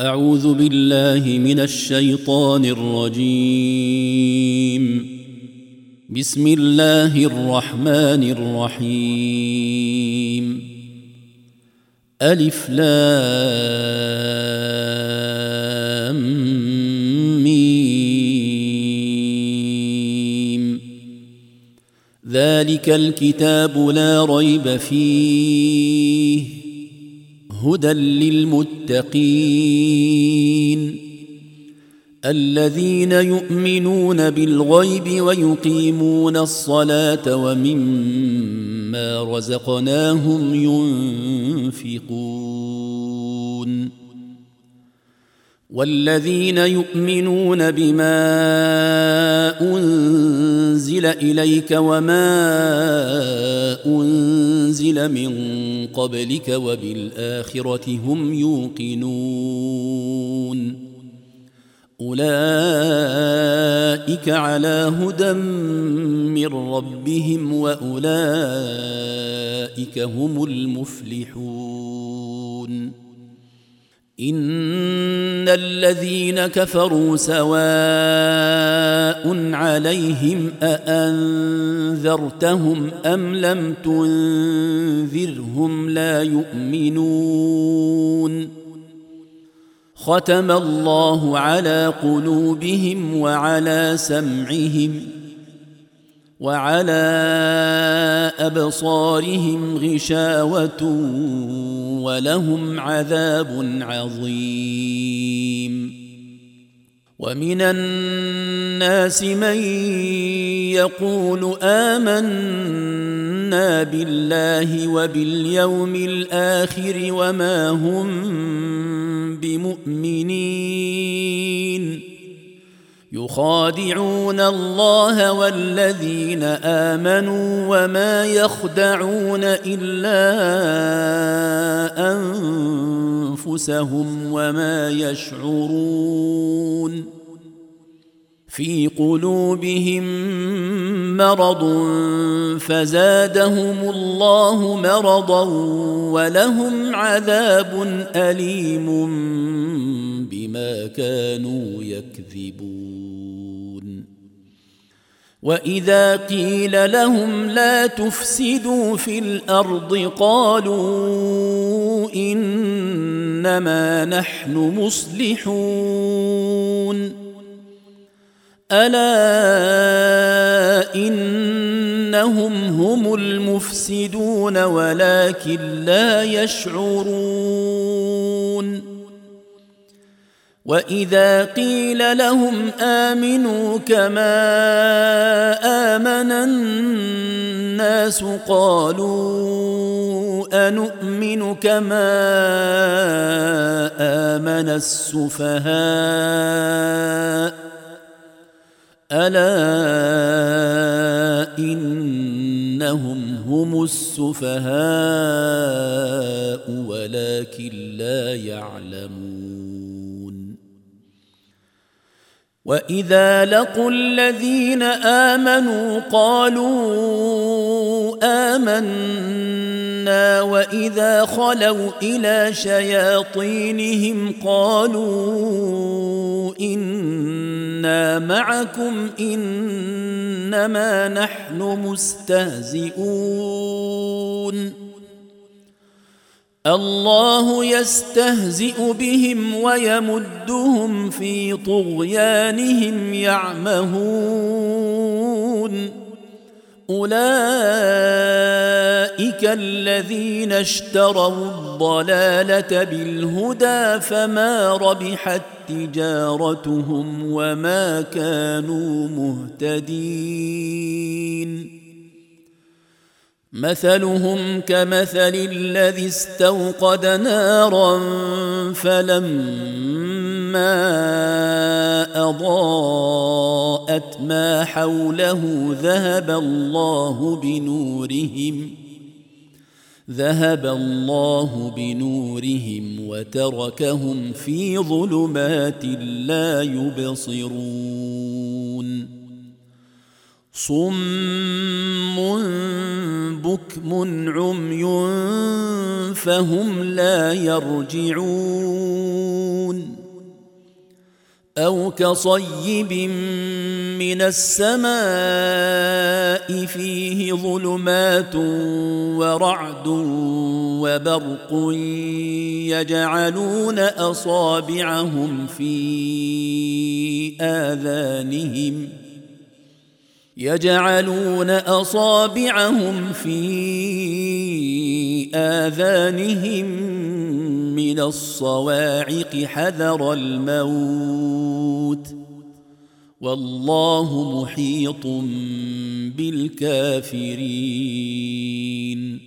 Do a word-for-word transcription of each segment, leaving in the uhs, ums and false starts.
أعوذ بالله من الشيطان الرجيم. بسم الله الرحمن الرحيم. ألف لام ميم. ذلك الكتاب لا ريب فيه هدى للمتقين الذين يؤمنون بالغيب ويقيمون الصلاة ومما رزقناهم ينفقون والذين يؤمنون بما أنزل إليك وما أنزل من قبلك وبالآخرة هم يوقنون أولئك على هدى من ربهم وأولئك هم المفلحون. إن الذين كفروا سواء عليهم أأنذرتهم أم لم تنذرهم لا يؤمنون. ختم الله على قلوبهم وعلى سمعهم وعلى أبصارهم غشاوة ولهم عذاب عظيم. ومن الناس من يقول آمنا بالله وباليوم الآخر وما هم بمؤمنين يخادعون الله والذين آمنوا وما يخدعون إلا أنفسهم وما يشعرون. في قلوبهم مرض فزادهم الله مرضا ولهم عذاب أليم بما كانوا يكذبون. وإذا قيل لهم لا تفسدوا في الأرض قالوا إنما نحن مصلحون. ألا إنهم هم المفسدون ولكن لا يشعرون. وإذا قيل لهم آمنوا كما آمن الناس قالوا أنؤمن كما آمن السفهاء ألا إنهم هم السفهاء ولكن لا يعلمون. وإذا لقوا الذين آمنوا قالوا آمنا وإذا خلوا إلى شياطينهم قالوا إنا معكم إنما نحن مستهزئون. الله يستهزئ بهم ويمدهم في طغيانهم يعمهون. أولئك الذين اشتروا الضلالة بالهدى فما ربحت تجارتهم وما كانوا مهتدين. مثلهم كمثل الذي استوقد نارا فلما أضاءت ما حوله ذهب الله بنورهم ذهب الله بنورهم وتركهم في ظلمات لا يبصرون. صم بكم عمي فهم لا يرجعون أو كصيب من السماء فيه ظلمات ورعد وبرق يجعلون أصابعهم في آذانهم يجعلون أصابعهم في آذانهم من الصواعق حذر الموت والله محيط بالكافرين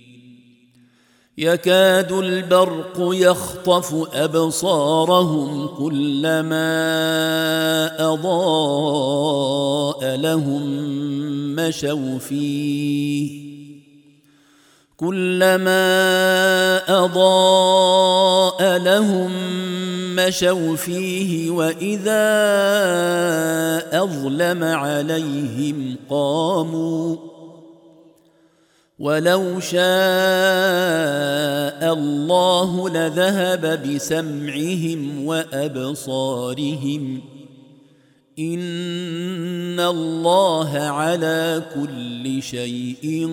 يكاد البرق يخطف أبصارهم كلما أضاء لهم مشوا فيه كلما أضاء لهم مشوا فيه وإذا أظلم عليهم قاموا ولو شاء الله لذهب بسمعهم وأبصارهم إن الله على كل شيء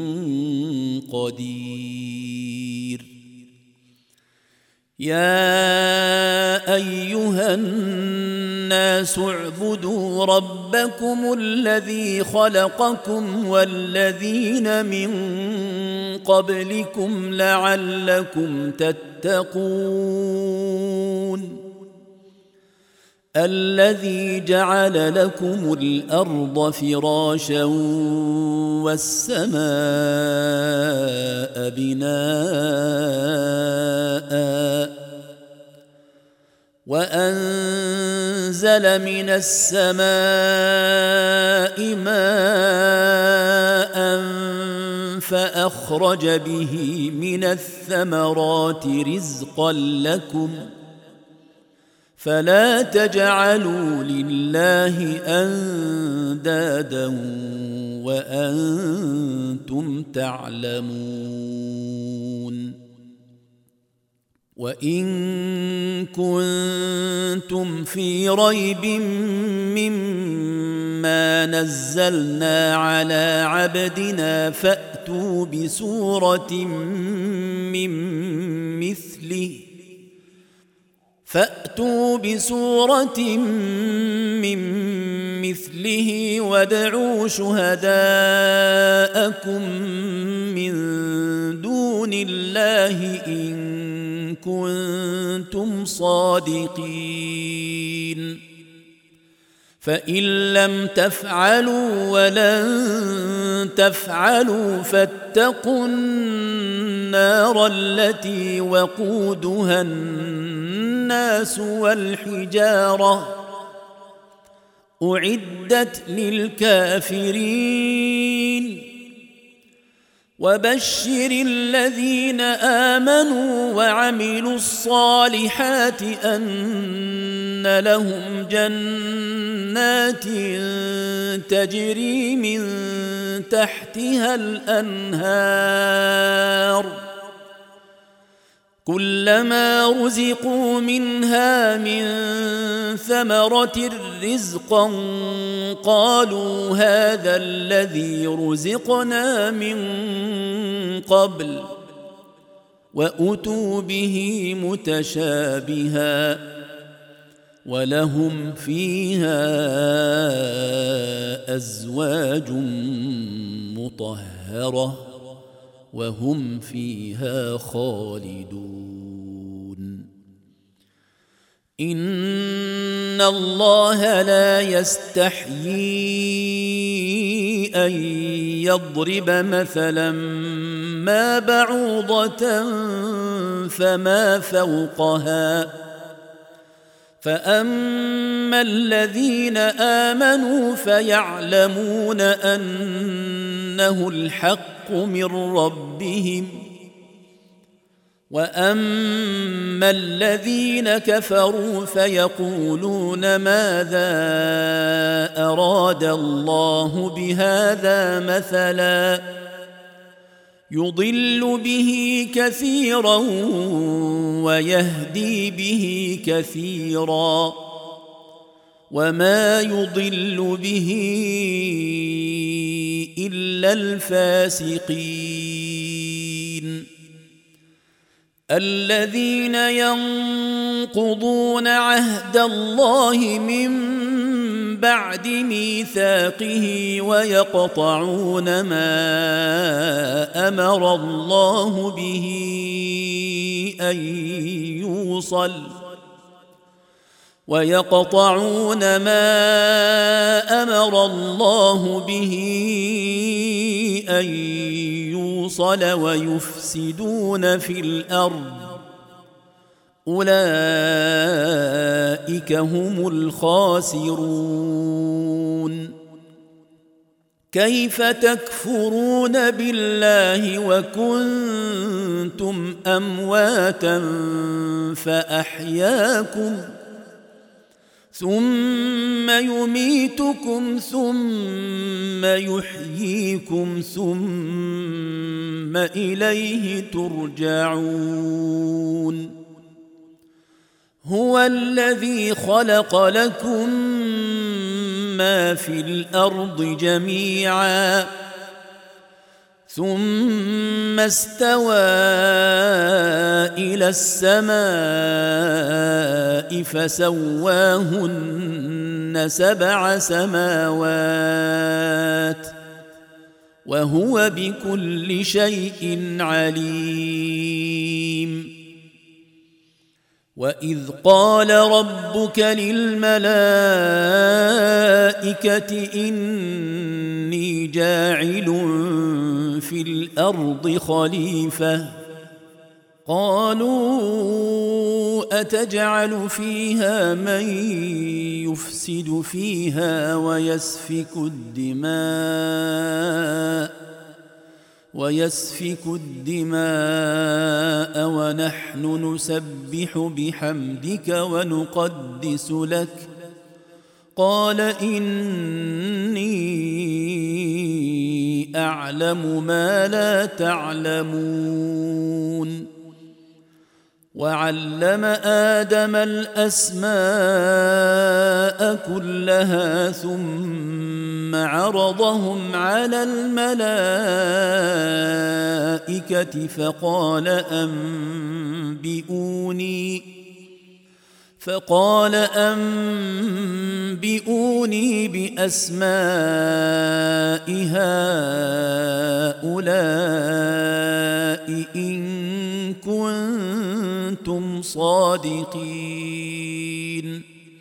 قدير يا أيها الناس اعبدوا ربكم الذي خلقكم والذين من قبلكم لعلكم تتقون الذي جعل لكم الأرض فراشا والسماء بناء وأنزل من السماء ماء فأخرج به من الثمرات رزقا لكم فلا تجعلوا لله أندادا وأنتم تعلمون وإن كنتم في ريب مما نزلنا على عبدنا فأتوا بسورة من مثله فأتوا بسورة من مثله وادعوا شهداءكم من دون الله إن كنتم صادقين فإن لم تفعلوا ولن تفعلوا فاتقوا النار التي وقودها الناس والحجارة أعدت للكافرين وبشر الذين آمنوا وعملوا الصالحات أن لهم جنات تجري من تحتها الأنهار كلما رزقوا منها من ثمرة رزقا قالوا هذا الذي رزقنا من قبل وأتوا به متشابها ولهم فيها أزواج مطهرة وهم فيها خالدون إن الله لا يستحيي أن يضرب مثلا ما بعوضة فما فوقها فأما الذين آمنوا فيعلمون أنه الحق من ربهم وأما الذين كفروا فيقولون ماذا أراد الله بهذا مثلا يضل به كثيرا ويهدي به كثيرا وما يضل به إلا الفاسقين الذين ينقضون عهد الله من بعد ميثاقه ويقطعون ما أمر الله به أن يوصل ويقطعون ما أمر الله به أن يوصل ويفسدون في الأرض أولئك هم الخاسرون كيف تكفرون بالله وكنتم أمواتا فأحياكم ثم يميتكم ثم يحييكم ثم إليه ترجعون هو الذي خلق لكم ما في الأرض جميعا ثم استوى إلى السماء فسواهن سبع سماوات وهو بكل شيء عليم وإذ قال ربك للملائكة إني جاعل في الأرض خليفة قالوا أتجعل فيها من يفسد فيها ويسفك الدماء ويسفك الدماء ونحن نسبح بحمدك ونقدس لك قال إني أعلم ما لا تعلمون وعلم آدم الأسماء كلها ثم عرضهم على الملائكة فقال أنبئوني فقال أنبئوني بأسماء هؤلاء إن كنتم صادقين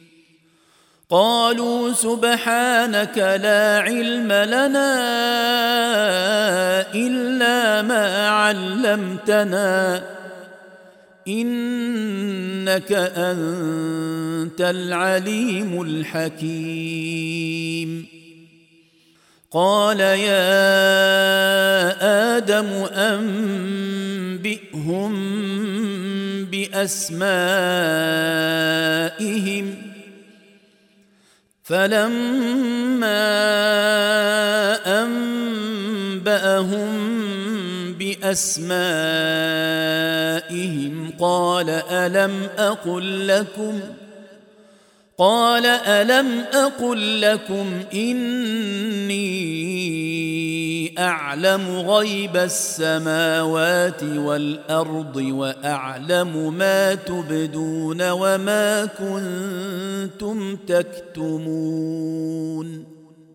قالوا سبحانك لا علم لنا إلا ما علمتنا إنك أنت العليم الحكيم قال يا آدم أنبئهم بأسمائهم فلما أنبأهم بأسمائهم قال ألم أقل لكم قال ألم أقل لكم إني أعلم غيب السماوات والأرض وأعلم ما تبدون وما كنتم تكتمون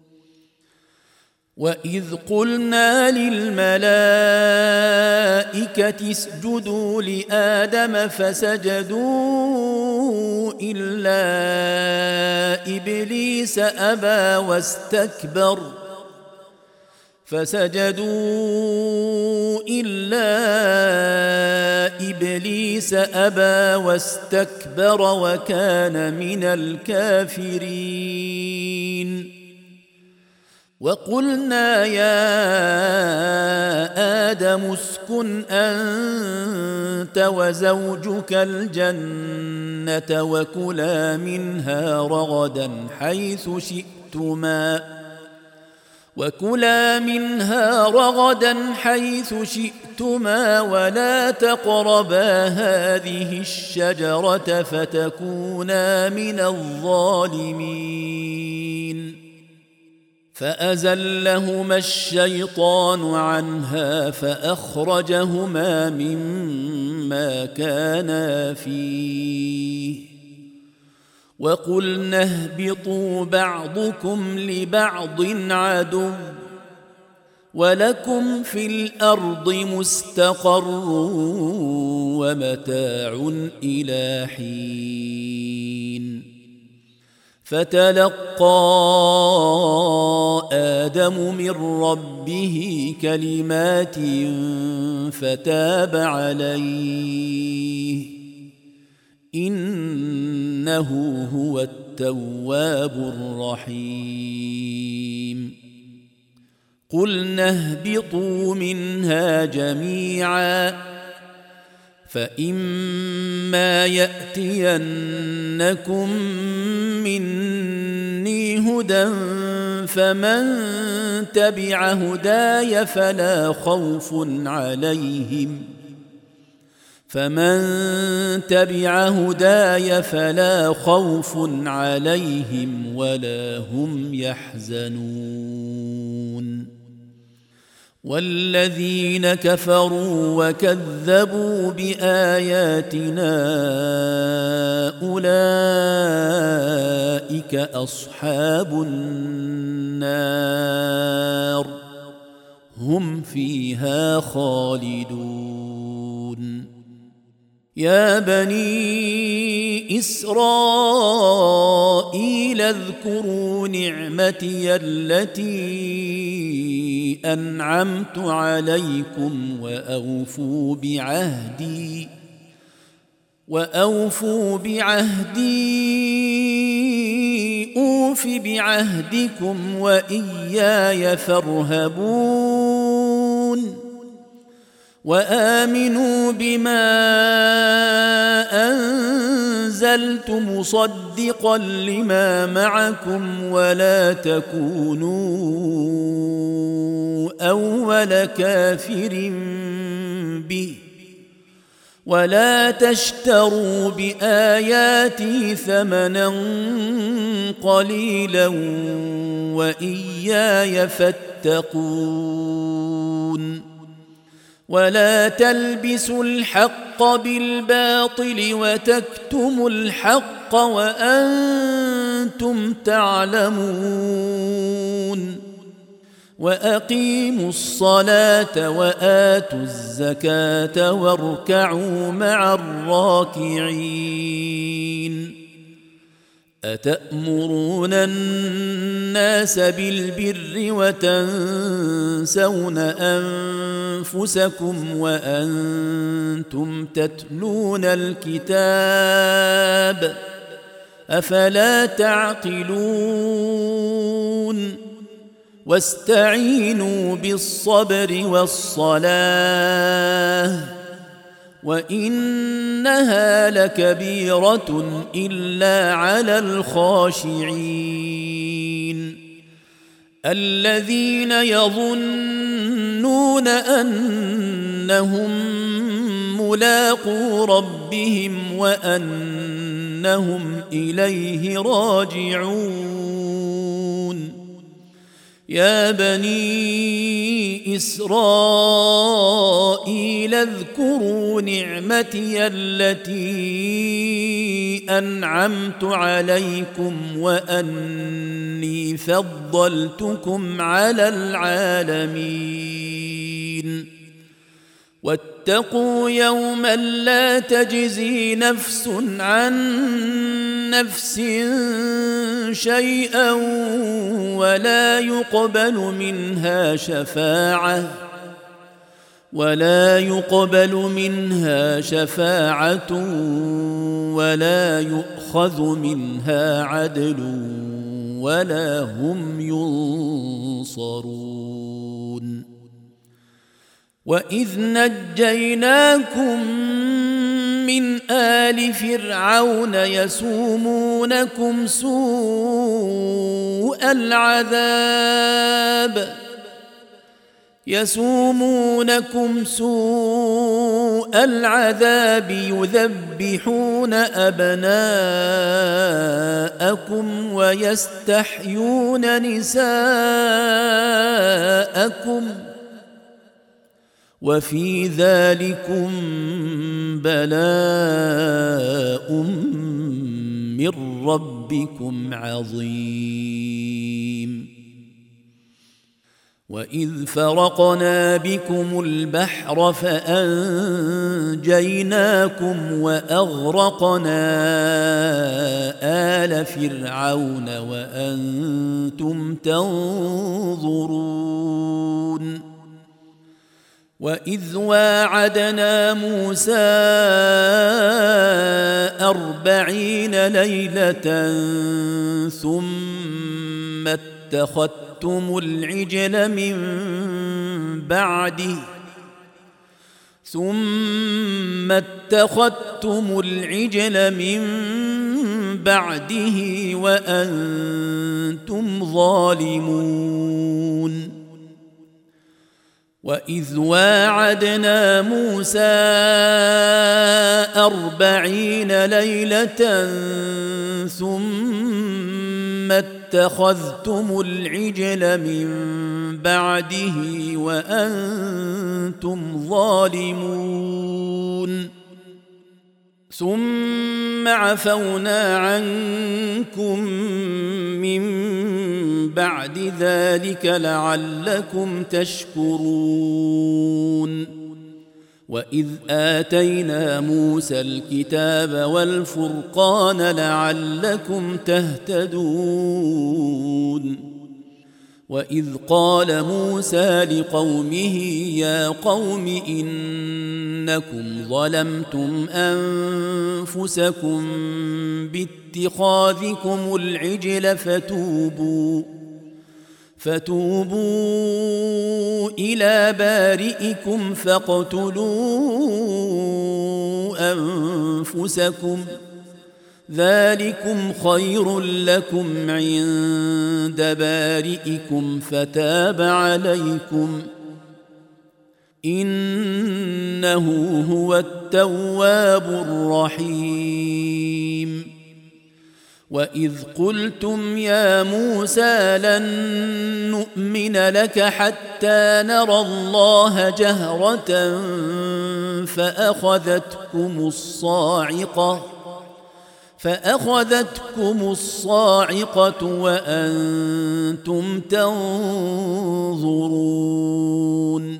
وإذ قلنا للملائكة اسجدوا لآدم فسجدوا إلا إبليس أبى واستكبر فسجدوا إلا إبليس أبى واستكبر وكان من الكافرين وقلنا يا آدم اسكن أنت وزوجك الجنة وكلا منها رغدا حيث شئتما وكلا منها رغدا حيث شئتما ولا تقربا هذه الشجرة فتكونا من الظالمين فأزلهما الشيطان عنها فأخرجهما مما كانا فيه وقلنا اهبطوا بعضكم لبعض عدو ولكم في الأرض مستقر ومتاع إلى حين فتلقى آدم من ربه كلمات فتاب عليه إنه هو التواب الرحيم قلنا اهبطوا منها جميعا فإما يأتينكم مني هدى فمن تبع هداي فلا خوف عليهم فمن تبع هداي فلا خوف عليهم ولا هم يحزنون والذين كفروا وكذبوا بآياتنا أولئك أصحاب النار هم فيها خالدون يا بني إسرائيل اذكروا نعمتي التي أنعمت عليكم وأوفوا بعهدي وأوفوا بعهدي أوف بعهدكم وإياي فارهبون وآمنوا بما أنزلت مصدقا لما معكم ولا تكونوا أول كافر به ولا تشتروا بآياتي ثمنا قليلا وإياي فاتقون ولا تلبسوا الحق بالباطل وتكتموا الحق وأنتم تعلمون وأقيموا الصلاة وآتوا الزكاة واركعوا مع الراكعين أتأمرون الناس بالبر وتنسون أنفسكم وأنتم تتلون الكتاب أفلا تعقلون واستعينوا بالصبر والصلاة وإنها لكبيرة إلا على الخاشعين الذين يظنون أنهم ملاقو ربهم وأنهم إليه راجعون يا بني إسرائيل اذكروا نعمتي التي أنعمت عليكم وأني فضلتكم على العالمين واتقوا يوما لا تجزي نفس عن نفس شيئا ولا يقبل منها شفاعة ولا يقبل منها شفاعة ولا يؤخذ منها عدل ولا هم ينصرون وإذ نجيناكم من آل فرعون يسومونكم سوء العذاب يسومونكم سوء العذاب يذبحون أبناءكم ويستحيون نساءكم وفي ذلكم بلاء من ربكم عظيم وإذ فرقنا بكم البحر فأنجيناكم وأغرقنا آل فرعون وأنتم تنظرون وإذ واعدنا موسى أربعين ليلة ثم اتخذتم العجل من بعده ثم اتخذتم العجل من بعده وأنتم ظالمون وإذ واعدنا موسى أربعين ليلة ثم اتخذتم العجل من بعده وأنتم ظالمون ثم عفونا عنكم من بعد ذلك لعلكم تشكرون وإذ آتينا موسى الكتاب والفرقان لعلكم تهتدون وإذ قال موسى لقومه يا قوم إنكم ظلمتم أنفسكم باتخاذكم العجل فتوبوا فتوبوا إلى بارئكم فاقتلوا أنفسكم ذلكم خير لكم عند بارئكم فتاب عليكم إنه هو التواب الرحيم وإذ قلتم يا موسى لن نؤمن لك حتى نرى الله جهرة فأخذتكم الصاعقة فأخذتكم الصاعقة وأنتم تنظرون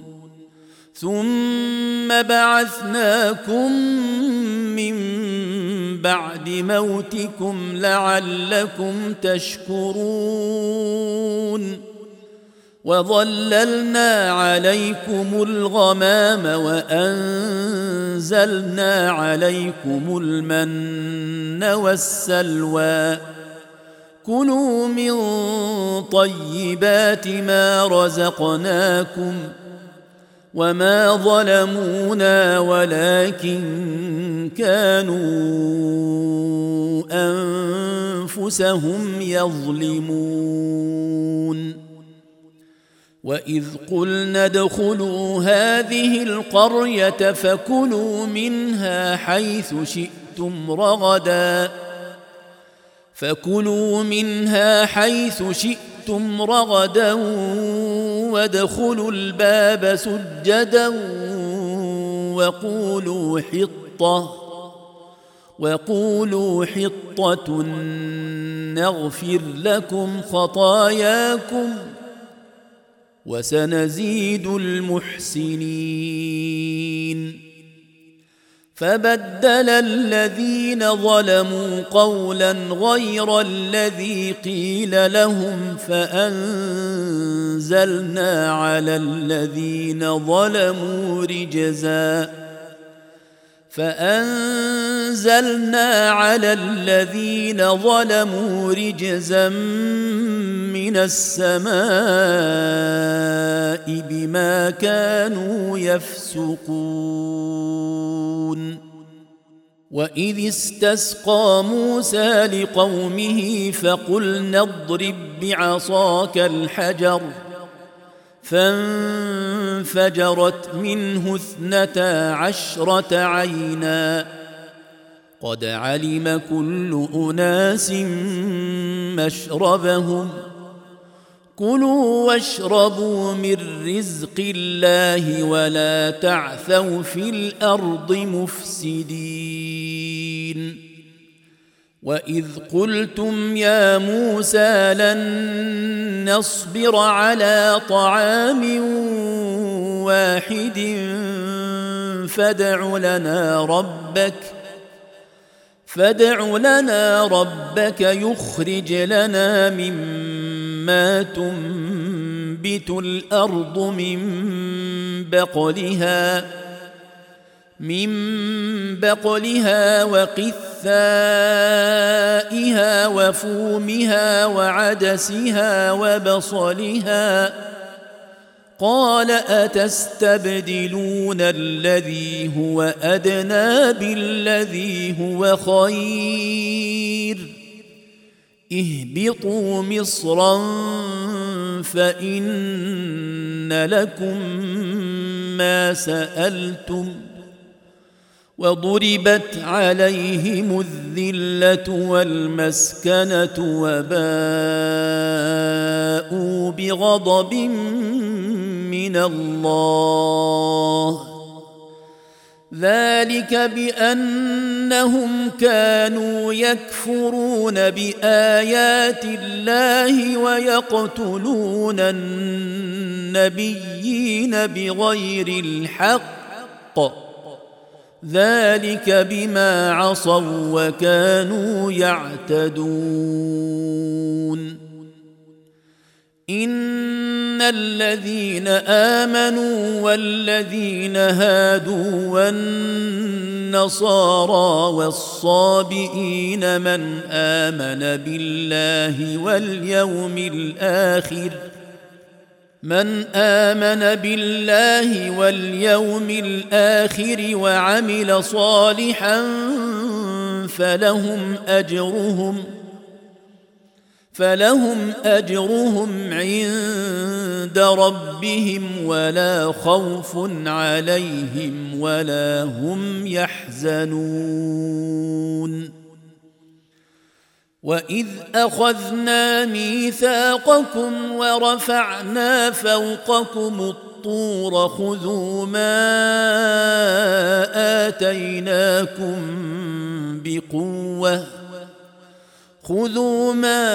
ثم بعثناكم من بعد موتكم لعلكم تشكرون وظللنا عليكم الغمام وأنزلنا عليكم المن والسلوى كلوا من طيبات ما رزقناكم وما ظلمونا ولكن كانوا أنفسهم يظلمون وإذ قلنا ادخلوا هذه القرية فكلوا منها حيث شئتم رغدا فكلوا منها حيث شئتم رغدا وادخلوا الباب سجدا وقولوا حطة وقولوا حطة نغفر لكم خطاياكم وسنزيد المحسنين فبدل الذين ظلموا قولا غير الذي قيل لهم فأنزلنا على الذين ظلموا رجزا فأنزلنا على الذين ظلموا رجزا من السماء بما كانوا يفسقون وإذ استسقى موسى لقومه فقلنا اضرب بعصاك الحجر فانفجرت منه اثنتا عشرة عينا قد علم كل أناس مشربهم كلوا واشربوا من رزق الله ولا تعثوا في الأرض مفسدين وإذ قلتم يا موسى لن نصبر على طعام واحد فادع لنا ربك فادع لنا ربك يخرج لنا مما تنبت الأرض من بقلها من بقلها وقثائها وفومها وعدسها وبصلها قال أتستبدلون الذي هو أدنى بالذي هو خير اهبطوا مصرا فإن لكم ما سألتم وضربت عليهم الذلة والمسكنة وباءوا بغضب من الله ذلك بأنهم كانوا يكفرون بآيات الله ويقتلون النبيين بغير الحق ذلك بما عصوا وكانوا يعتدون إن الذين آمنوا والذين هادوا والنصارى والصابئين من آمن بالله واليوم الآخر من آمن بالله واليوم الآخر وعمل صالحا فلهم أجرهم فلهم أجرهم عند ربهم ولا خوف عليهم ولا هم يحزنون وإذ أخذنا ميثاقكم ورفعنا فوقكم الطور خذوا ما آتيناكم بقوة خذوا ما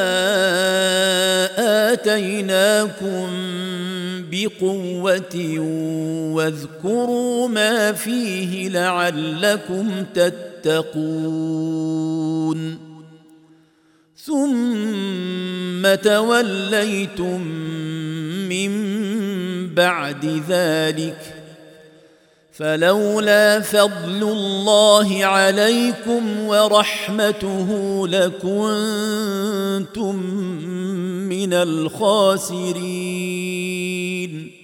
آتيناكم بقوة واذكروا ما فيه لعلكم تتقون ثم توليتم من بعد ذلك فلولا فضل الله عليكم ورحمته لكنتم من الخاسرين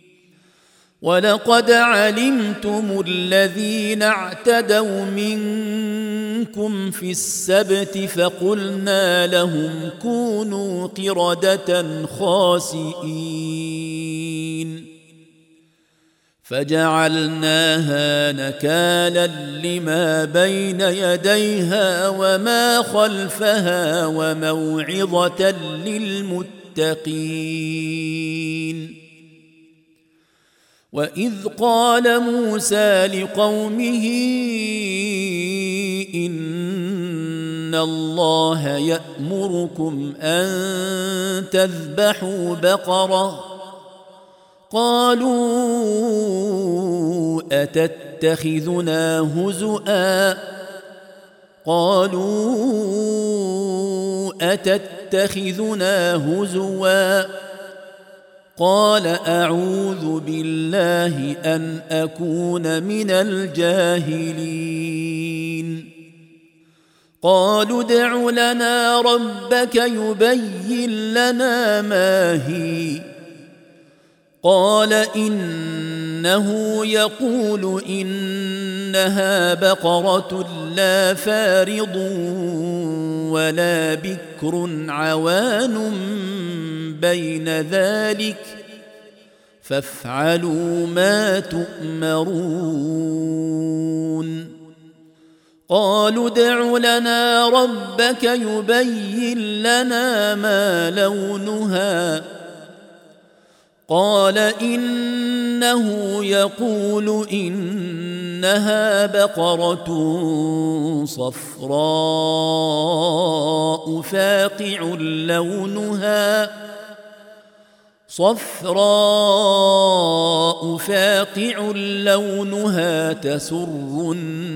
ولقد علمتم الذين اعتدوا منكم في السبت فقلنا لهم كونوا قردة خاسئين فجعلناها نكالا لما بين يديها وما خلفها وموعظة للمتقين وإذ قال موسى لقومه إن الله يأمركم أن تذبحوا بقرة قالوا أتتخذنا هزؤا قالوا أتتخذنا هزوا قال أعوذ بالله أن أكون من الجاهلين قالوا ادع لنا ربك يبين لنا ما هي قال إن إنه يقول إنها بقرة لا فارض ولا بكر عوان بين ذلك فافعلوا ما تؤمرون قالوا ادع لنا ربك يبين لنا ما لونها قال إنه يقول إنها بقرة صفراء فاقع لونها صفراء فاقع لونها تسر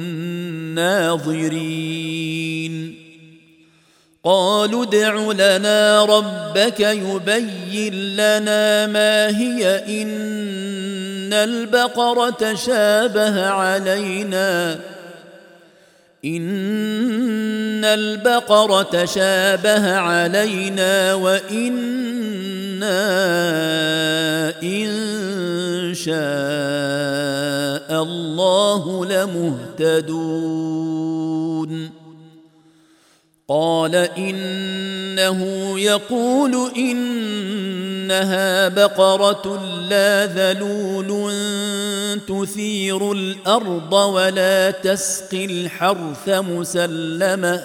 الناظرين قالوا ادع لنا ربك يبين لنا ما هي إن البقرة شابه علينا إن البقرة شابه علينا وإنا إن شاء الله لمهتدون قال إنه يقول إنها بقرة لا ذلول تثير الأرض ولا تسقي الحرث مسلمة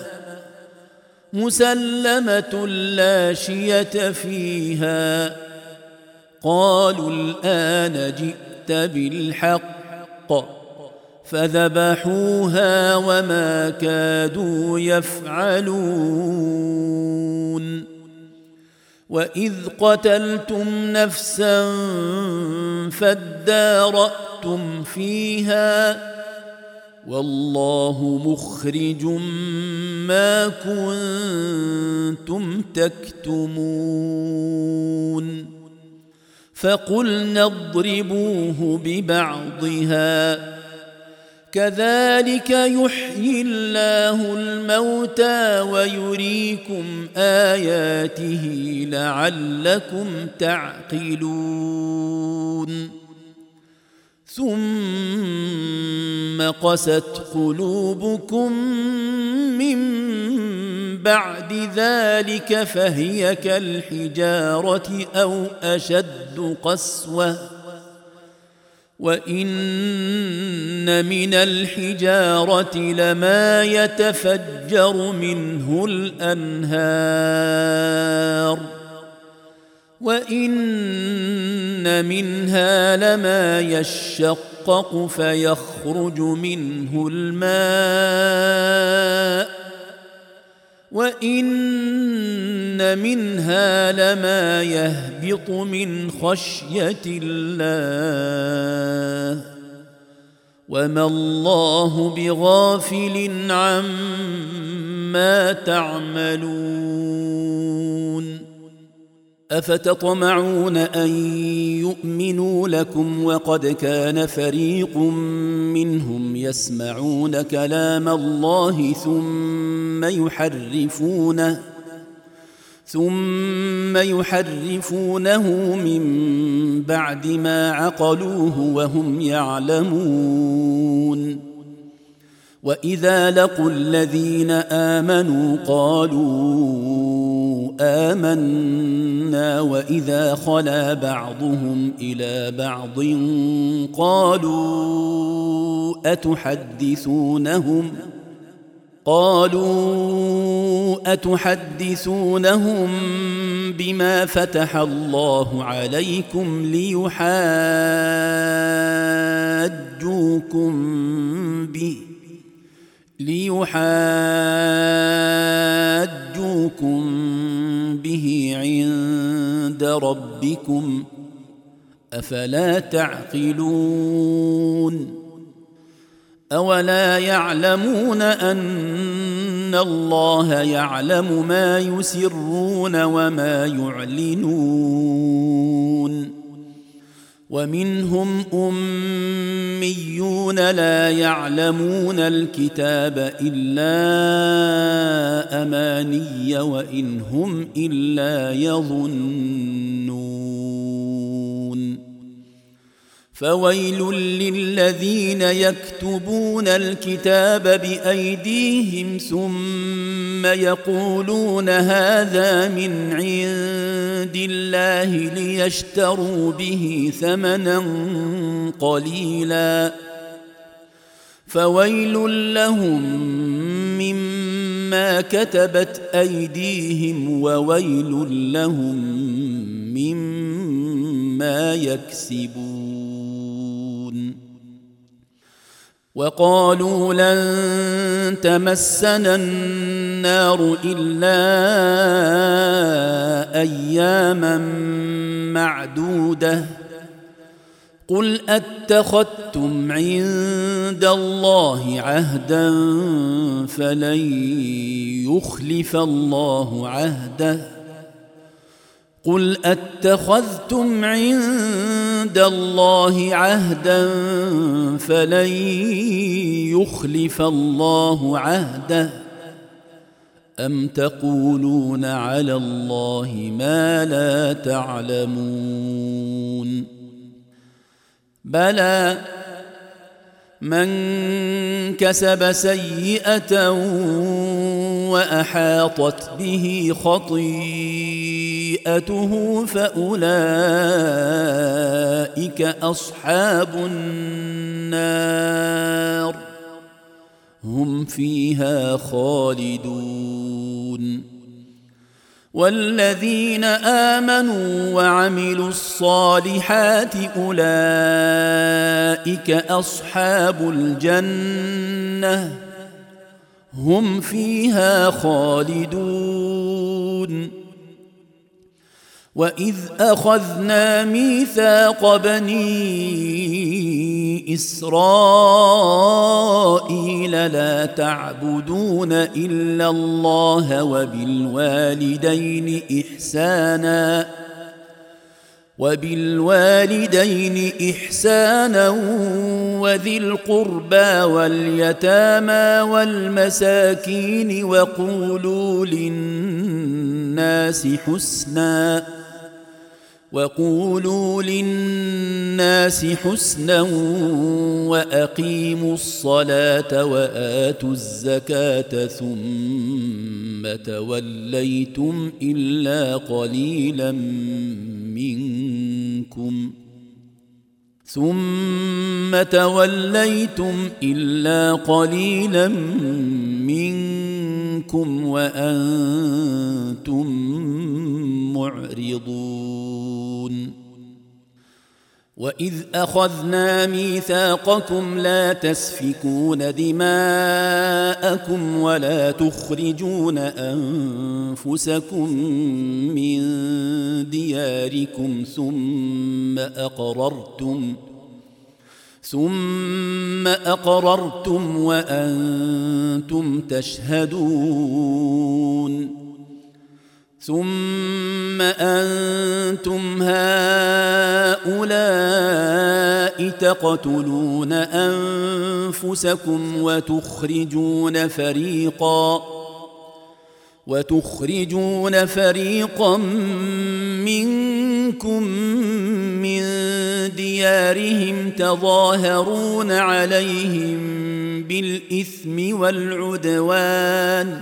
مسلمة لا شية فيها قالوا الآن جئت بالحق فذبحوها وما كادوا يفعلون وإذ قتلتم نفسا فادارأتم فيها والله مخرج ما كنتم تكتمون فقلنا اضربوه ببعضها كذلك يحيي الله الموتى ويريكم آياته لعلكم تعقلون ثم قست قلوبكم من بعد ذلك فهي كالحجارة أو أشد قسوة وإن من الحجارة لما يتفجر منه الأنهار وإن منها لما يشقق فيخرج منه الماء وإن منها لما يهبط من خشية الله وما الله بغافل عما تعملون أفتطمعون أن يؤمنوا لكم وقد كان فريق منهم يسمعون كلام الله ثم يحرفونه ثم يحرفونه من بعد ما عقلوه وهم يعلمون وإذا لقوا الذين آمنوا قالوا آمنا وإذا خلا بعضهم إلى بعض قالوا أتحدثونهم قالوا أتحدثونهم بما فتح الله عليكم ليحاجوكم به ليحاجوكم به عند ربكم أفلا تعقلون أولا يعلمون أن الله يعلم ما يسرون وما يعلنون ومنهم أميون لا يعلمون الكتاب إلا أماني وإن هم إلا يظنون فويل للذين يكتبون الكتاب بأيديهم ثم يقولون هذا من عند الله ليشتروا به ثمنا قليلا فويل لهم مما كتبت أيديهم وويل لهم مما يكسبون. وقالوا لن تمسنا النار إلا أياما معدودة قل أتخذتم عند الله عهدا فلن يخلف الله عهده قل أتخذتم عند الله عهدا فلن يخلف الله عهده أم تقولون على الله ما لا تعلمون بلى من كسب سيئة وأحاطت به خطيئته فأولئك أصحاب النار هم فيها خالدون. والذين آمنوا وعملوا الصالحات أولئك أصحاب الجنة هم فيها خالدون. وإذ أخذنا ميثاق بني إسرائيل لا تعبدون إلا الله وبالوالدين إحسانا وبالوالدين إحسانا وذي القربى واليتامى والمساكين وقولوا للناس حسنا وقولوا للناس حسنا وأقيموا الصلاة وآتوا الزكاة ثم توليتم إلا قليلا منكم ثم توليتم إلا قليلا منكم وأنتم معرضون. وإذ أخذنا ميثاقكم لا تسفكون دماءكم ولا تخرجون أنفسكم من دياركم ثم أقررتم ثم أقررتم وأنتم تشهدون. ثم أنتم هؤلاء تقتلون أنفسكم وتخرجون فريقا وتخرجون فريقا منكم من ديارهم تظاهرون عليهم بالإثم والعدوان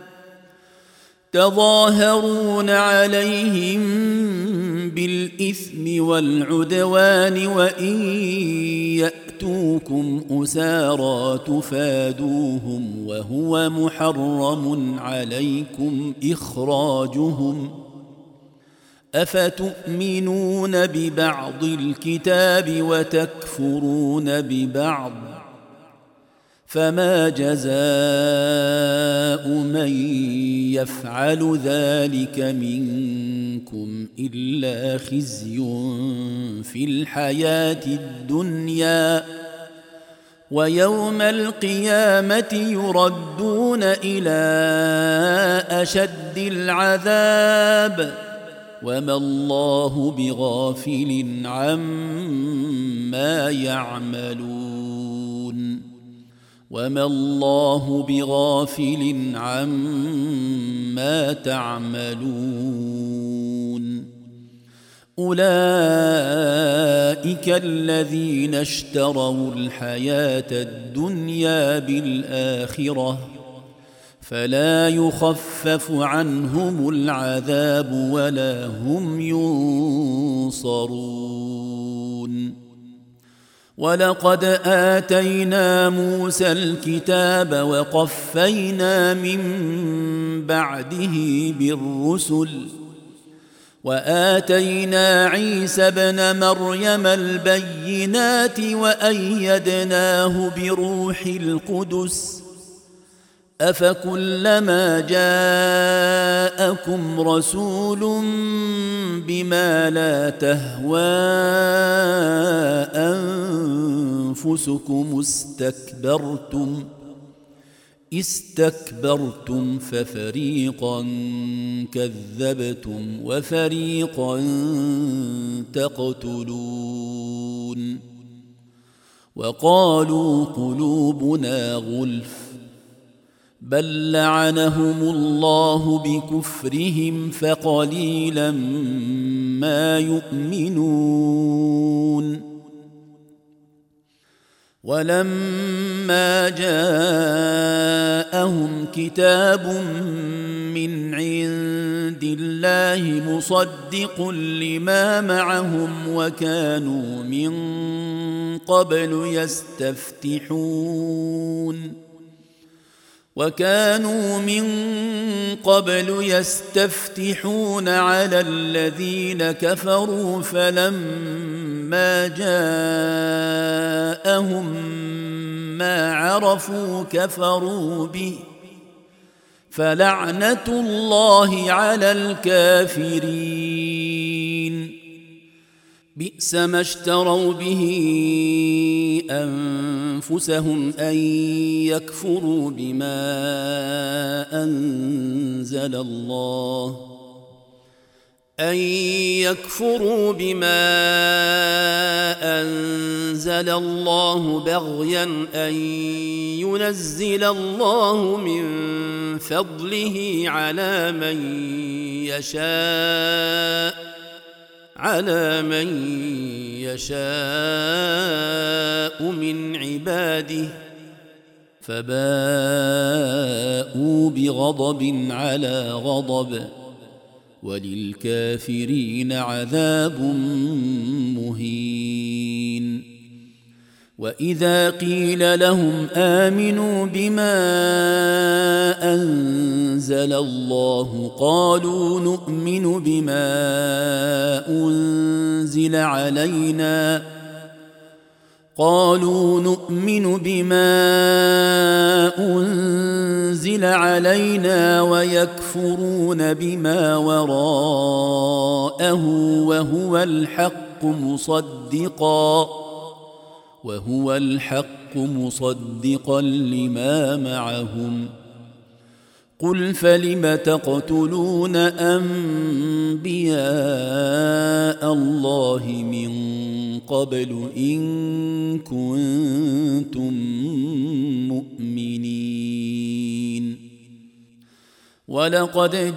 تظاهرون عليهم بالإثم والعدوان وإن يأتوكم أسارى تفادوهم وهو محرم عليكم إخراجهم أفتؤمنون ببعض الكتاب وتكفرون ببعض فما جزاء من يفعل ذلك منكم إلا خزي في الحياة الدنيا ويوم القيامة يردون إلى أشد العذاب وما الله بغافل عما يعملون وما الله بغافل عما تعملون أولئك الذين اشتروا الحياة الدنيا بالآخرة فلا يخفف عنهم العذاب ولا هم ينصرون. ولقد آتينا موسى الكتاب وقفينا من بعده بالرسل وآتينا عيسى ابن مريم البينات وأيدناه بروح القدس أفكلما جاءكم رسول بما لا تهوى أنفسكم استكبرتم استكبرتم ففريقا كذبتم وفريقا تقتلون. وقالوا قلوبنا غلف بل لعنهم الله بكفرهم فقليلا ما يؤمنون. ولما جاءهم كتاب من عند الله مصدق لما معهم وكانوا من قبل يستفتحون وكانوا من قبل يستفتحون على الذين كفروا فلما جاءهم ما عرفوا كفروا به فلعنة الله على الكافرين. بئس ما اشتروا به أنفسهم أن يكفروا بما أنزل الله أن يكفروا بما أنزل الله بغيا أن ينزل الله من فضله على من يشاء على من يشاء من عباده فباءوا بغضب على غضب وللكافرين عذاب مهين. وإذا قيل لهم آمنوا بما أنزل الله قالوا نؤمن بما أنزل علينا قالوا نؤمن بما أنزل علينا ويكفرون بما وراءه وهو الحق مصدقا وهو الحق مصدقا لما معهم. قل فلم تقتلون أنبياء الله من قبل إن كنتم مؤمنين. ولقد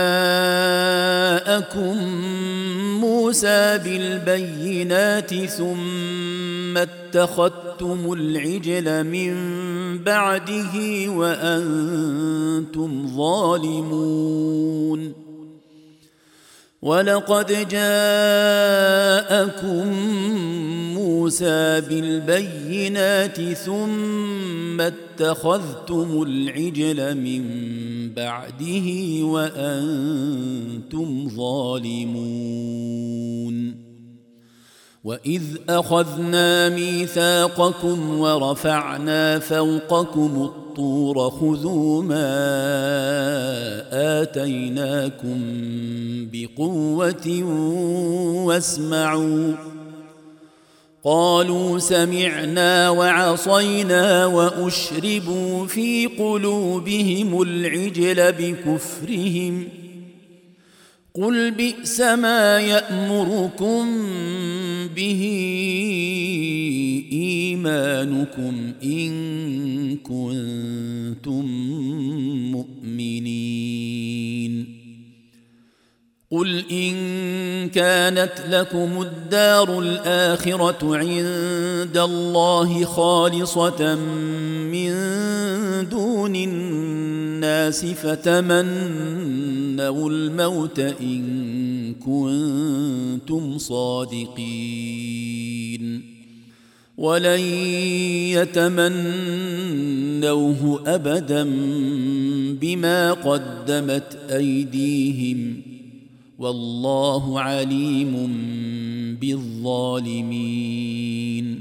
جاءكم موسى بالبينات ثم اتخذتم العجل من بعده وأنتم ظالمون. ولقد جاءكم موسى بالبينات ثم اتخذتم العجل من بعده وأنتم ظالمون. وإذ أخذنا ميثاقكم ورفعنا فوقكم الطور خذوا ما آتيناكم بقوة واسمعوا قالوا سمعنا وعصينا وأشربوا في قلوبهم العجل بكفرهم قل بئس ما يأمركم به إيمانكم إن كنتم مؤمنين. قل إن كانت لكم الدار الآخرة عند الله خالصة من دون الناس فتمنوا الموت إن كنتم صادقين ولن يتمنوه أبدا بما قدمت أيديهم والله عليم بالظالمين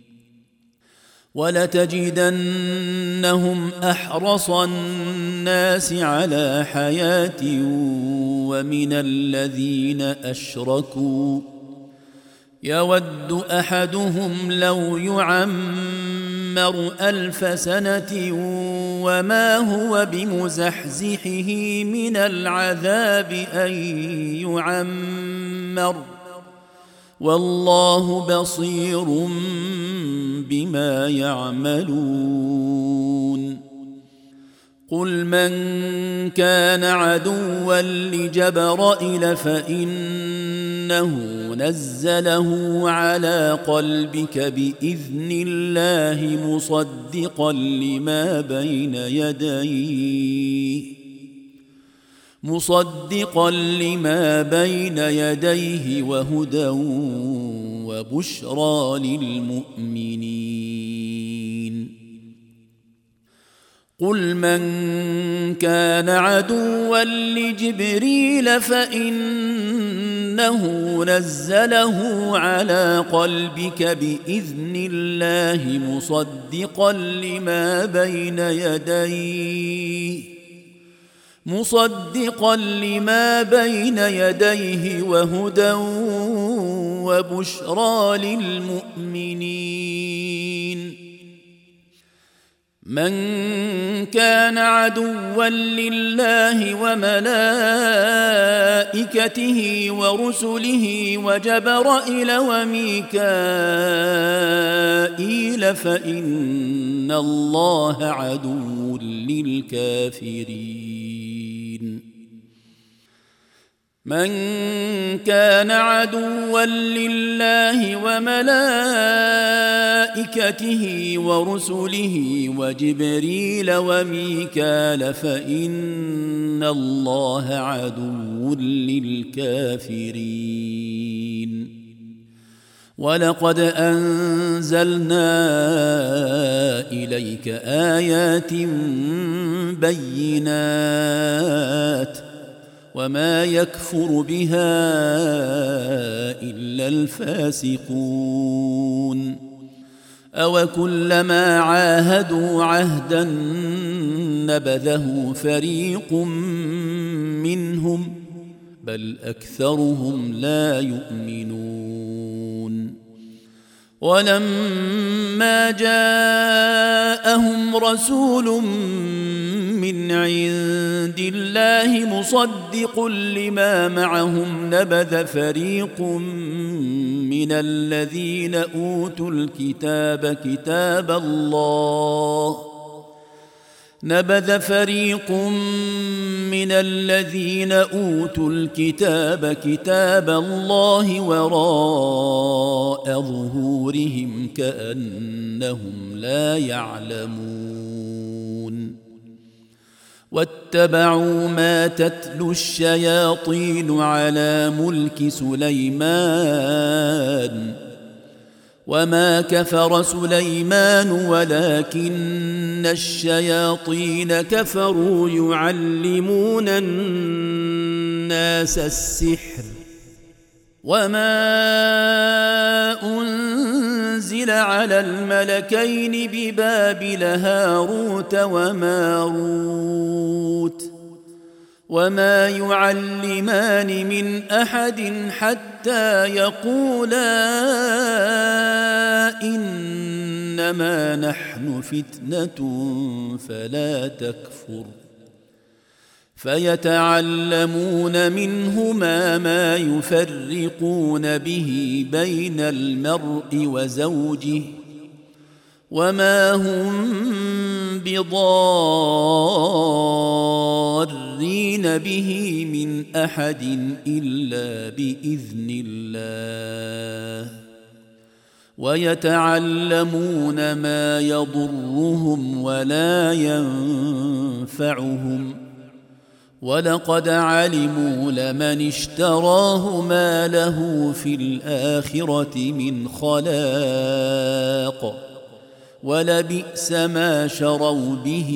ولتجدنهم أحرص الناس على حياة ومن الذين أشركوا يود أحدهم لو يعمر ألف سنة وما هو بمزحزحه من العذاب أن يعمر والله بصير بما يعملون قل من كان عدوا لجبرائيل فإنه نزله على قلبك بإذن الله مصدقا لما بين يديه مصدقا لما بين يديه وهدى وبشرى للمؤمنين قل من كان عدوا لجبريل فإنه نزله على قلبك بإذن الله مصدقا لما بين يديه مصدقا لما بين يديه وهدى وبشرى للمؤمنين من كان عدوا لله وملائكته ورسله وجبرائيل وميكائيل فإن الله عدو للكافرين من كان عدوا لله وملائكته ورسله وجبريل وميكال فإن الله عدو للكافرين ولقد أنزلنا إليك آيات بينات وما يكفر بها إلا الفاسقون أوكلما عاهدوا عهدا نبذه فريق منهم بل أكثرهم لا يؤمنون ولما جاءهم رسول من عند الله مصدق لما معهم نبذ فريق من الذين أوتوا الكتاب كتاب الله نبذ فريق من الذين أوتوا الكتاب كتاب الله وراء ظهورهم كأنهم لا يعلمون واتبعوا ما تتلو الشياطين على ملك سليمان وما كفر سليمان ولكن الشياطين كفروا يعلمون الناس السحر وما أنزل على الملكين ببابل هاروت وماروت وما يعلمان من أحد حتى يقولا إنما نحن فتنة فلا تكفر فيتعلمون منهما ما يفرقون به بين المرء وزوجه وما هم بضار مضرين به من أحد إلا بإذن الله ويتعلمون ما يضرهم ولا ينفعهم ولقد علموا لمن اشتراه ما له في الآخرة من خلاق ولبئس ما شروا به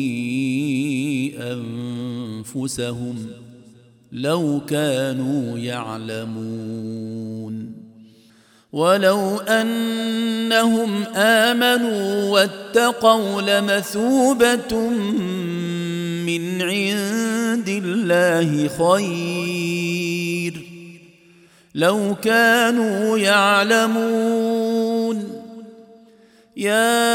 أنفسهم لو كانوا يعلمون ولو أنهم آمنوا واتقوا لمثوبة من عند الله خير لو كانوا يعلمون يا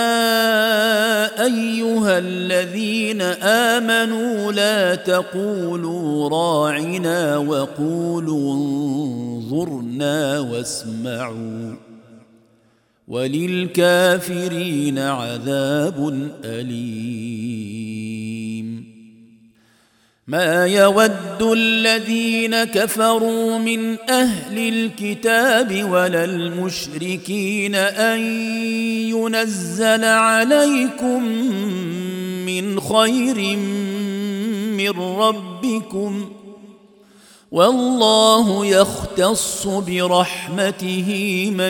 أيها الذين آمنوا لا تقولوا راعنا وقولوا انظرنا واسمعوا وللكافرين عذاب أليم ما يود الذين كفروا من أهل الكتاب ولا المشركين أن ينزل عليكم من خير من ربكم والله يختص برحمته من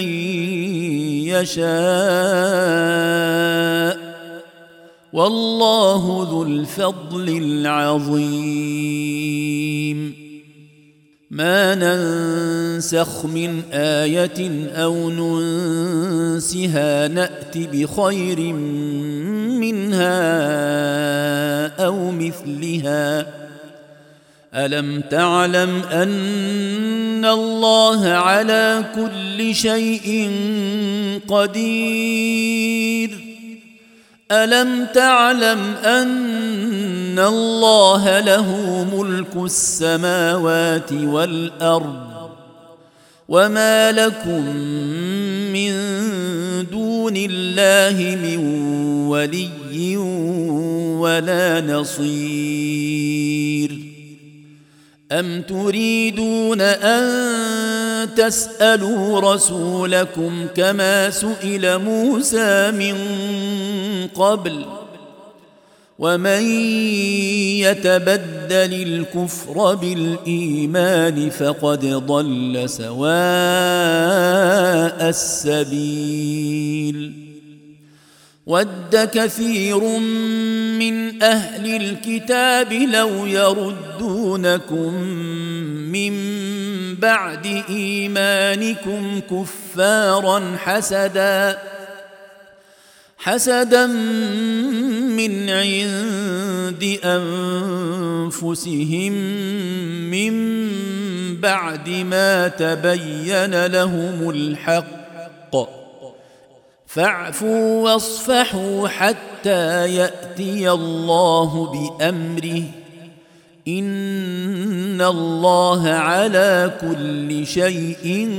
يشاء والله ذو الفضل العظيم ما ننسخ من آية أو ننسها نأت بخير منها أو مثلها ألم تعلم أن الله على كل شيء قدير ألم تعلم أن الله له ملك السماوات والأرض وما لكم من دون الله من ولي ولا نصير أم تريدون أن تسألوا رسولكم كما سئل موسى من قبل ومن يتبدل الكفر بالإيمان فقد ضل سواء السبيل ود كثير من أهل الكتاب لو يردونكم من بعد إيمانكم كفارا حسدا حسدا من عند أنفسهم من بعد ما تبين لهم الحق فاعفوا واصفحوا حتى يأتي الله بأمره إن الله على كل شيء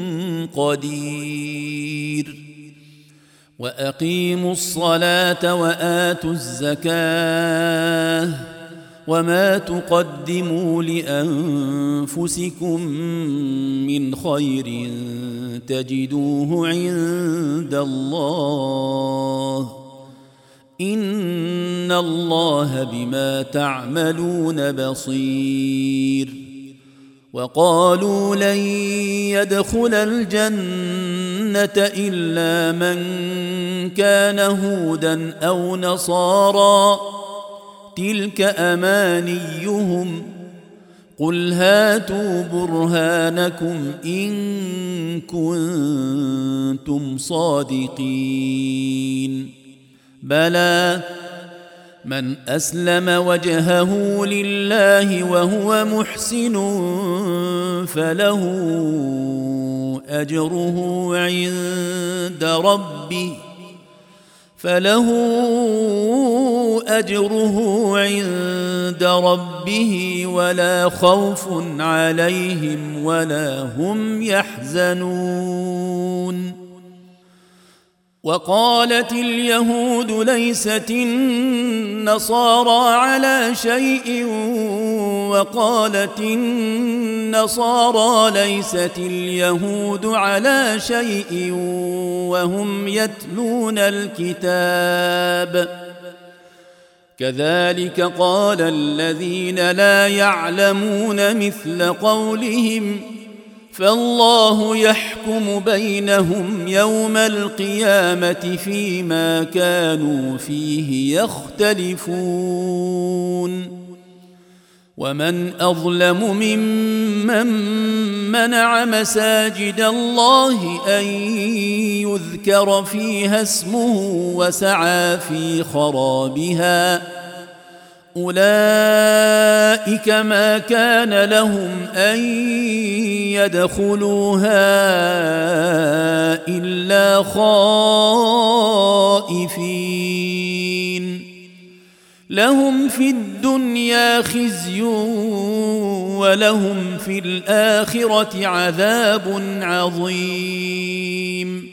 قدير وأقيموا الصلاة وآتوا الزكاة وما تقدموا لأنفسكم من خير تجدوه عند الله إن الله بما تعملون بصير وقالوا لن يدخل الجنة إلا من كان هودا أو نصارى تلك أمانيهم قل هاتوا برهانكم إن كنتم صادقين بلى من أسلم وجهه لله وهو محسن فله أجره عند ربه فله أجره عند ربه ولا خوف عليهم ولا هم يحزنون وقالت اليهود ليست النصارى على شيء وقالت النصارى ليست اليهود على شيء وهم يتلون الكتاب كذلك قال الذين لا يعلمون مثل قولهم فالله يحكم بينهم يوم القيامة فيما كانوا فيه يختلفون ومن أظلم ممن منع مساجد الله أن يذكر فيها اسمه وسعى في خرابها أولئك ما كان لهم أن يدخلوها إلا خائفين لهم في الدنيا خزي ولهم في الآخرة عذاب عظيم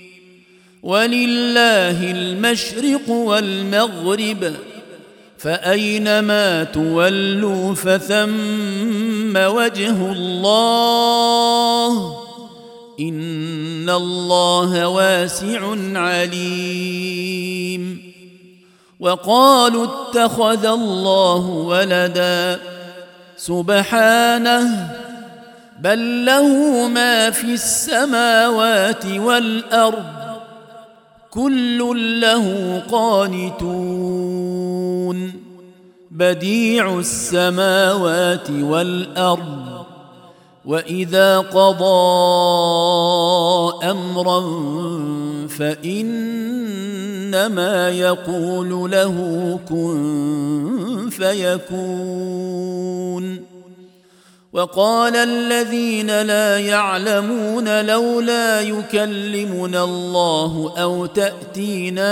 ولله المشرق والمغرب فأينما تولوا فثم وجه الله إن الله واسع عليم وقالوا اتخذ الله ولدا سبحانه بل له ما في السماوات والأرض كل له قانتون بديع السماوات والأرض وإذا قضى أمرا فإنما يقول له كن فيكون وقال الذين لا يعلمون لولا يكلمنا الله أو تأتينا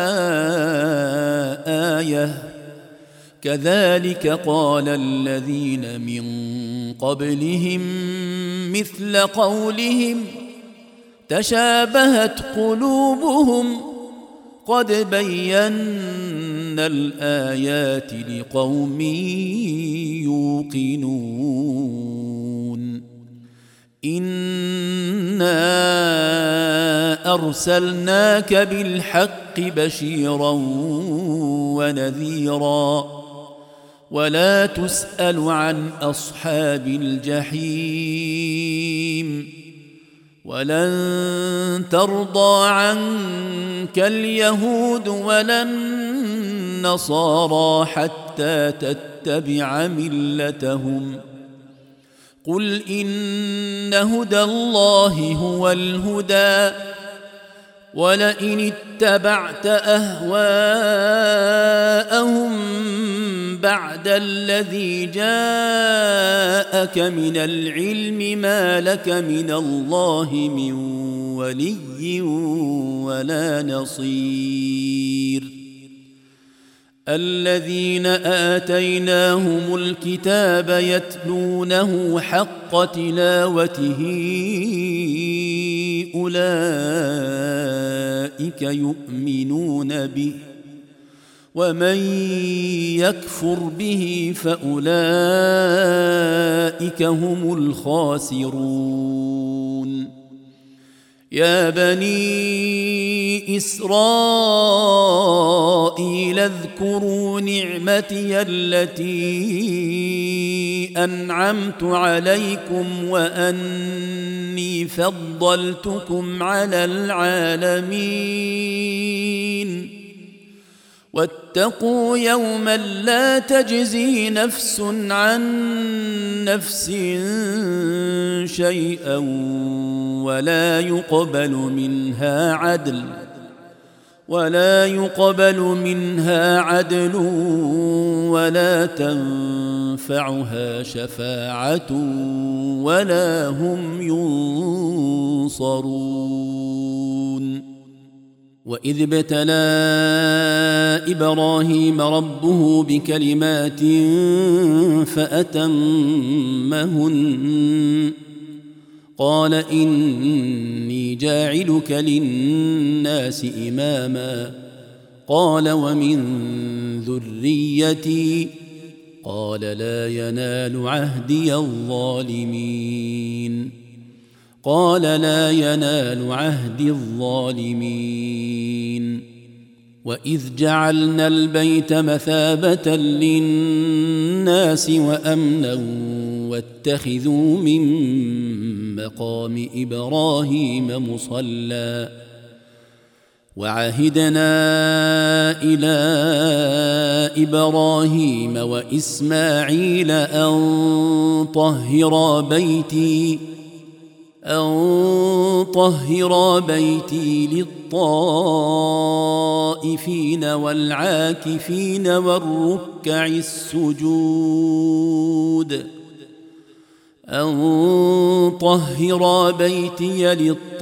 آية كذلك قال الذين من قبلهم مثل قولهم تشابهت قلوبهم قد بينا الآيات لقوم يوقنون إنا أرسلناك بالحق بشيرا ونذيرا ولا تسأل عن أصحاب الجحيم ولن ترضى عنك اليهود ولا النصارى حتى تتبع ملتهم قل إن هدى الله هو الهدى ولئن اتبعت أهواءهم بعد الذي جاءك من العلم ما لك من الله من ولي ولا نصير الذين آتيناهم الكتاب يتلونه حق تلاوته أولئك يؤمنون به ومن يكفر به فأولئك هم الخاسرون يا بني إسرائيل اذكروا نعمتي التي أنعمت عليكم وأني فضلتكم على العالمين واتقوا يوما لا تجزي نفس عن نفس شيئا ولا يقبل منها عدل ولا يقبل منها عدل ولا تنفعها شفاعة ولا هم ينصرون وإذ ابتلى إبراهيم ربه بكلمات فأتمهن قال إني جاعلك للناس إماما قال ومن ذريتي قال لا ينال عهدي الظالمين قال لا ينال عهدي الظالمين وإذ جعلنا البيت مثابة للناس وأمنا واتخذوا من مقام إبراهيم مصلى وعهدنا إلى إبراهيم وإسماعيل أن طهرا بيتي أن طهرا بيتي للطائفين والعاكفين والركع السجود أن طهرا بيتي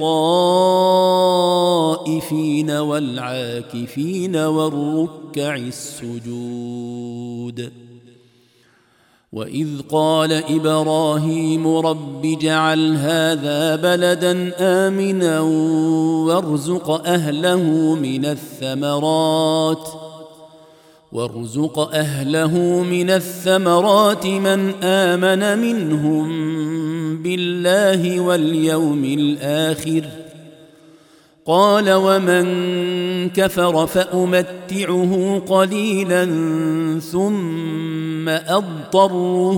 للطائفين والعاكفين والركع السجود وإذ قال إبراهيم رب اجعل هذا بلدا آمنا وارزق أهله من الثمرات وارزق أهله من الثمرات من آمن منهم بالله واليوم الآخر قال ومن كفر فأمتعه قليلا ثم أضطره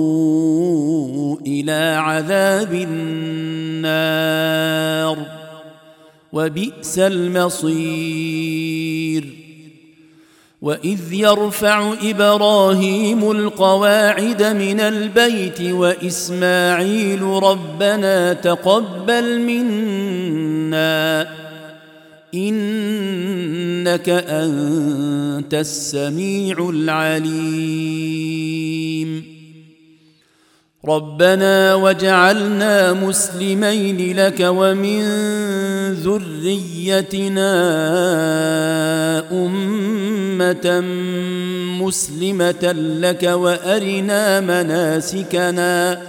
إلى عذاب النار وبئس المصير وإذ يرفع إبراهيم القواعد من البيت وإسماعيل ربنا تقبل منا إنك أنت السميع العليم ربنا وجعلنا مسلمين لك ومن ذريتنا أمة مسلمة لك وأرنا مناسكنا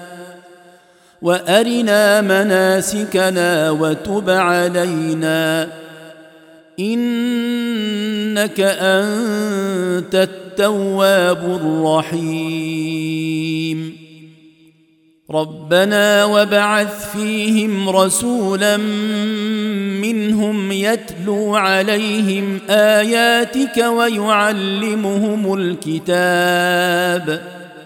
وأرنا مناسكنا وتب علينا إنك أنت التواب الرحيم ربنا وابعث فيهم رسولا منهم يتلو عليهم آياتك ويعلمهم الكتاب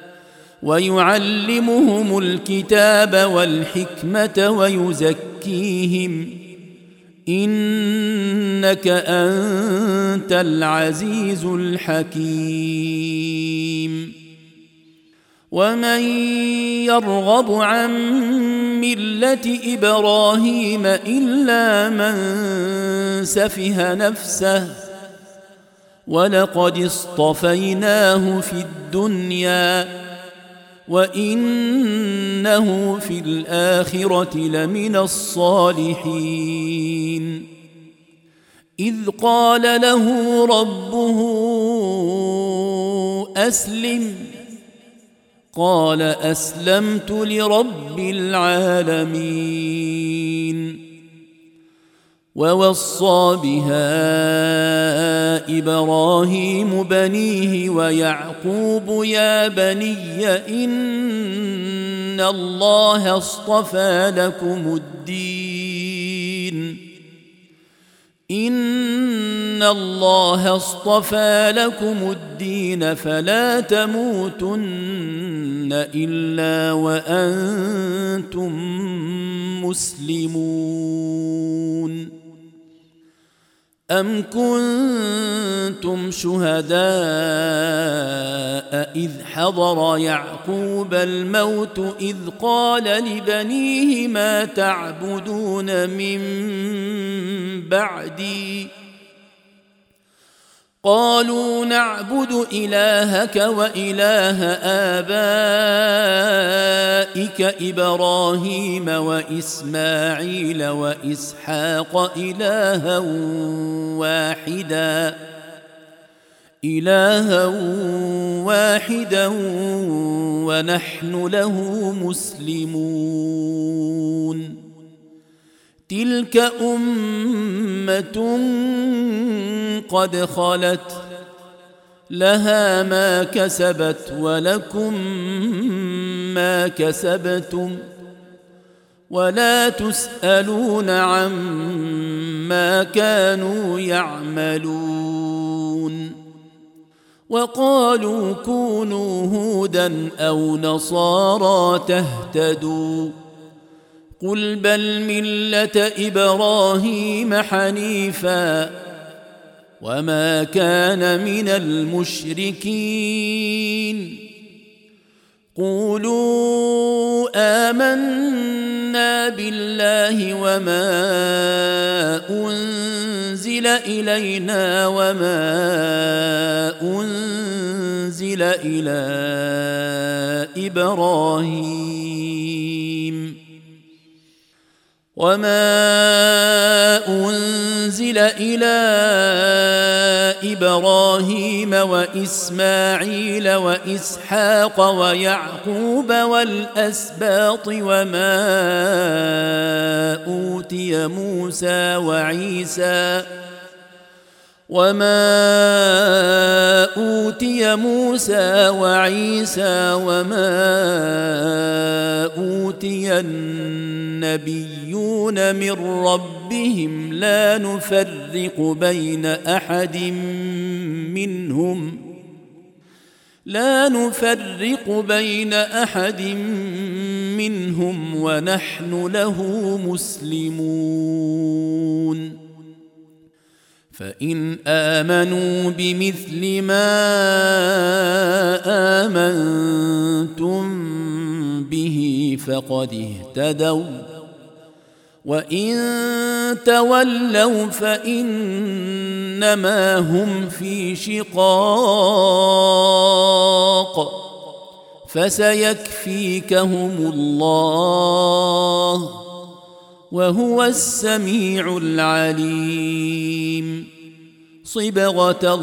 ويعلمهم الكتاب والحكمة ويزكيهم إنك أنت العزيز الحكيم ومن يرغب عن ملة إبراهيم إلا من سفه نفسه ولقد اصطفيناه في الدنيا وإنه في الآخرة لمن الصالحين إذ قال له ربه أسلم قال أسلمت لرب العالمين ووصى بها إبراهيم بنيه ويعقوب يا بني إن الله اصطفى لكم الدين إن الله اصطفى لكم الدين فلا تموتن إلا وأنتم مسلمون أم كنتم شهداء إذ حضر يعقوب الموت إذ قال لبنيه ما تعبدون من بعدي قالوا نعبد إلهك وإله آبائك إبراهيم وإسماعيل وإسحاق إلها واحدا إلها واحدا ونحن له مسلمون تلك أمة قد خلت لها ما كسبت ولكم ما كسبتم ولا تسألون عما كانوا يعملون وقالوا كونوا هودا أو نصارى تهتدوا قل بل ملة إبراهيم حنيفا وما كان من المشركين قولوا آمنا بالله وما أنزل إلينا وما أنزل إلى إبراهيم وما أنزل إلى إبراهيم وإسماعيل وإسحاق ويعقوب والأسباط وما أوتي موسى وعيسى وما أوتي موسى وعيسى وما أوتي النبيون من ربهم لا نفرق بين أحد منهم لا نفرق بين أحد منهم ونحن له مسلمون فإن آمنوا بمثل ما آمنتم به فقد اهتدوا وإن تولوا فإنما هم في شقاق فسيكفيكهم الله وهو السميع العليم صبغة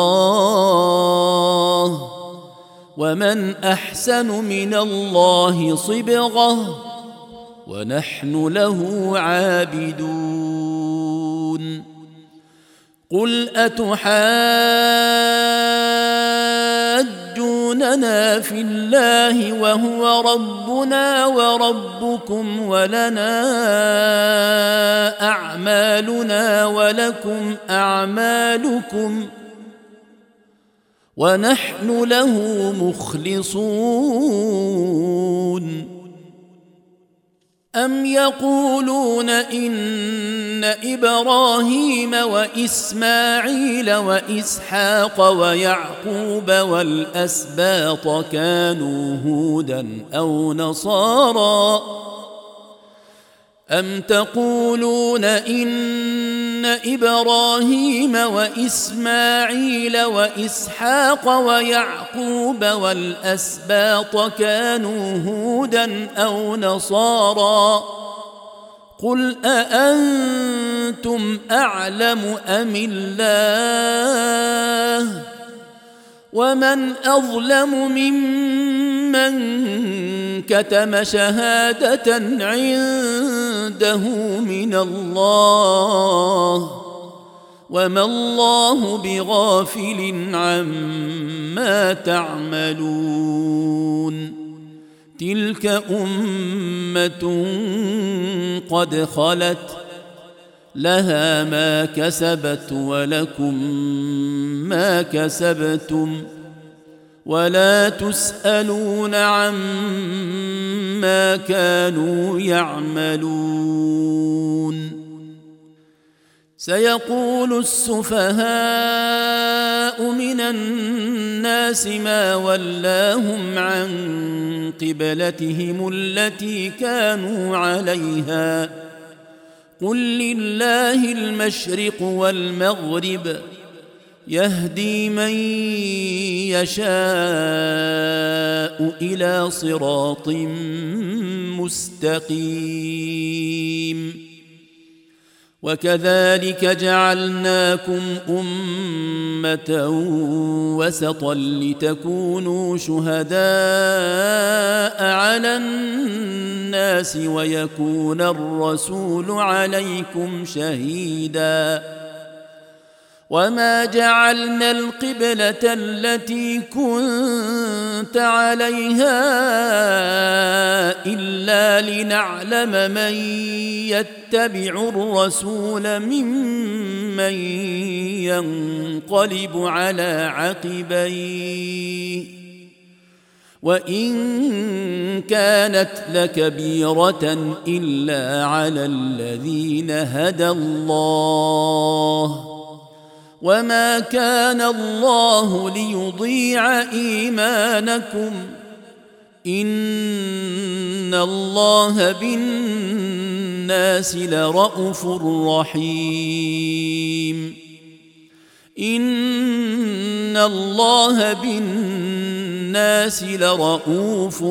الله ومن أحسن من الله صبغة ونحن له عابدون قل أتحاجوننا في الله وهو ربنا وربكم ولنا أعمالنا ولكم أعمالكم ونحن له مخلصون أم يقولون إن إبراهيم وإسماعيل وإسحاق ويعقوب والأسباط كانوا هودا أو نصارى أم تقولون إن إبراهيم وإسماعيل وإسحاق ويعقوب والأسباط كانوا هودا أو نصارى قل أأنتم أعلم أم الله ومن أظلم ممن كتم شهادة عنده من الله وما الله بغافل عما تعملون تلك أمة قد خلت لها ما كسبت ولكم ما كسبتم ولا تسألون عما كانوا يعملون سيقول السفهاء من الناس ما ولاهم عن قبلتهم التي كانوا عليها قل لله المشرق والمغرب يهدي من يشاء إلى صراط مستقيم وكذلك جعلناكم أمة وسطا لتكونوا شهداء على الناس ويكون الرسول عليكم شهيدا وما جعلنا القبلة التي كنت عليها إلا لنعلم من يتبع الرسول ممن ينقلب على عقبيه وإن كانت لكبيرة إلا على الذين هدى الله وما كان الله ليضيع إيمانكم إن الله بالناس لرءوف رحيم إن الله بالناس لرءوف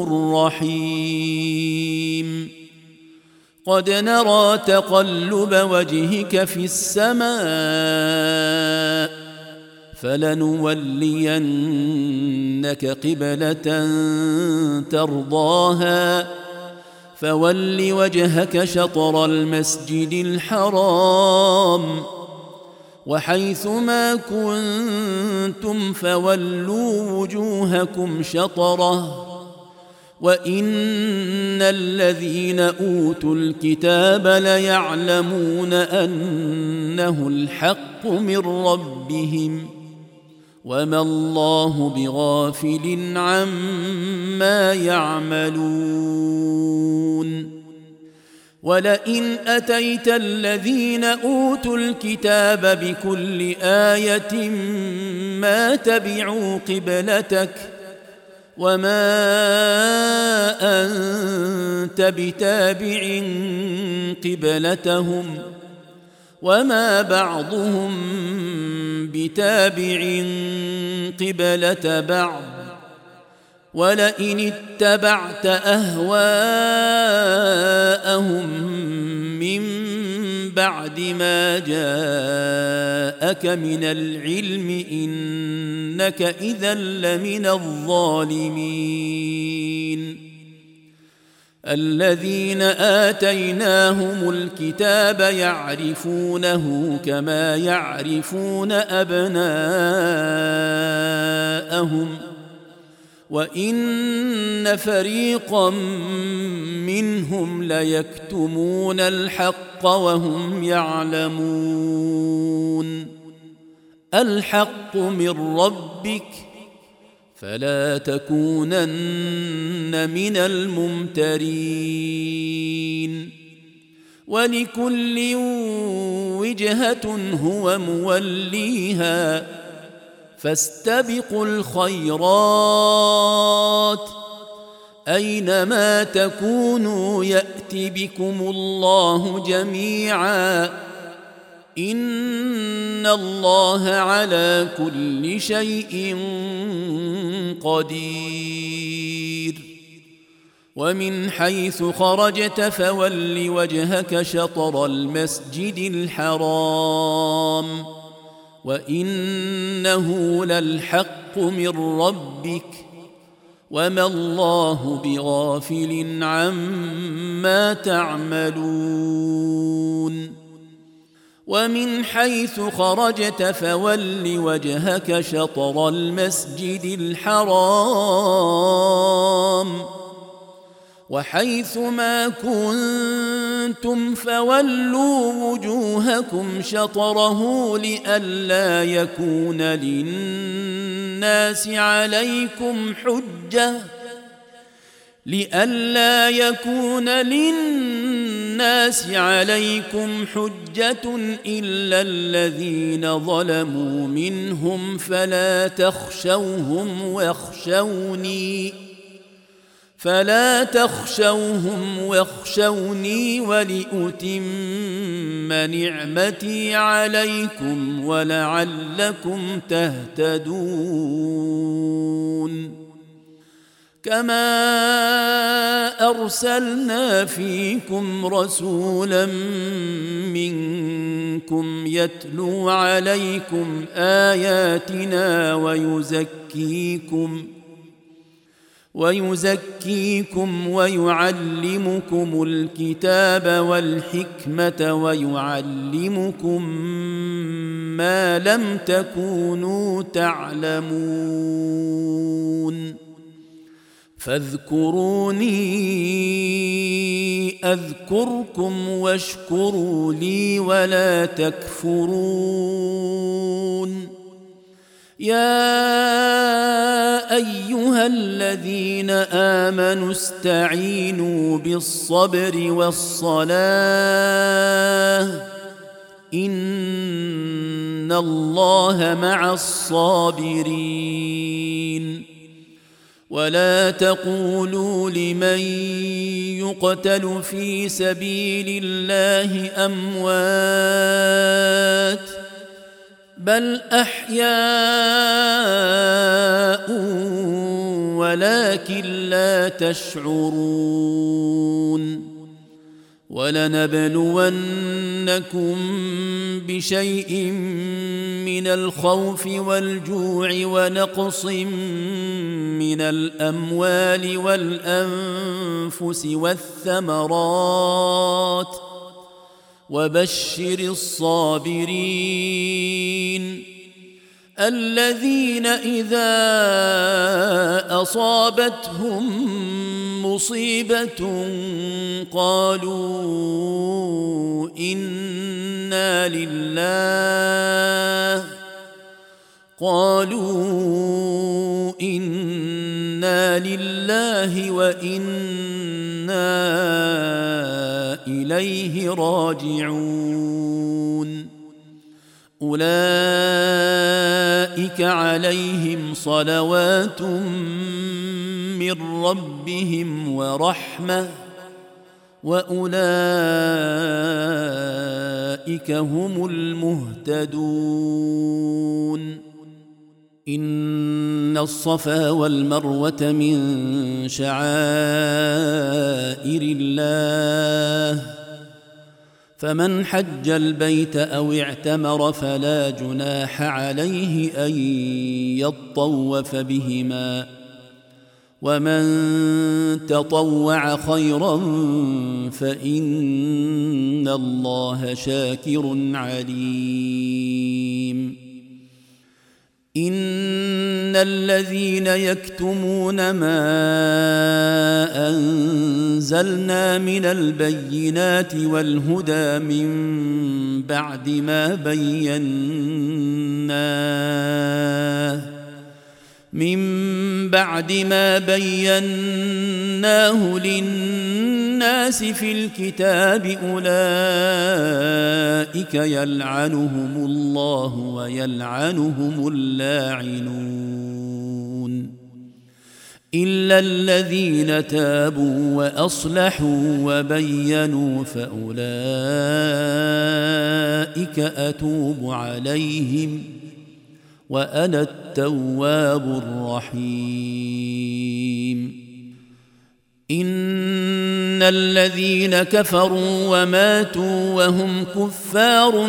رحيم قد نرى تقلب وجهك في السماء فلنولينك قبلة ترضاها فول وجهك شطر المسجد الحرام وحيث ما كنتم فولوا وجوهكم شطره وإن الذين أوتوا الكتاب ليعلمون أنه الحق من ربهم وما الله بغافل عما يعملون ولئن أتيت الذين أوتوا الكتاب بكل آية ما تبعوا قبلتك وما أنت بتابع قبلتهم وما بعضهم بتابع قبلة بعض ولئن اتبعت أهواءهم من بعد ما جاءك من العلم إنك إذا لمن الظالمين الذين آتيناهم الكتاب يعرفونه كما يعرفون أبناءهم وإن فريقا منهم ليكتمون الحق وهم يعلمون الحق من ربك فلا تكونن من الممترين ولكل وجهة هو موليها فاستبقوا الخيرات أينما تكونوا يأت بكم الله جميعا إن الله على كل شيء قدير ومن حيث خرجت فول وجهك شطر المسجد الحرام وإنه للحق من ربك وما الله بغافل عما تعملون ومن حيث خرجت فول وجهك شطر المسجد الحرام وحيث ما كنتم فولوا وجوهكم شطره لئلا يكون للناس عليكم حجة لئلا يكون للناس عليكم حجة إلا الذين ظلموا منهم فلا تخشوهم واخشوني فلا تخشوهم واخشوني ولأتم نعمتي عليكم ولعلكم تهتدون كما أرسلنا فيكم رسولا منكم يتلو عليكم آياتنا ويزكيكم ويزكيكم ويعلمكم الكتاب والحكمة ويعلمكم ما لم تكونوا تعلمون فاذكروني أذكركم واشكروا لي ولا تكفرون يا أيها الذين آمنوا استعينوا بالصبر والصلاة إن الله مع الصابرين ولا تقولوا لمن يقتل في سبيل الله أموات بل أحياء ولكن لا تشعرون ولنبلونكم بشيء من الخوف والجوع ونقص من الأموال والأنفس والثمرات وبشر الصابرين الذين إذا أصابتهم مصيبة قالوا إنا لله قالوا إنا لله وإنا إليه راجعون أولئك عليهم صلوات من ربهم ورحمة وأولئك هم المهتدون إن الصفا والمروة من شعائر الله فمن حج البيت أو اعتمر فلا جناح عليه أن يطوف بهما ومن تطوع خيرا فإن الله شاكر عليم إن الذين يكتمون ما أنزلنا من البينات والهدى من بعد ما بيناه من بعد ما بيناه للناس في الكتاب أولئك يلعنهم الله ويلعنهم اللاعنون إلا الذين تابوا وأصلحوا وبينوا فأولئك أتوب عليهم وأنا التواب الرحيم إن الذين كفروا وماتوا وهم كفار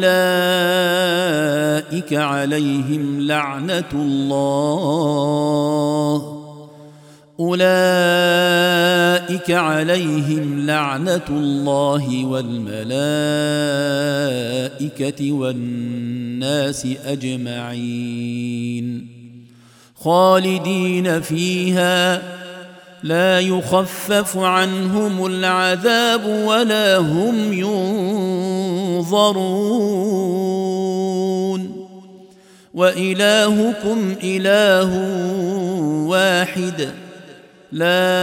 أولئك عليهم لعنة الله أولئك عليهم لعنة الله والملائكة والناس أجمعين خالدين فيها لا يخفف عنهم العذاب ولا هم ينظرون وإلهكم إله واحد لا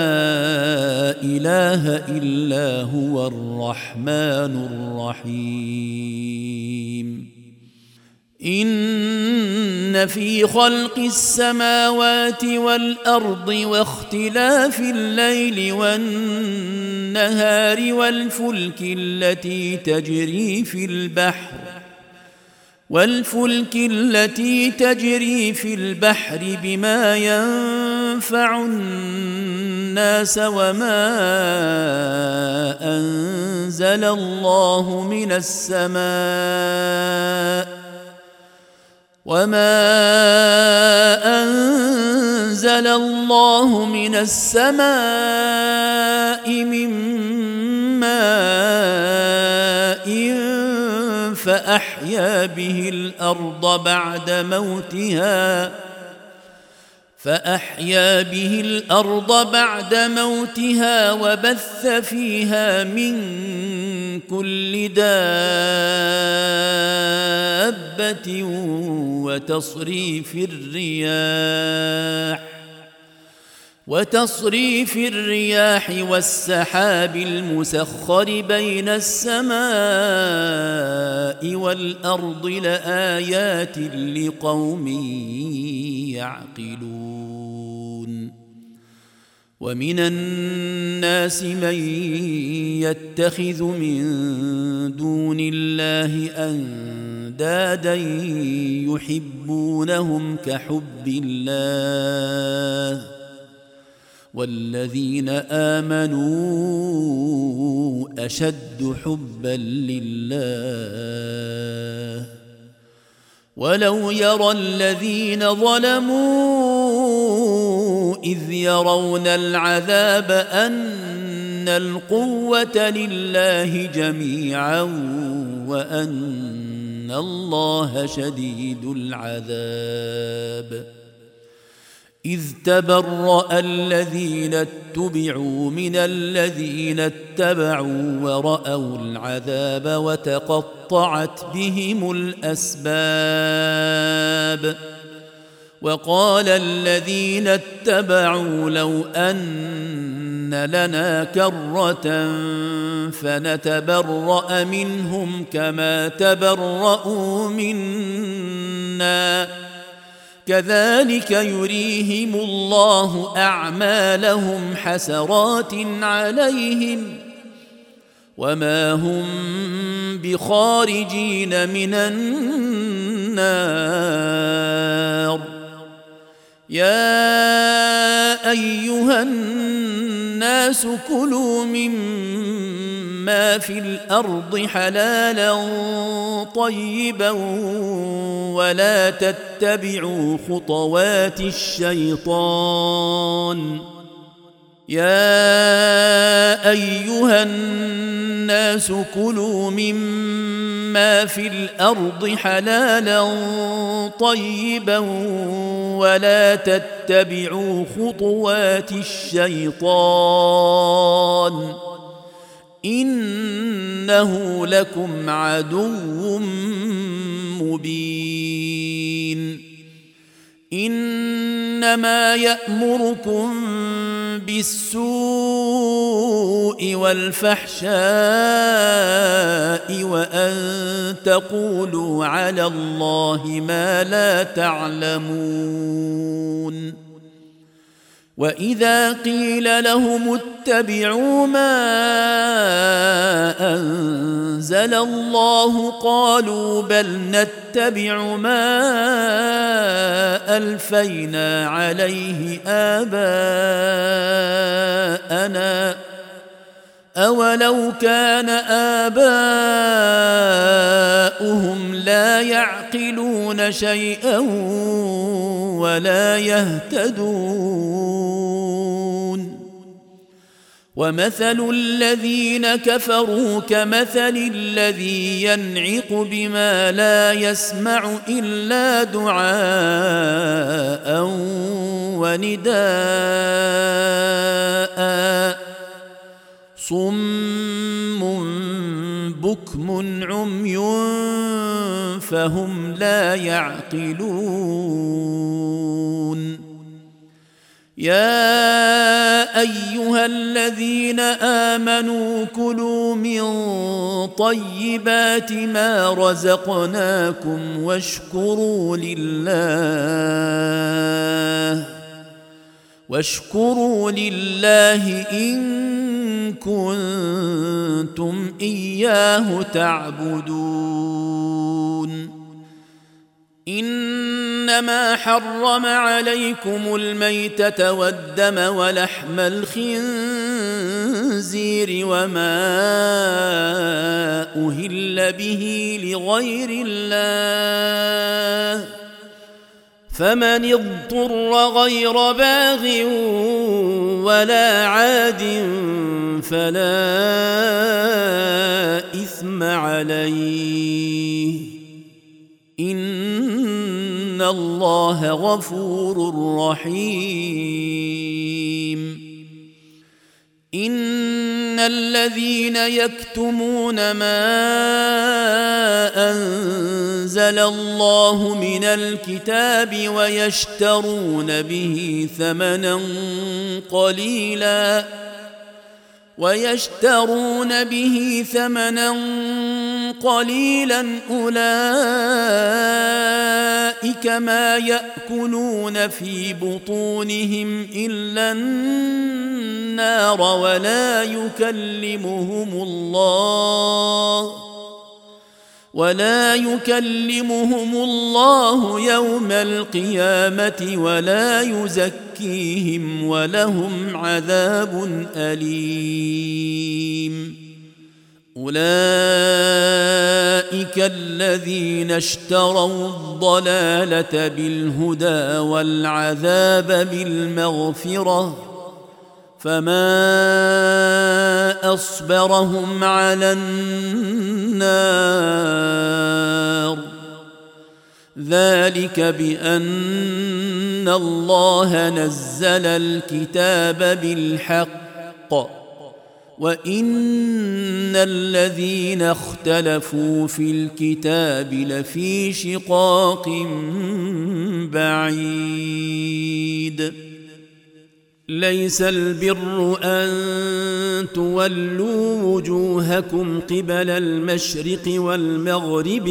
إله إلا هو الرحمن الرحيم إن في خلق السماوات والأرض واختلاف الليل والنهار والفلك التي تجري في البحر والفلك التي تجري في البحر بما ينفع ينفع الناس وما أنزل الله من السماء وما أنزل الله من السماء من ماء فأحيا به الأرض بعد موتها فأحيا به الأرض بعد موتها وبث فيها من كل دابة وتصريف الرياح وتصريف الرياح والسحاب المسخر بين السماء والأرض لآيات لقوم يعقلون ومن الناس من يتخذ من دون الله أندادا يحبونهم كحب الله والذين آمنوا أشد حبا لله ولو يرى الذين ظلموا إذ يرون العذاب أن القوة لله جميعا وأن الله شديد العذاب إذ تبرأ الذين اتبعوا من الذين اتبعوا ورأوا العذاب وتقطعت بهم الأسباب وقال الذين اتبعوا لو أن لنا كرة فنتبرأ منهم كما تبرأوا منا كذلك يريهم الله أعمالهم حسرات عليهم وما هم بخارجين من النار يا أيها الناس كلوا مما في الأرض حلالا طيبا ولا تتبعوا خطوات الشيطان يا أيها الناس كلوا مما في الأرض حلالا طيبا ولا تتبعوا خطوات الشيطان إنه لكم عدو مبين إنما يأمركم بالسوء والفحشاء وأن تقولوا على الله ما لا تعلمون وإذا قيل لهم اتبعوا ما أنزل الله قالوا بل نتبع ما ألفينا عليه آباءنا أولو كان آباؤهم لا يعقلون شيئا ولا يهتدون ومثل الذين كفروا كمثل الذي ينعق بما لا يسمع إلا دعاء ونداء صم بكم عمي فهم لا يعقلون يا أيها الذين آمنوا كلوا من طيبات ما رزقناكم واشكروا لله واشكروا لله إن كنتم إياه تعبدون إنما حرم عليكم الميتة والدم ولحم الخنزير وما أهل به لغير الله فمن اضطر غير باغ ولا عاد فلا إثم عليه إن الله غفور رحيم. إن الذين يكتمون ما أنزل الله من الكتاب ويشترون به ثمنا قليلا ويشترون به ثمنا قليلا أولئك ما يأكلون في بطونهم إلا النار ولا يكلمهم الله ولا يكلمهم الله يوم القيامة ولا يزكيهم ولهم عذاب أليم. أولئك الذين اشتروا الضلالة بالهدى والعذاب بالمغفرة فما أصبرهم على النار ذلك بأن الله نزل الكتاب بالحق وإن الذين اختلفوا في الكتاب لفي شقاق بعيد. ليس البر أن تولوا وجوهكم قبل المشرق والمغرب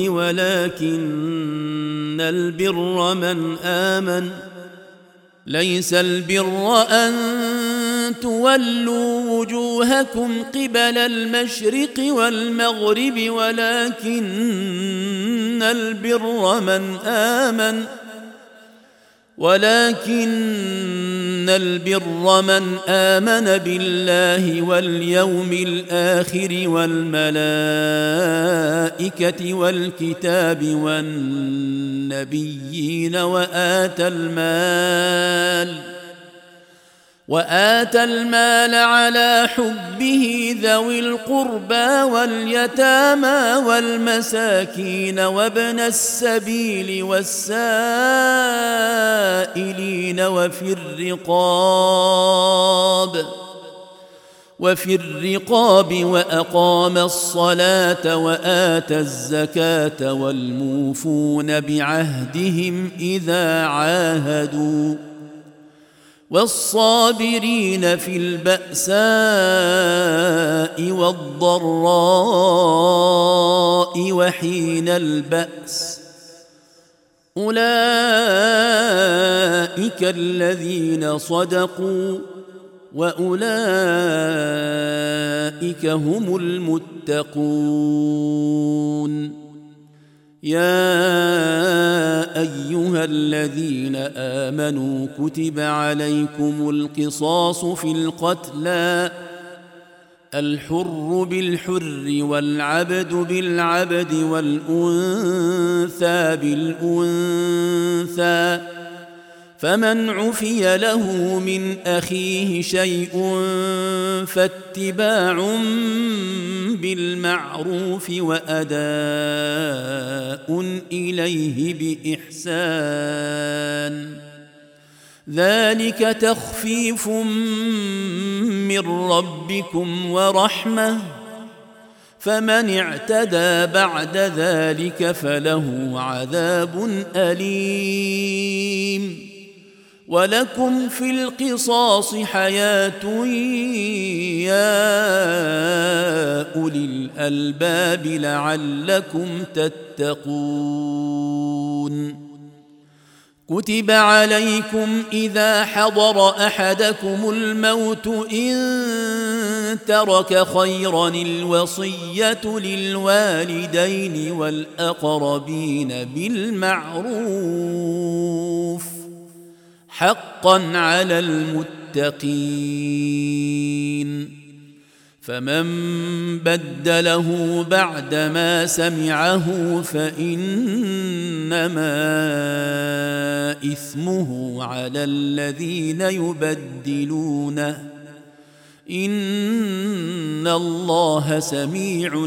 ولكن البر من آمن ليس البر أن تولوا وجوهكم قبل المشرق والمغرب ولكن البر من آمن ولكن البر من آمن بالله واليوم الآخر والملائكة والكتاب والنبيين وآتى المال وآتى المال على حبه ذوي القربى واليتامى والمساكين وابن السبيل والسائلين وفي الرقاب وفي الرقاب وأقام الصلاة وآتى الزكاة والموفون بعهدهم إذا عاهدوا والصابرين في البأساء والضراء وحين البأس أولئك الذين صدقوا وأولئك هم المتقون. يا أيها الذين آمنوا كتب عليكم القصاص في القتلى الحر بالحر والعبد بالعبد والأنثى بالأنثى فمن عفي له من أخيه شيء فاتباع بالمعروف وأداء إليه بإحسان ذلك تخفيف من ربكم ورحمة فمن اعتدى بعد ذلك فله عذاب أليم. ولكم في القصاص حياة يا أولي الألباب لعلكم تتقون. كتب عليكم إذا حضر أحدكم الموت إن ترك خيرا الوصية للوالدين والأقربين بالمعروف حقا على المتقين. فمن بدله بعدما سمعه فإنما إثمه على الذين يبدلونه إن الله سميع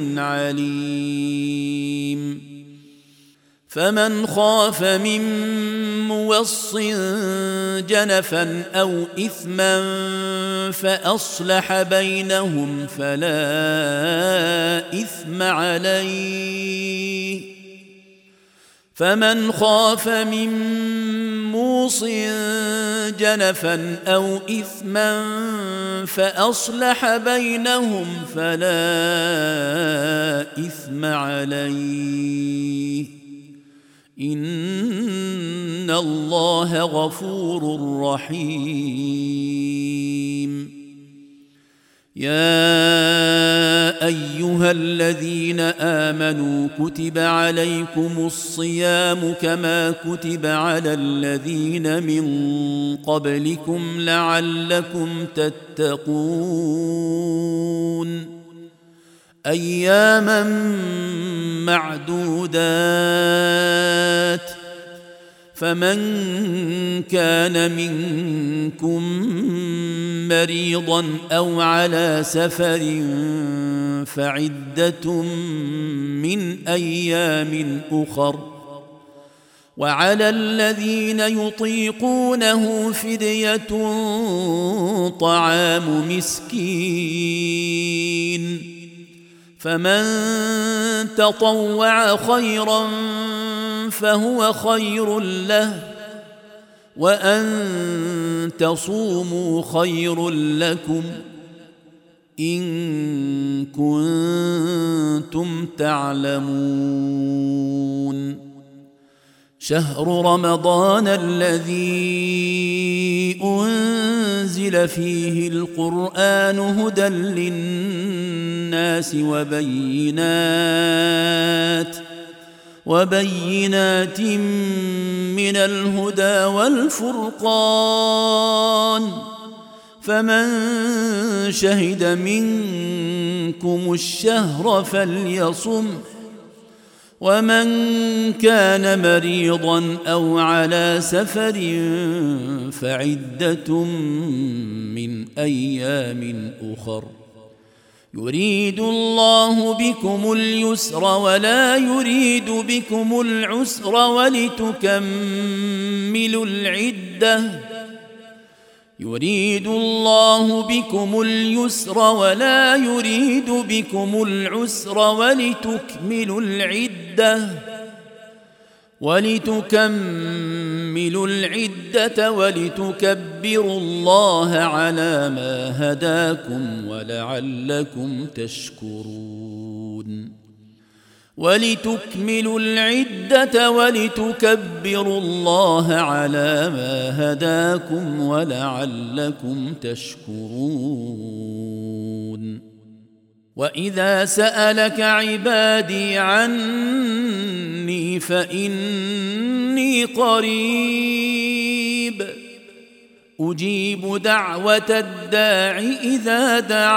عليم. فمن خاف من موص جنفا أو إثما فأصلح بينهم فلا إثم عليه. فمن خاف من موص جنفا أو إثما فأصلح بينهم فلا إثم عليه إن الله غفور رحيم. يا أيها الذين آمنوا كتب عليكم الصيام كما كتب على الذين من قبلكم لعلكم تتقون. أياما معدودات. فمن كان منكم مريضا أو على سفر فعدة من أيام أخر. وعلى الذين يطيقونه فدية طعام مسكين. فمن تطوع خيرا فهو خير له وأن تصوموا خير لكم إن كنتم تعلمون. شهر رمضان الذي أنزل فيه القرآن هدى للناس وبينات وبينات من الهدى والفرقان. فمن شهد منكم الشهر فليصم. ومن كان مريضا أو على سفر فعدة من أيام أخر. يريد الله بكم اليسر ولا يريد بكم العسر ولتكملوا العدة. يريد الله بكم اليسر ولا يريد بكم العسر ولتكملوا العدة ولتكملوا العدة ولتكبروا الله على ما هداكم ولعلكم تشكرون. ولتكملوا العدة ولتكبروا الله على ما هداكم ولعلكم تشكرون. وإذا سألك عبادي عني فإني قريب أجيب دعوة الداع إذا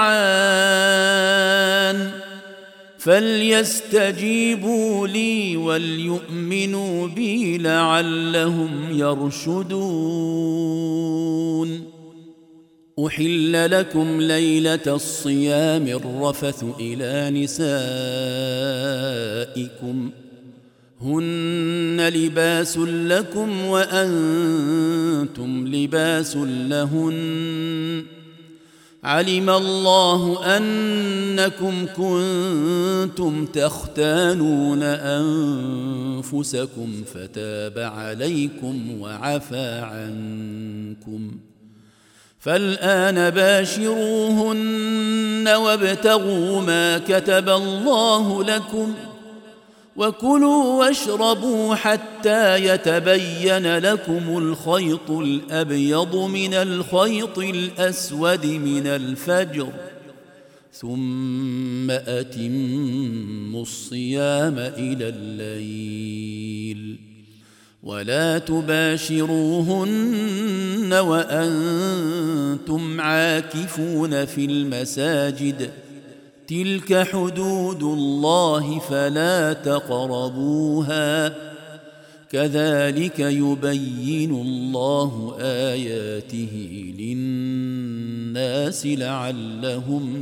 دعان فليستجيبوا لي وليؤمنوا بي لعلهم يرشدون. أحل لكم ليلة الصيام الرفث إلى نسائكم هن لباس لكم وأنتم لباس لهن. علم الله أنكم كنتم تختانون أنفسكم فتاب عليكم وعفى عنكم فالآن باشروهن وابتغوا ما كتب الله لكم وكلوا واشربوا حتى يتبين لكم الخيط الأبيض من الخيط الأسود من الفجر ثم أتموا الصيام إلى الليل ولا تباشروهن وأنتم عاكفون في المساجد تلك حدود الله فلا تقربوها كذلك يبين الله آياته للناس لعلهم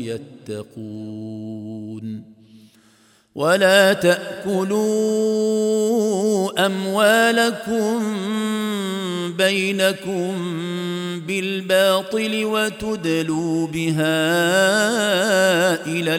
يتقون ولا تأكلوا أموالكم بينكم بالباطل وتدلوا بها إلى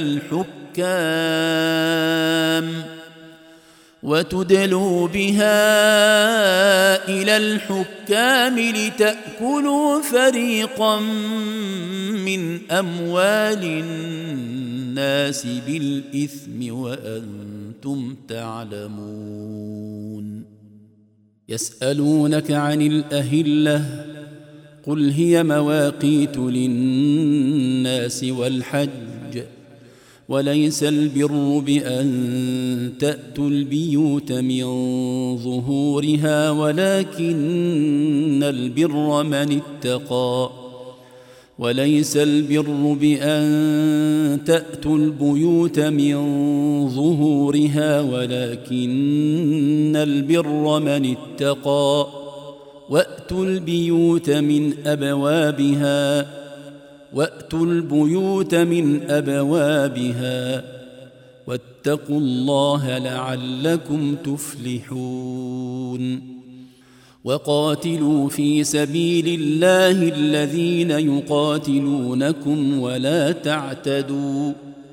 الحكام وتدلوا بها إلى الحكام لتأكلوا فريقا من أموال الناس بالإثم وأنتم تعلمون يسألونك عن الأهلة قل هي مواقيت للناس والحج وليس البر بأن تأتوا البيوت من ظهورها ولكن البر من اتقى وليس البر بأن تأتوا البيوت من ظهورها ولكن البر من اتقى وأتوا البيوت من أبوابها وأتوا البيوت من أبوابها واتقوا الله لعلكم تفلحون وقاتلوا في سبيل الله الذين يقاتلونكم ولا تعتدوا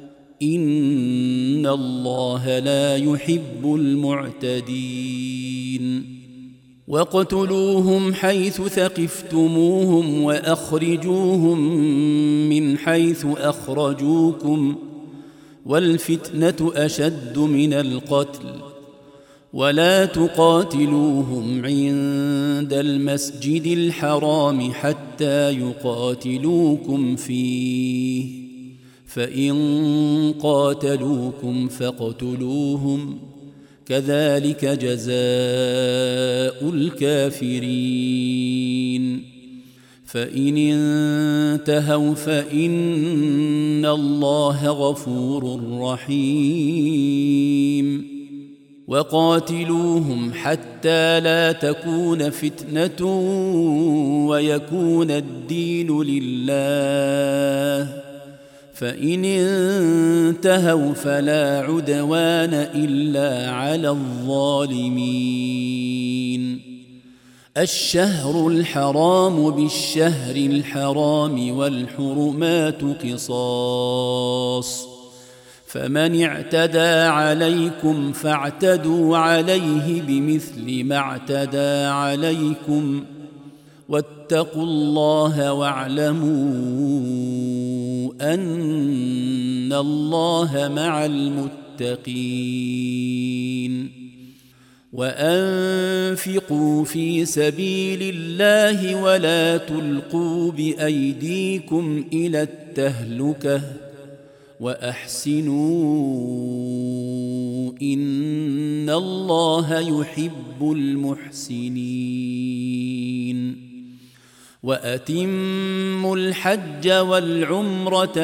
إن الله لا يحب المعتدين واقتلوهم حيث ثقفتموهم وأخرجوهم من حيث أخرجوكم والفتنة أشد من القتل ولا تقاتلوهم عند المسجد الحرام حتى يقاتلوكم فيه فإن قاتلوكم فاقتلوهم كذلك جزاء الكافرين فإن انتهوا فإن الله غفور رحيم وقاتلوهم حتى لا تكون فتنة ويكون الدين لله فإن انتهوا فلا عدوان إلا على الظالمين الشهر الحرام بالشهر الحرام والحرمات قصاص فمن اعتدى عليكم فاعتدوا عليه بمثل ما اعتدى عليكم واتقوا الله واعلموا أن الله مع المتقين وأنفقوا في سبيل الله ولا تلقوا بأيديكم إلى التهلكة وأحسنوا إن الله يحب المحسنين وأتموا الحج والعمرة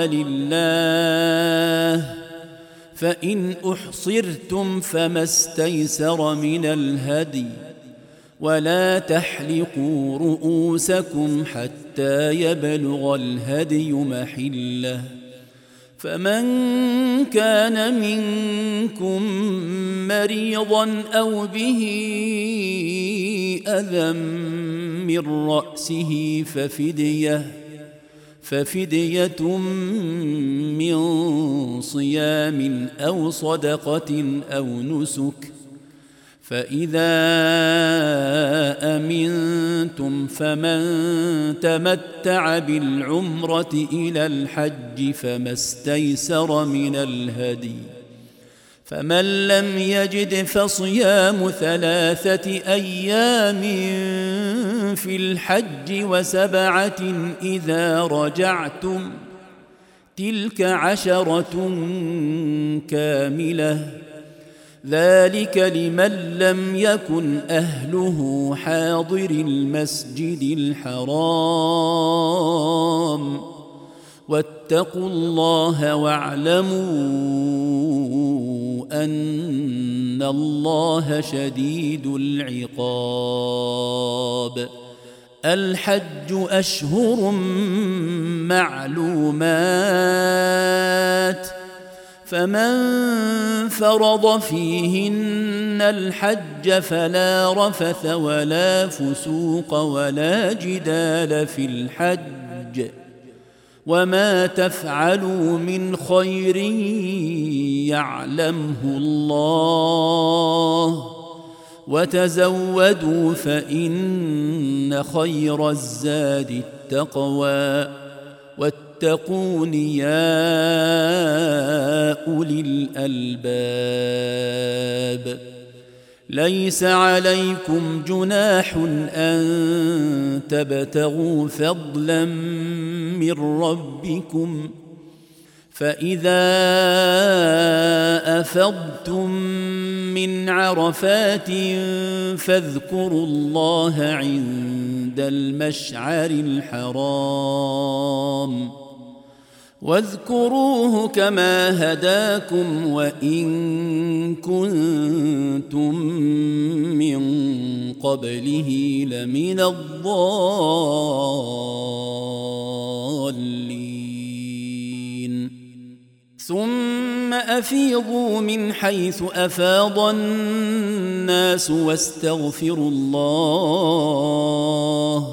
لله فإن أحصرتم فما استيسر من الهدي ولا تحلقوا رؤوسكم حتى يبلغ الهدي محله فمن كان منكم مريضا أو به أذى من رأسه ففدية ففدية من صيام أو صدقة أو نسك فإذا أمنتم فمن تمتع بالعمرة إلى الحج فما استيسر من الهدي فمن لم يجد فصيام ثلاثة أيام في الحج وسبعة إذا رجعتم تلك عشرة كاملة ذلك لمن لم يكن أهله حاضر المسجد الحرام واتقوا الله واعلموا أن الله شديد العقاب. الحج أشهر معلومات فمن فرض فيهن الحج فلا رفث ولا فسوق ولا جدال في الحج وما تفعلوا من خير يعلمه الله وتزودوا فإن خير الزاد التقوى واتقون يا أولي الألباب. ليس عليكم جناح أن تبتغوا فضلا من ربكم فإذا أفضتم من عرفات فاذكروا الله عند المشعر الحرام واذكروه كما هداكم وإن كنتم من قبله لمن الضالين. ثم أفيضوا من حيث أفاض الناس واستغفروا الله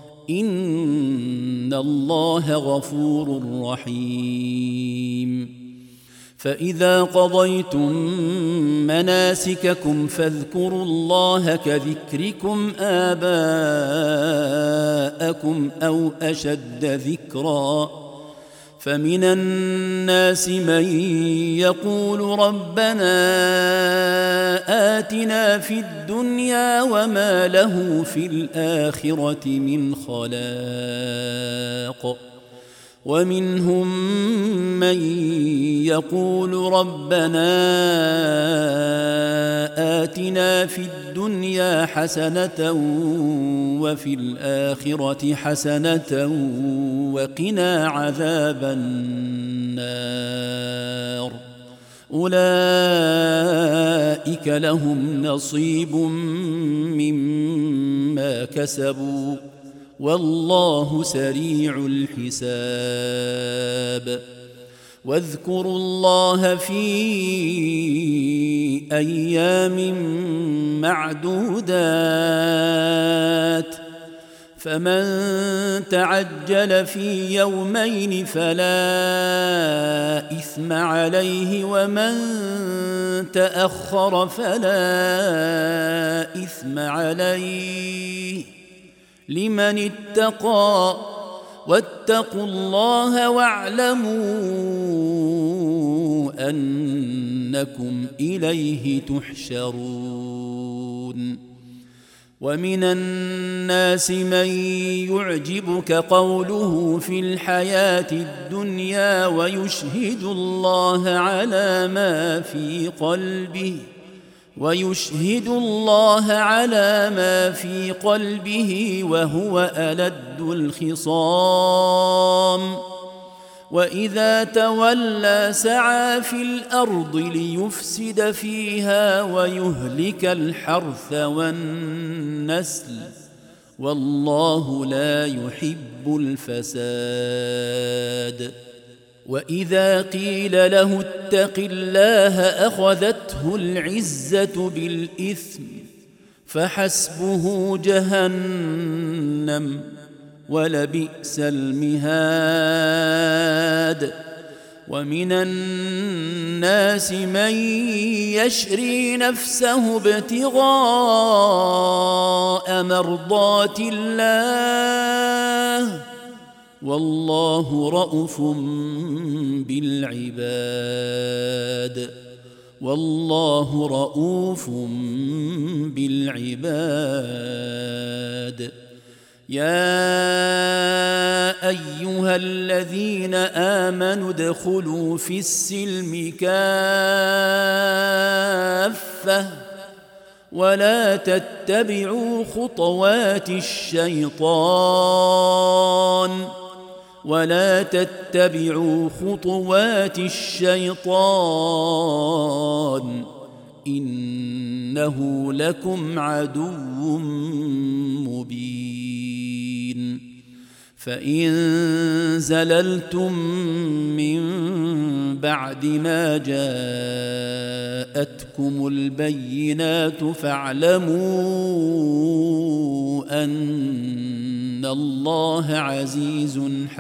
إن الله غفور رحيم. فإذا قضيتم مناسككم فاذكروا الله كذكركم آباءكم أو أشد ذكرًا فمن الناس من يقول ربنا آتنا في الدنيا وما له في الآخرة من خلاق ومنهم من يقول ربنا آتنا في الدنيا حسنة وفي الآخرة حسنة وقنا عذاب النار. أولئك لهم نصيب مما كسبوا والله سريع الحساب. واذكروا الله في أيام معدودات فمن تعجل في يومين فلا إثم عليه ومن تأخر فلا إثم عليه لمن اتقى واتقوا الله واعلموا أنكم إليه تحشرون. ومن الناس من يعجبك قوله في الحياة الدنيا ويشهد الله على ما في قلبه ويشهد الله على ما في قلبه وهو ألد الخصام وإذا تولى سعى في الأرض ليفسد فيها ويهلك الحرث والنسل والله لا يحب الفساد. وإذا قيل له اتق الله أخذته العزة بالإثم فحسبه جهنم ولبئس المهاد. ومن الناس من يشري نفسه ابتغاء مرضات الله والله رءوف بالعباد. والله رؤوف بالعباد. يا أيها الذين آمنوا ادخلوا في السلم كافة ولا تتبعوا خطوات الشيطان ولا تتبعوا خطوات الشيطان إنه لكم عدو مبين. فإن زللتم من بعد ما جاءتكم البينات فاعلموا أن الله عزيز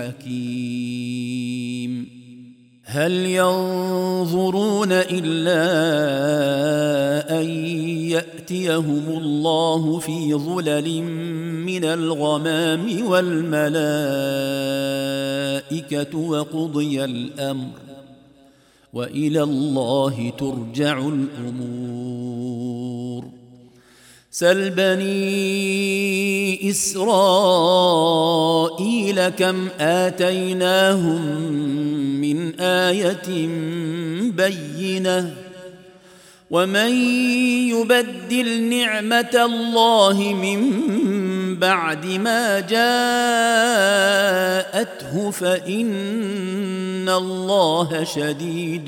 حكيم. هل ينظرون إلا أن يأتيهم الله في ظلل من الغمام والملائكة وقضي الأمر وإلى الله ترجع الأمور. سل بني إسرائيل كم آتيناهم من آية بينة ومن يبدل نعمة الله من بعد ما جاءته فإن الله شديد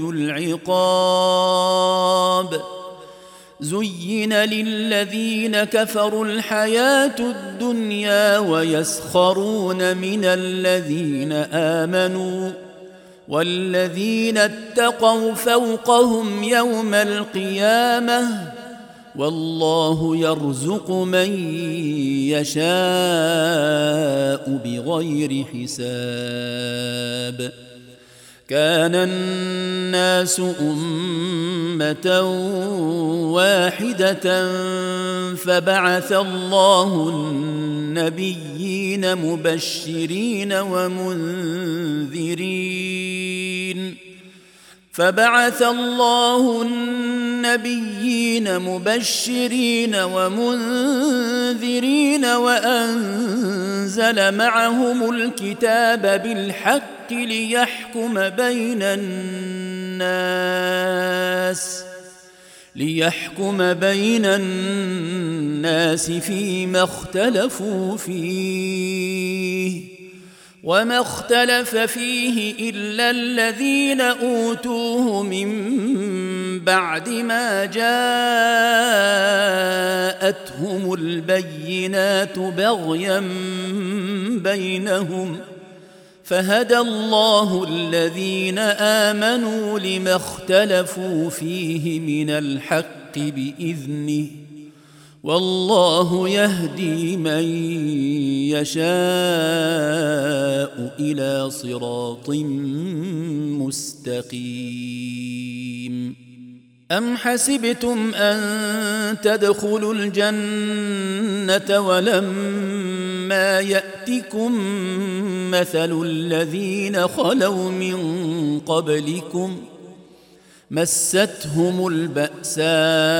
العقاب. زين للذين كفروا الحياة الدنيا ويسخرون من الذين آمنوا والذين اتقوا فوقهم يوم القيامة والله يرزق من يشاء بغير حساب. كان الناس أمة واحدة فبعث الله النبيين مبشرين ومنذرين فبعث الله النبيين مبشرين ومنذرين وأنزل معهم الكتاب بالحق ليحكم بين الناس ليحكم بين الناس فيما اختلفوا فيه وما اختلف فيه إلا الذين أوتوه من بعد ما جاءتهم البينات بغيا بينهم فهدى الله الذين آمنوا لما اختلفوا فيه من الحق بإذنه والله يهدي من يشاء إلى صراط مستقيم. أم حسبتم أن تدخلوا الجنة ولما يأتكم مثل الذين خلوا من قبلكم مستهم البأساء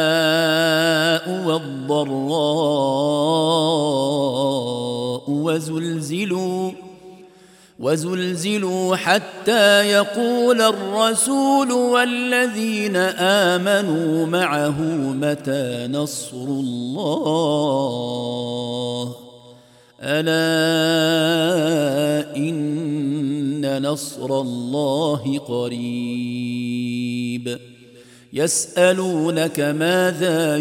والضراء وزلزلوا وزلزلوا حتى يقول الرسول والذين آمنوا معه متى نصر الله ألا إن نصر الله قريب. يسألونك ماذا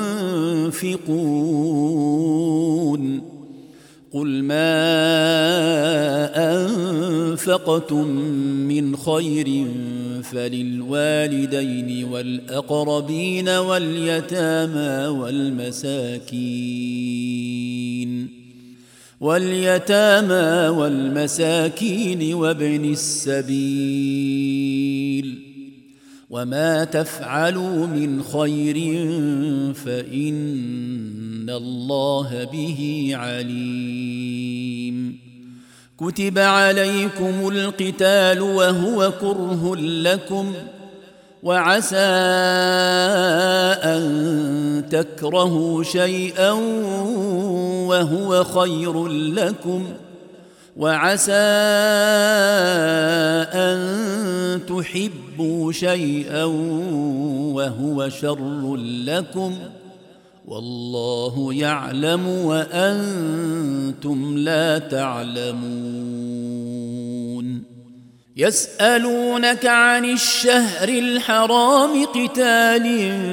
ينفقون قل ما أنفقتم من خير فللوالدين والأقربين واليتامى والمساكين واليتامى والمساكين وابن السبيل وما تفعلوا من خير فإن الله به عليم. كتب عليكم القتال وهو كره لكم وعسى أن تكرهوا شيئا وهو خير لكم، وعسى أن تحبوا شيئا وهو شر لكم، والله يعلم وأنتم لا تعلمون. يسألونك عن الشهر الحرام قتال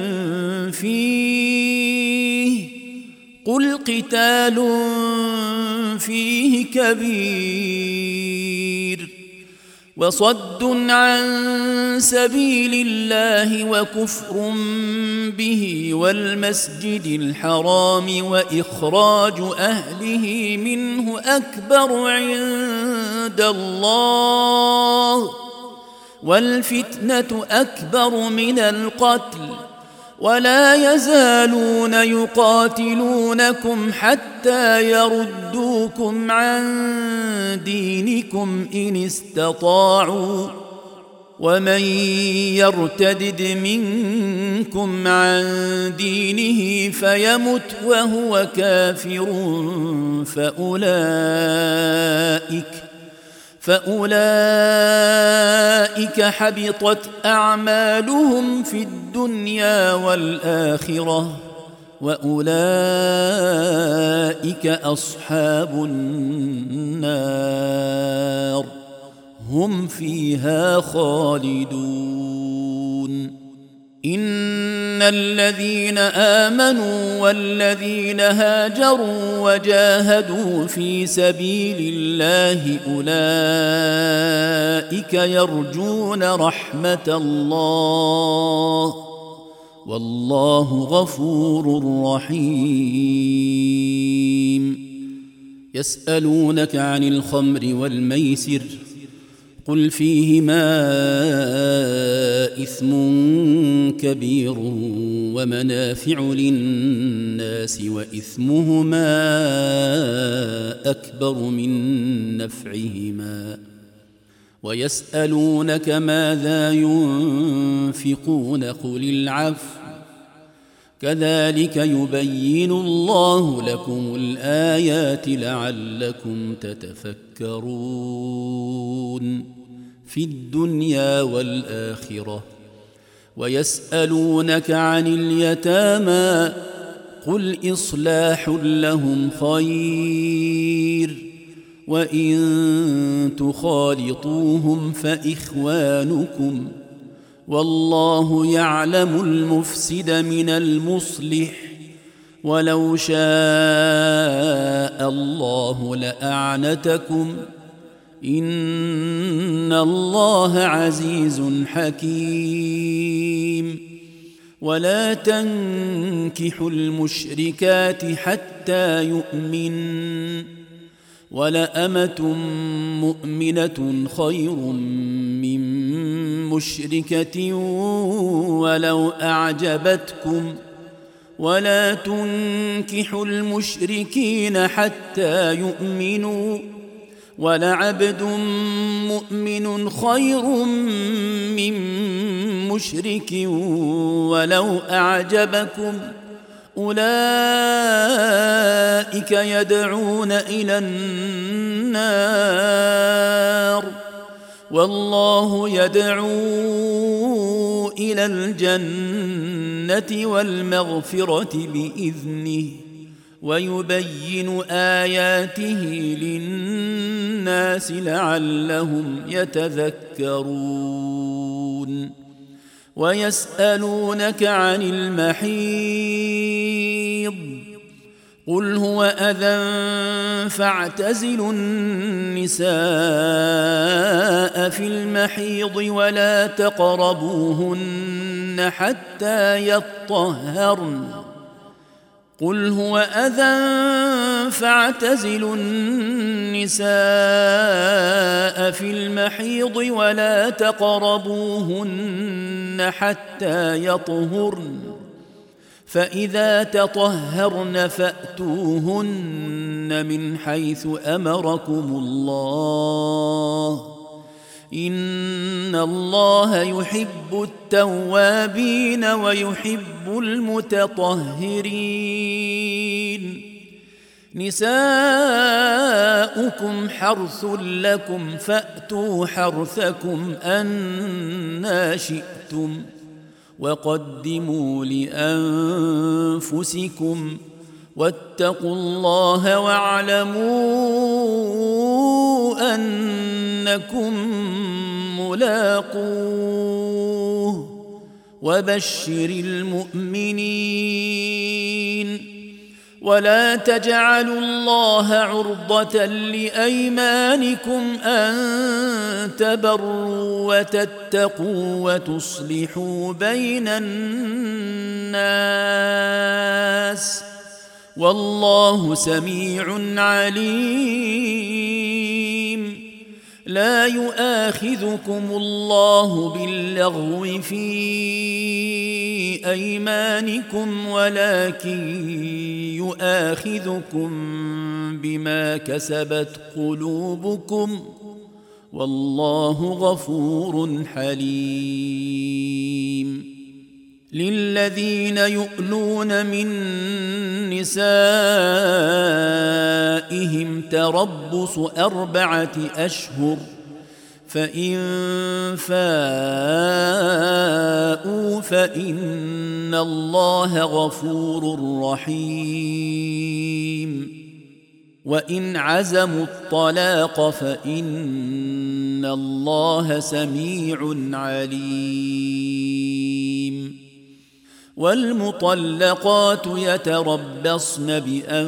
فيه، قل قتال فيه كبير، وصد عن سبيل الله وكفر به والمسجد الحرام وإخراج أهله منه أكبر عند الله، والفتنة أكبر من القتل، ولا يزالون يقاتلونكم حتى يردوكم عن دينكم إن استطاعوا، ومن يرتدد منكم عن دينه فيمت وهو كافر فأولئك فأولئك حبطت أعمالهم في الدنيا والآخرة، وأولئك أصحاب النار هم فيها خالدون. إن الذين آمنوا والذين هاجروا وجاهدوا في سبيل الله أولئك يرجون رحمة الله، والله غفور رحيم. يسألونك عن الخمر والميسر، قل فيهما إثم كبير ومنافع للناس وإثمهما أكبر من نفعهما، ويسألونك ماذا ينفقون قل العفو، كذلك يبين الله لكم الآيات لعلكم تتفكرون في الدنيا والآخرة. ويسألونك عن اليتامى قل إصلاح لهم خير، وإن تخالطوهم فإخوانكم، والله يعلم المفسد من المصلح، ولو شاء الله لأعنتكم، إن الله عزيز حكيم. ولا تنكحوا المشركات حتى يؤمنن، ولأمة مؤمنة خير من مشركة ولو أعجبتكم، ولا تنكحوا المشركين حتى يؤمنوا، ولعبد مؤمن خير من مشرك ولو أعجبكم، أولئك يدعون إلى النار، والله يدعو إلى الجنة والمغفرة بإذنه، ويبين آياته للناس لعلهم يتذكرون. ويسألونك عن المحيض قل هو أذى فاعتزلوا النساء في المحيض ولا تقربوهن حتى يطهرن، قل هو أذى فاعتزلوا النساء في المحيض ولا تقربوهن حتى يطهرن، فإذا تطهرن فأتوهن من حيث أمركم الله، إن الله يحب التوابين ويحب المتطهرين. نساؤكم حرث لكم فأتوا حرثكم أنى شئتم وقدموا لأنفسكم واتقوا الله واعلموا أنكم ملاقوه وبشر المؤمنين. ولا تجعلوا الله عرضة لأيمانكم أن تبروا وتتقوا وتصلحوا بين الناس والله سميع عليم. لا يؤاخذكم الله باللغو في أيمانكم ولكن يؤاخذكم بما كسبت قلوبكم والله غفور حليم. للذين يؤلون من نسائهم تربص أربعة أشهر فإن فاءوا فإن الله غفور رحيم. وإن عزموا الطلاق فإن الله سميع عليم. والمطلقات يتربصن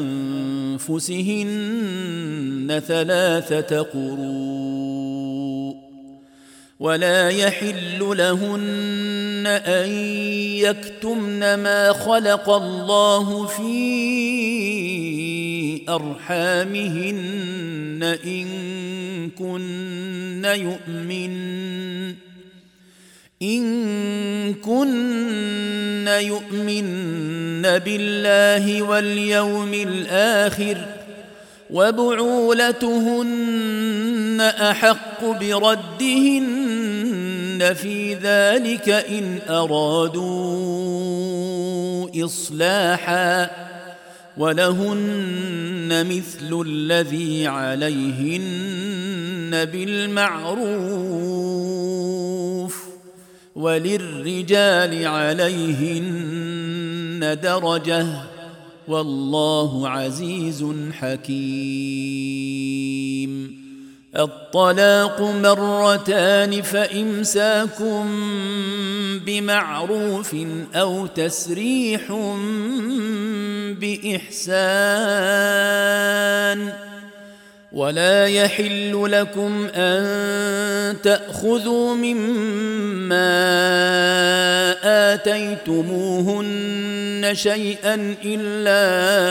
بأنفسهن ثلاثة قروء ولا يحل لهن أن يكتمن ما خلق الله في أرحامهن إن كن يؤمن إن كن يؤمن بالله واليوم الآخر وبعولتهن أحق بردهن في ذلك إن أرادوا إصلاحا ولهن مثل الذي عليهن بالمعروف وللرجال عليهن درجة والله عزيز حكيم. الطلاق مرتان فإمساك بمعروف أو تسريح بإحسان. ولا يحل لكم أن تأخذوا مما آتيتموهن شيئا إلا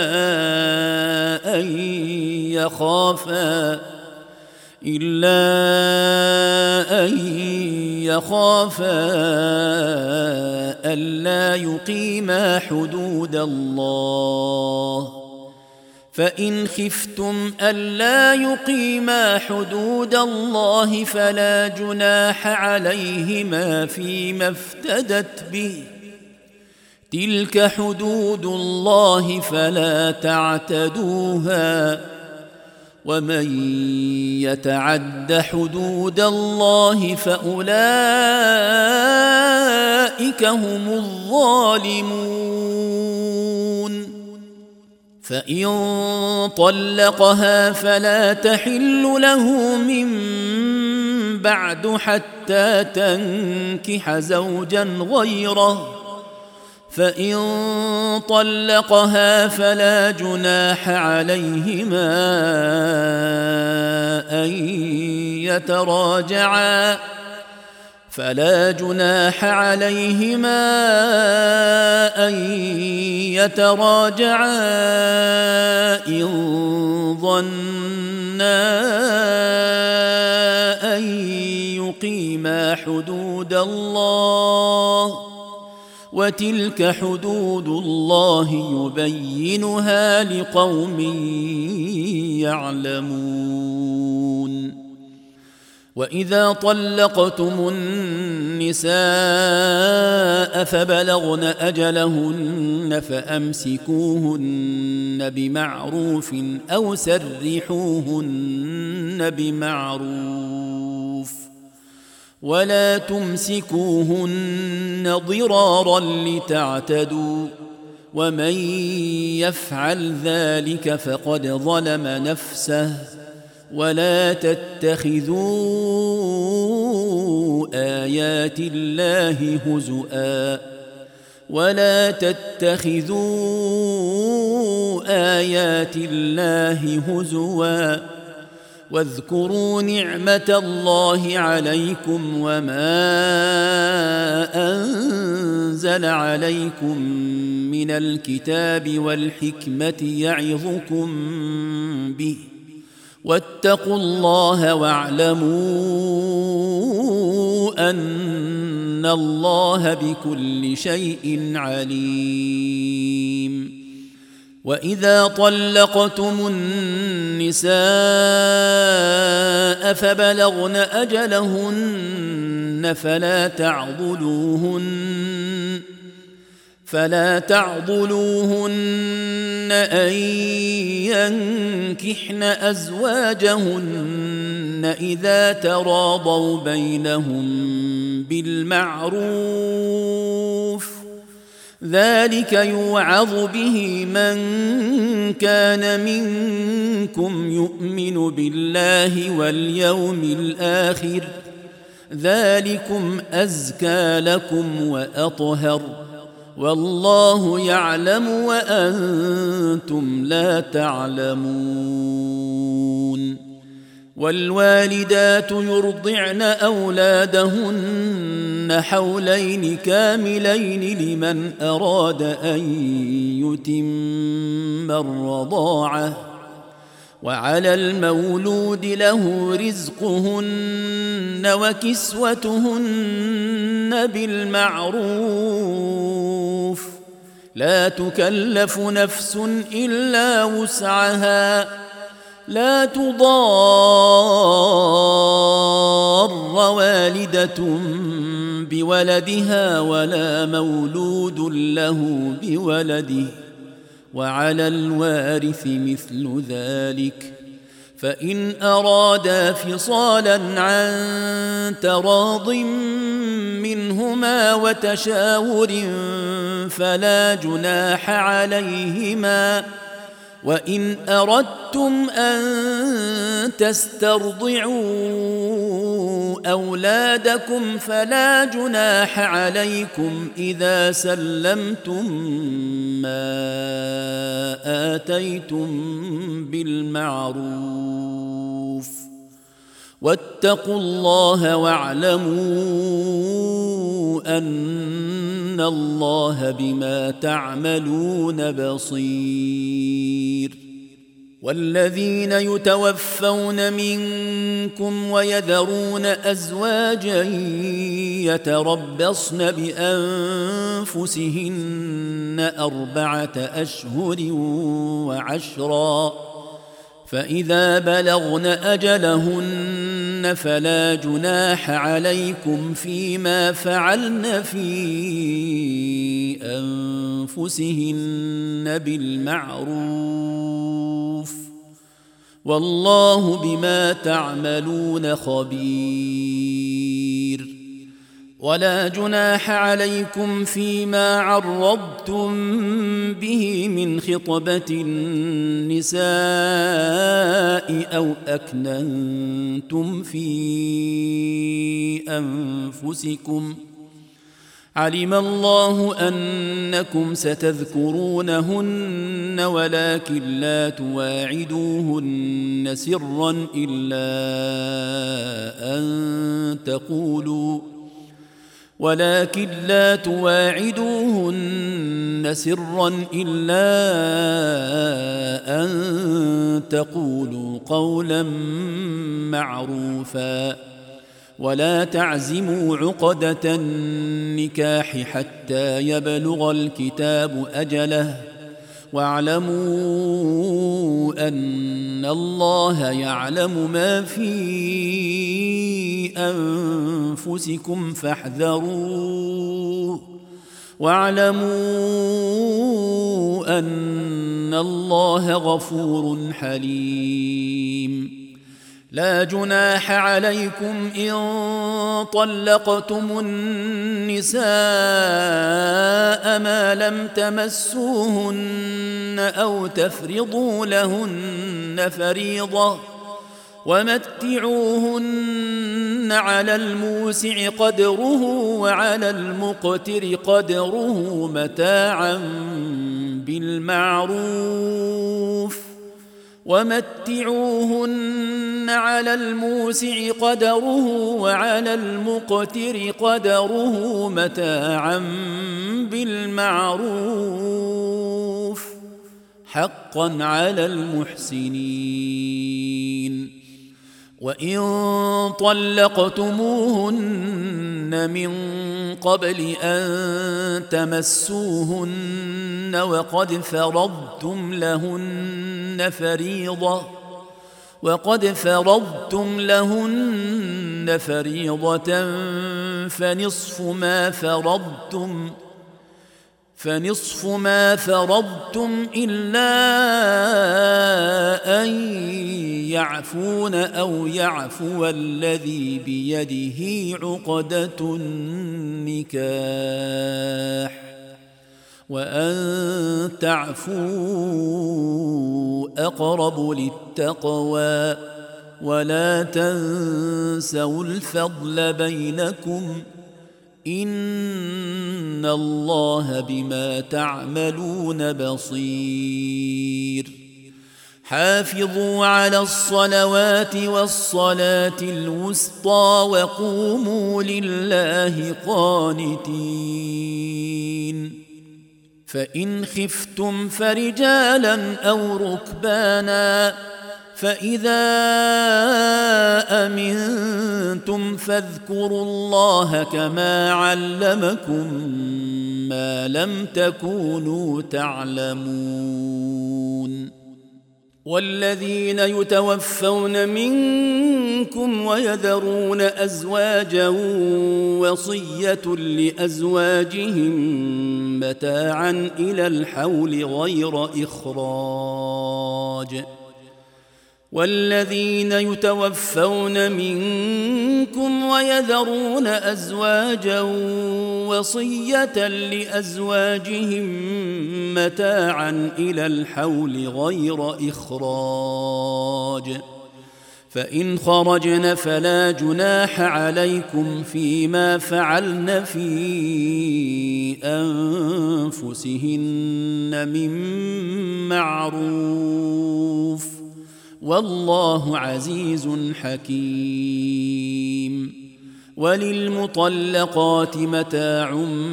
أن يخافا إلا أن يخافا ألا يقيما حدود الله فإن خفتم ألا يقيما حدود الله فلا جناح عليهما فيما افتدت به تلك حدود الله فلا تعتدوها ومن يتعد حدود الله فأولئك هم الظالمون. فإن طلقها فلا تحل له من بعد حتى تنكح زوجا غيره فإن طلقها فلا جناح عليهما أن يتراجعا فلا جناح عليهما أن يتراجعا إن ظنا أن يقيما حدود الله وتلك حدود الله يبينها لقوم يعلمون. وإذا طلقتم النساء فبلغن أجلهن فأمسكوهن بمعروف أو سرحوهن بمعروف ولا تمسكوهن ضرارا لتعتدوا ومن يفعل ذلك فقد ظلم نفسه ولا تتخذوا آيات الله هزؤا ولا تتخذوا آيات الله هزوا واذكروا نعمة الله عليكم وما أنزل عليكم من الكتاب والحكمة يعظكم به واتقوا الله واعلموا أن الله بكل شيء عليم. وإذا طلقتم النساء فبلغن أجلهن فلا تعضلوهن فلا تعضلوهن أن ينكحن أزواجهن إذا تراضوا بينهم بالمعروف ذلك يوعظ به من كان منكم يؤمن بالله واليوم الآخر ذلكم أزكى لكم وأطهر والله يعلم وأنتم لا تعلمون. والوالدات يرضعن أولادهن حولين كاملين لمن أراد أن يتم الرضاعة وعلى المولود له رزقهن وكسوتهن بالمعروف لا تكلف نفس إلا وسعها لا تضار والدة بولدها ولا مولود له بولده وعلى الوارث مثل ذلك فإن أرادا فصالا عن تراض منهما وتشاور فلا جناح عليهما وإن أردتم أن تسترضعوا أولادكم فلا جناح عليكم إذا سلمتم ما آتيتم بالمعروف واتقوا الله واعلموا أن الله بما تعملون بصير. والذين يتوفون منكم ويذرون أزواجا يتربصن بأنفسهن أربعة أشهر وعشرا فإذا بلغن أجلهن فلا جناح عليكم فيما فعلن في أنفسهن بالمعروف والله بما تعملون خبير. ولا جناح عليكم فيما عرضتم به من خطبة النساء أو أكننتم في أنفسكم علم الله أنكم ستذكرونهن ولكن لا تواعدوهن سرا إلا أن تقولوا ولكن لا تواعدوهن سرا إلا أن تقولوا قولا معروفا ولا تعزموا عقدة النكاح حتى يبلغ الكتاب أجله واعلموا أن الله يعلم ما في أنفسكم فاحذروه واعلموا أن الله غفور حليم. لا جناح عليكم إن طلقتم النساء ما لم تمسوهن أو تفرضوا لهن فريضة ومتعوهن على الموسع قدره وعلى المقتر قدره متاعا بالمعروف ومتعوهن على الموسع قدره وعلى المقتر قدره متاعا بالمعروف حقا على المحسنين. وإن طلقتموهن من قبل أن تمسوهن وقد فرضتم لهن فريضة وقد فرضتم لهن فريضة فنصف ما فرضتم فنصف ما فرضتم إلا أن يعفون أو يعفو الذي بيده عقدة النكاح وأن تعفوا أقرب للتقوى ولا تنسوا الفضل بينكم إن الله بما تعملون بصير. حافظوا على الصلوات والصلاة الوسطى وقوموا لله قانتين. فإن خفتم فرجالا أو ركبانا فإذا أمنتم فاذكروا الله كما علمكم ما لم تكونوا تعلمون. والذين يتوفون منكم ويذرون أزواجا وصية لأزواجهم متاعا إلى الحول غير إخراج والذين يتوفون منكم ويذرون أزواجا وصية لأزواجهم متاعا إلى الحول غير إخراج فإن خرجن فلا جناح عليكم فيما فعلن في أنفسهن من معروف والله عزيز حكيم. وللمطلقات متاع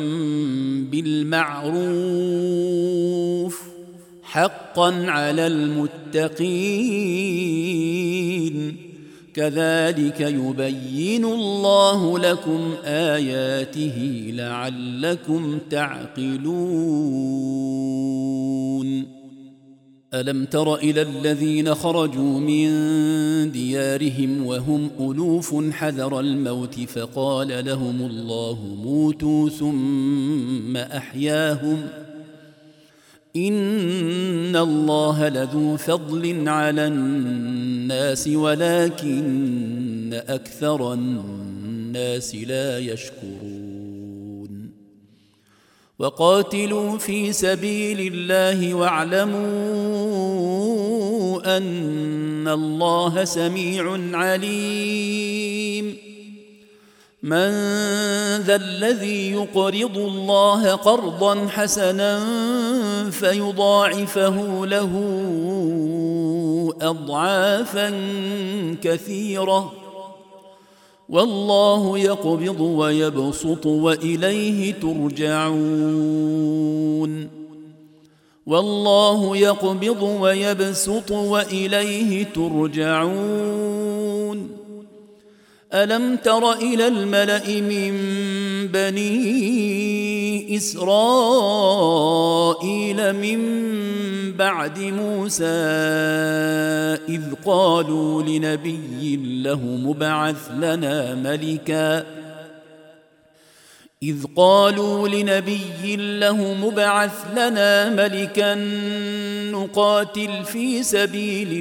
بالمعروف حقا على المتقين كذلك يبين الله لكم آياته لعلكم تعقلون. ألم تر إلى الذين خرجوا من ديارهم وهم ألوف حذر الموت فقال لهم الله موتوا ثم أحياهم إن الله لذو فضل على الناس ولكن أكثر الناس لا يشكرون. وقاتلوا في سبيل الله واعلموا أن الله سميع عليم. من ذا الذي يقرض الله قرضا حسنا فيضاعفه له أضعافا كثيرة والله يقبض ويبسط وإليه ترجعون. والله يقبض ويبسط وإليه ترجعون. ألم تر إلى الملأ من بني إسرائيل من بعد موسى إذ قالوا لنبي له مبعث لنا ملكا إذ قالوا لنبي له مبعث لنا ملكا نقاتل في سبيل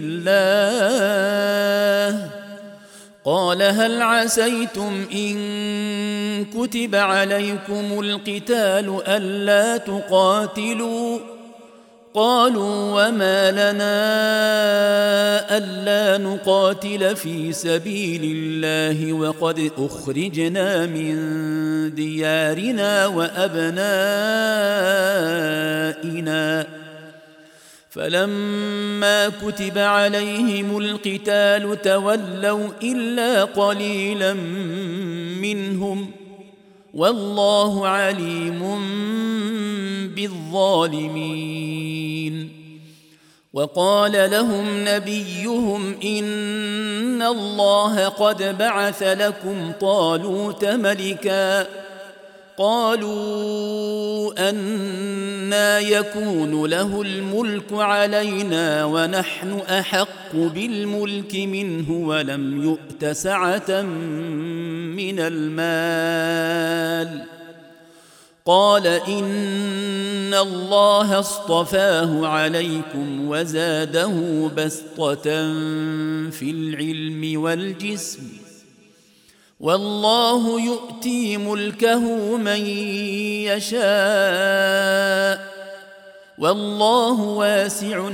الله قال هل عسيتم إن كتب عليكم القتال ألا تقاتلوا قالوا وما لنا ألا نقاتل في سبيل الله وقد أخرجنا من ديارنا وأبنائنا فلما كتب عليهم القتال تولوا إلا قليلا منهم والله عليم بالظالمين وقال لهم نبيهم إن الله قد بعث لكم طالوت ملكا قالوا أنى يكون له الملك علينا ونحن أحق بالملك منه ولم يؤت سعة من المال قال إن الله اصطفاه عليكم وزاده بسطة في العلم والجسم والله يؤتي ملكه من يشاء والله واسع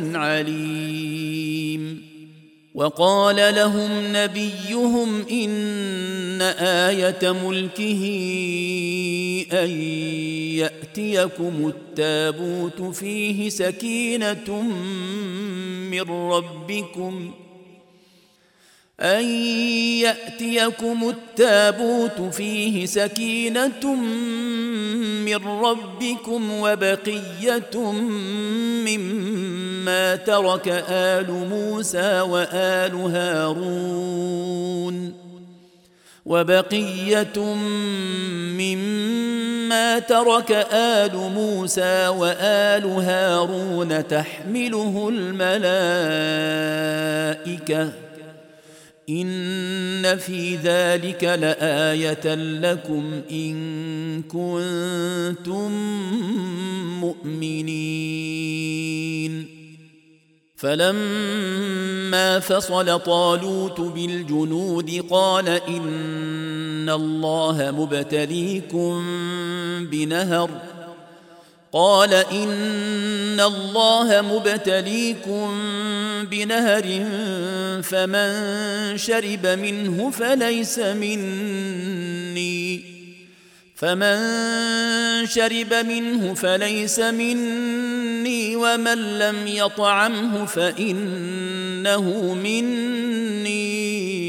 عليم وقال لهم نبيهم إن آية ملكه أن يأتيكم التابوت فيه سكينة من ربكم أن يأتيكم التابوت فيه سكينة من ربكم وبقية مما ترك آل موسى وآل هارون وبقية مما ترك آل موسى وآل هارون تحمله الملائكة إن في ذلك لآية لكم إن كنتم مؤمنين فلما فصل طالوت بالجنود قال إن الله مبتليكم بنهر قال إن الله مبتليكم بنهر فمن شرب منه فليس مني فمن شرب منه فليس مني ومن لم يطعمه فإنه مني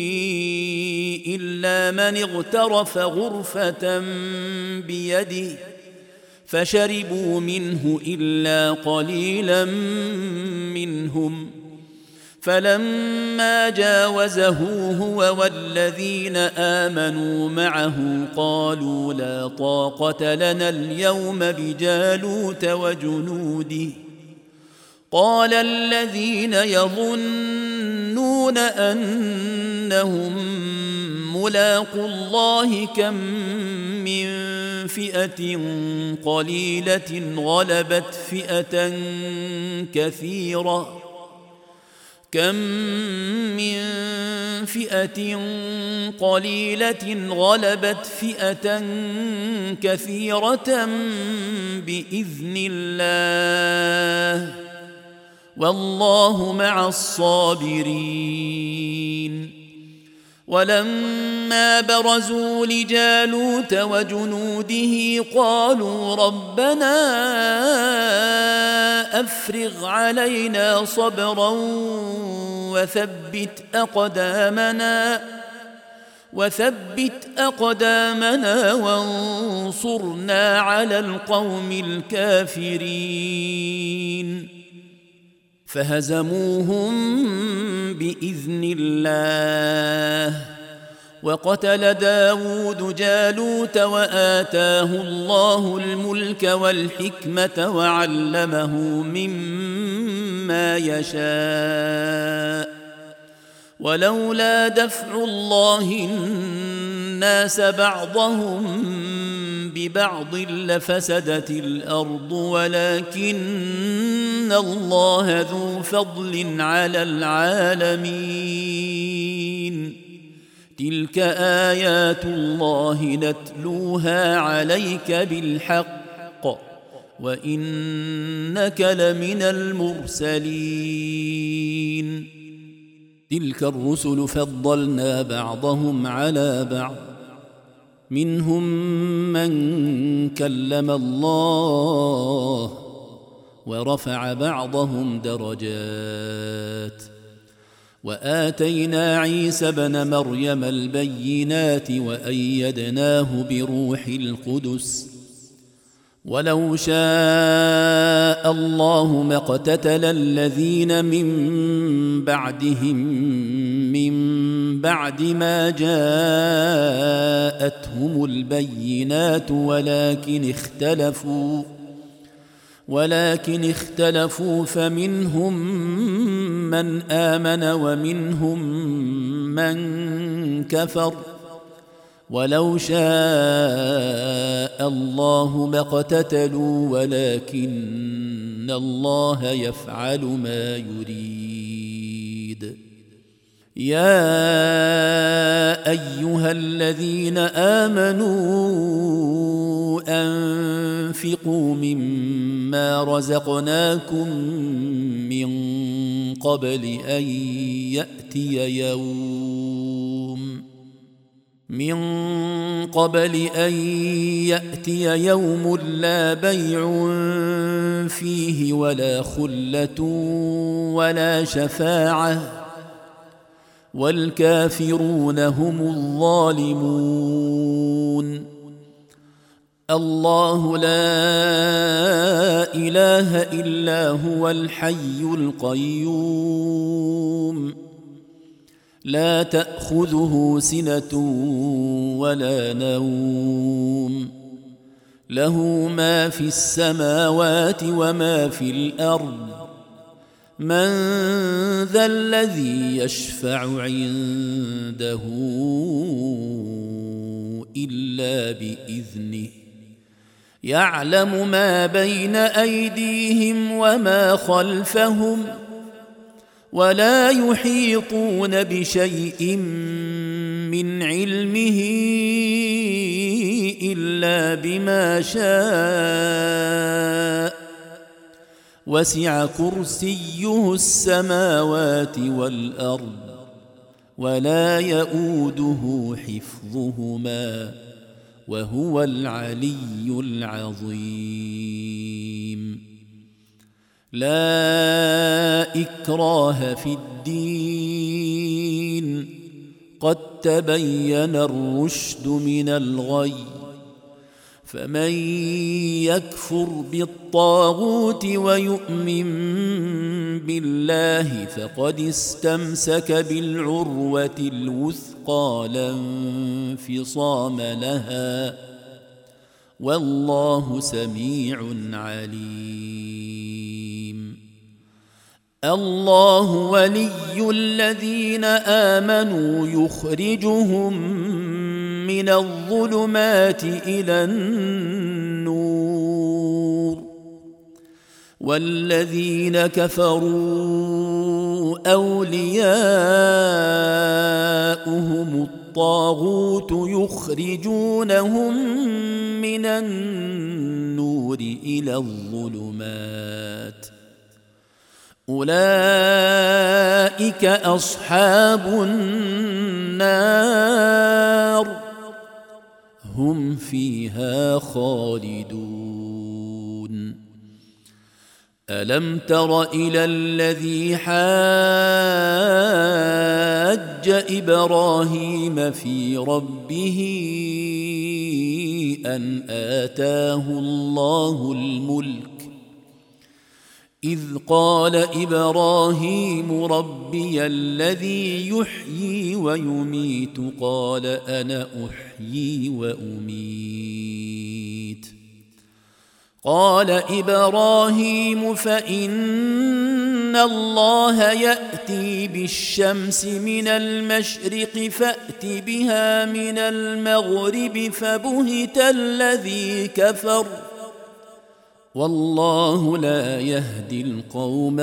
إلا من اغترف غرفة بيده فشربوا منه إلا قليلا منهم فلما جاوزه هو والذين آمنوا معه قالوا لا طاقة لنا اليوم بجالوت وجنوده قال الذين يظنون أنهم ملاقو الله كم من فئة قليلة غلبت فئة كثيرة كم من فئة قليلة غلبت فئة كثيرة بإذن الله والله مع الصابرين ولما برزوا لجالوت وجنوده قالوا ربنا أفرغ علينا صبرا وثبت أقدامنا وثبت أقدامنا وانصرنا على القوم الكافرين فهزموهم بإذن الله وقتل داود جالوت وآتاه الله الملك والحكمة وعلمه مما يشاء ولولا دفع الله الناس بعضهم ببعض لفسدت الأرض ولكن الله ذو فضل على العالمين تلك آيات الله نتلوها عليك بالحق وإنك لمن المرسلين تلك الرسل فضلنا بعضهم على بعض منهم من كلم الله ورفع بعضهم درجات وآتينا عيسى ابن مريم البينات وأيدناه بروح القدس ولو شاء الله ما اقتتل الذين من بعدهم من بعد ما جاءتهم البينات ولكن اختلفوا ولكن اختلفوا فمنهم من آمن ومنهم من كفر ولو شاء الله ما اقتتلوا ولكن الله يفعل ما يريد يا أيها الذين آمنوا أنفقوا مما رزقناكم من قبل أن يأتي يوم من قبل أن يأتي يوم لا بيع فيه ولا خلة ولا شفاعة والكافرون هم الظالمون الله لا إله إلا هو الحي القيوم لا تأخذه سنة ولا نوم له ما في السماوات وما في الأرض من ذا الذي يشفع عنده إلا بإذنه يعلم ما بين أيديهم وما خلفهم ولا يحيطون بشيء من علمه إلا بما شاء وسع كرسيه السماوات والأرض ولا يؤوده حفظهما وهو العلي العظيم لا إكراه في الدين قد تبين الرشد من الغي فمن يكفر بالطاغوت ويؤمن بالله فقد استمسك بالعروة الوثقى لا انفصام لها والله سميع عليم الله ولي الذين آمنوا يخرجهم من الظلمات إلى النور والذين كفروا أولياؤهم الطاغوت يخرجونهم من النور إلى الظلمات أولئك أصحاب النار هم فيها خالدون ألم تر إلى الذي حاج إبراهيم في ربه أن آتاه الله الملك إذ قال إبراهيم ربي الذي يحيي ويميت قال أنا أحيي وأميت قال إبراهيم فإن الله يأتي بالشمس من المشرق فأت بها من المغرب فبهت الذي كفر والله لا يهدي القوم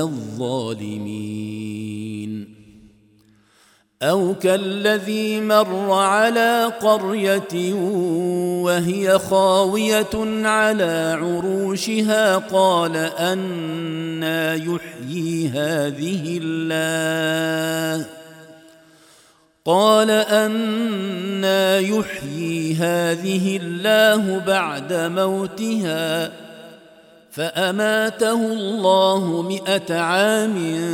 الظالمين أو كالذي مر على قرية وهي خاوية على عروشها قال أنى يحيي هذه الله قال أنى يحيي هذه الله بعد موتها فأماته الله مئة عام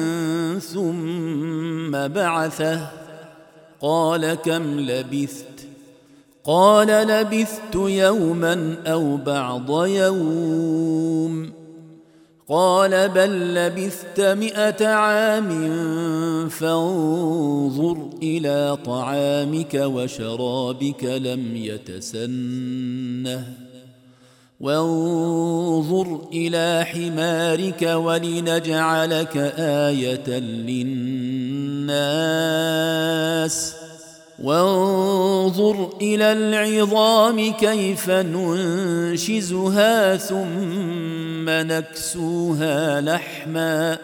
ثم بعثه قال كم لبثت قال لبثت يوما أو بعض يوم قال بل لبثت مئة عام فانظر إلى طعامك وشرابك لم يتسنه وانظر إلى حمارك ولنجعلك آية للناس وانظر إلى العظام كيف ننشزها ثم نكسوها لحما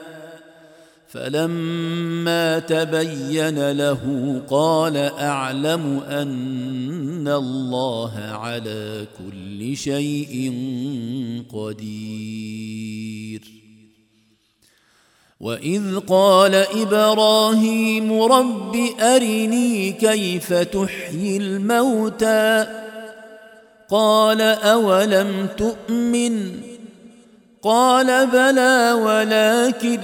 فلما تبين له قال أعلم أن الله على كل شيء قدير وإذ قال إبراهيم رب أرني كيف تحيي الموتى قال أولم تؤمن قال بلى ولكن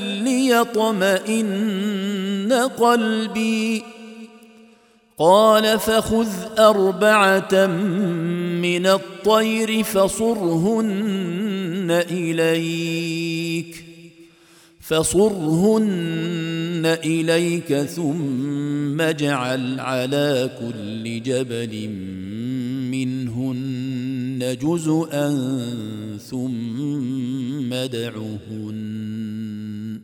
ليطمئن قلبي قال فخذ أربعة من الطير فصرهن إليك فصرهن إليك ثم اجعل على كل جبل منهن جزءا ثم ادعهن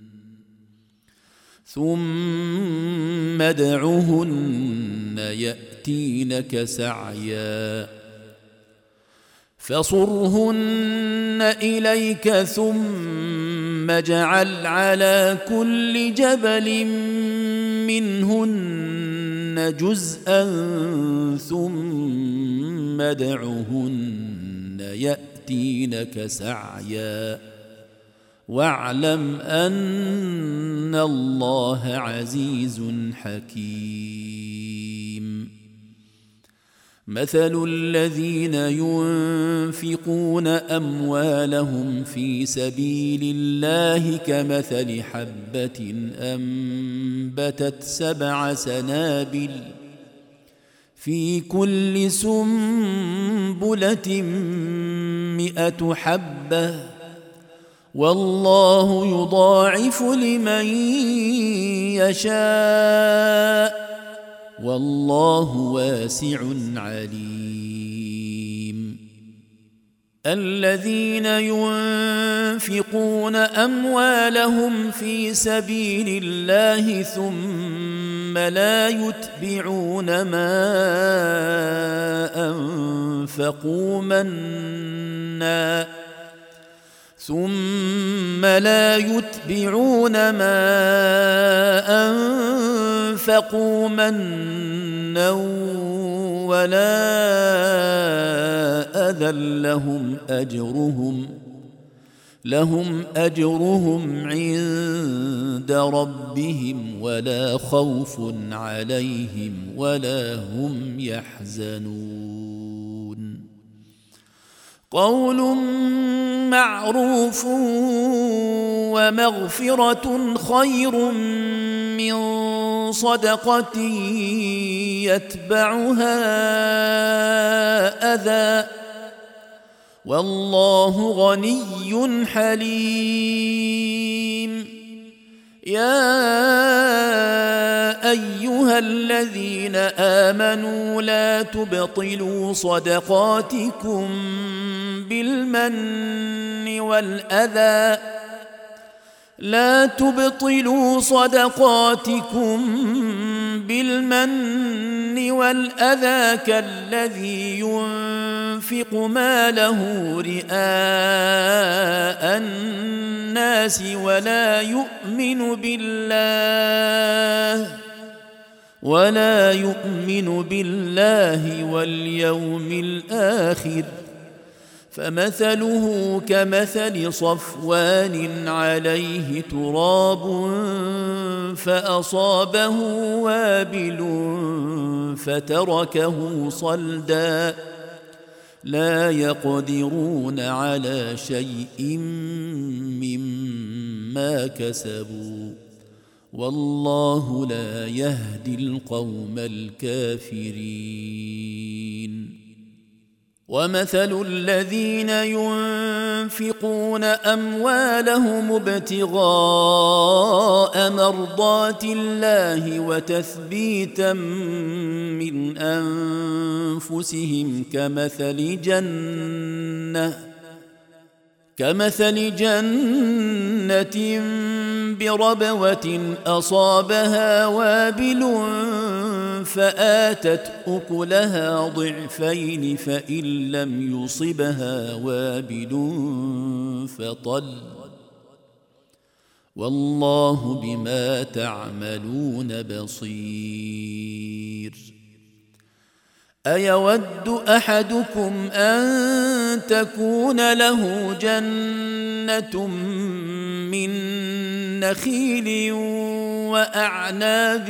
ثم ادعهن يأتينك سعيا فصرهن إليك ثم اجعل على كل جبل منهن جزءا ثم ادعهن يأتينك سعيا واعلم أن الله عزيز حكيم مثل الذين ينفقون أموالهم في سبيل الله كمثل حبة أنبتت سبع سنابل في كل سنبلة مئة حبة والله يضاعف لمن يشاء والله واسع عليم الذين ينفقون أموالهم في سبيل الله ثم لا يتبعون ما أنفقوا منا ثم لا يتبعون ما أنفقوا منا ولا أذى لهم أجرهم لهم أجرهم عند ربهم ولا خوف عليهم ولا هم يحزنون قول معروف ومغفرة خير من صدقة يتبعها أذى والله غني حليم يا أيها الذين آمنوا لا تبطلوا صدقاتكم بالمن والأذى لا تبطلوا صدقاتكم بالمن والأذى كالذي ينفق ماله رئاء الناس ولا يؤمن بالله ولا يؤمن بالله واليوم الآخر فمثله كمثل صفوان عليه تراب فأصابه وابل فتركه صلدا لا يقدرون على شيء مما كسبوا والله لا يهدي القوم الكافرين ومثل الذين ينفقون أموالهم ابتغاء مرضات الله وتثبيتا من أنفسهم كمثل جنة كمثل جنة بربوة أصابها وابل فآتت أكلها ضعفين فإن لم يصبها وابل فطل والله بما تعملون بصير أيود أحدكم أن تكون له جنة من نخيل وأعناب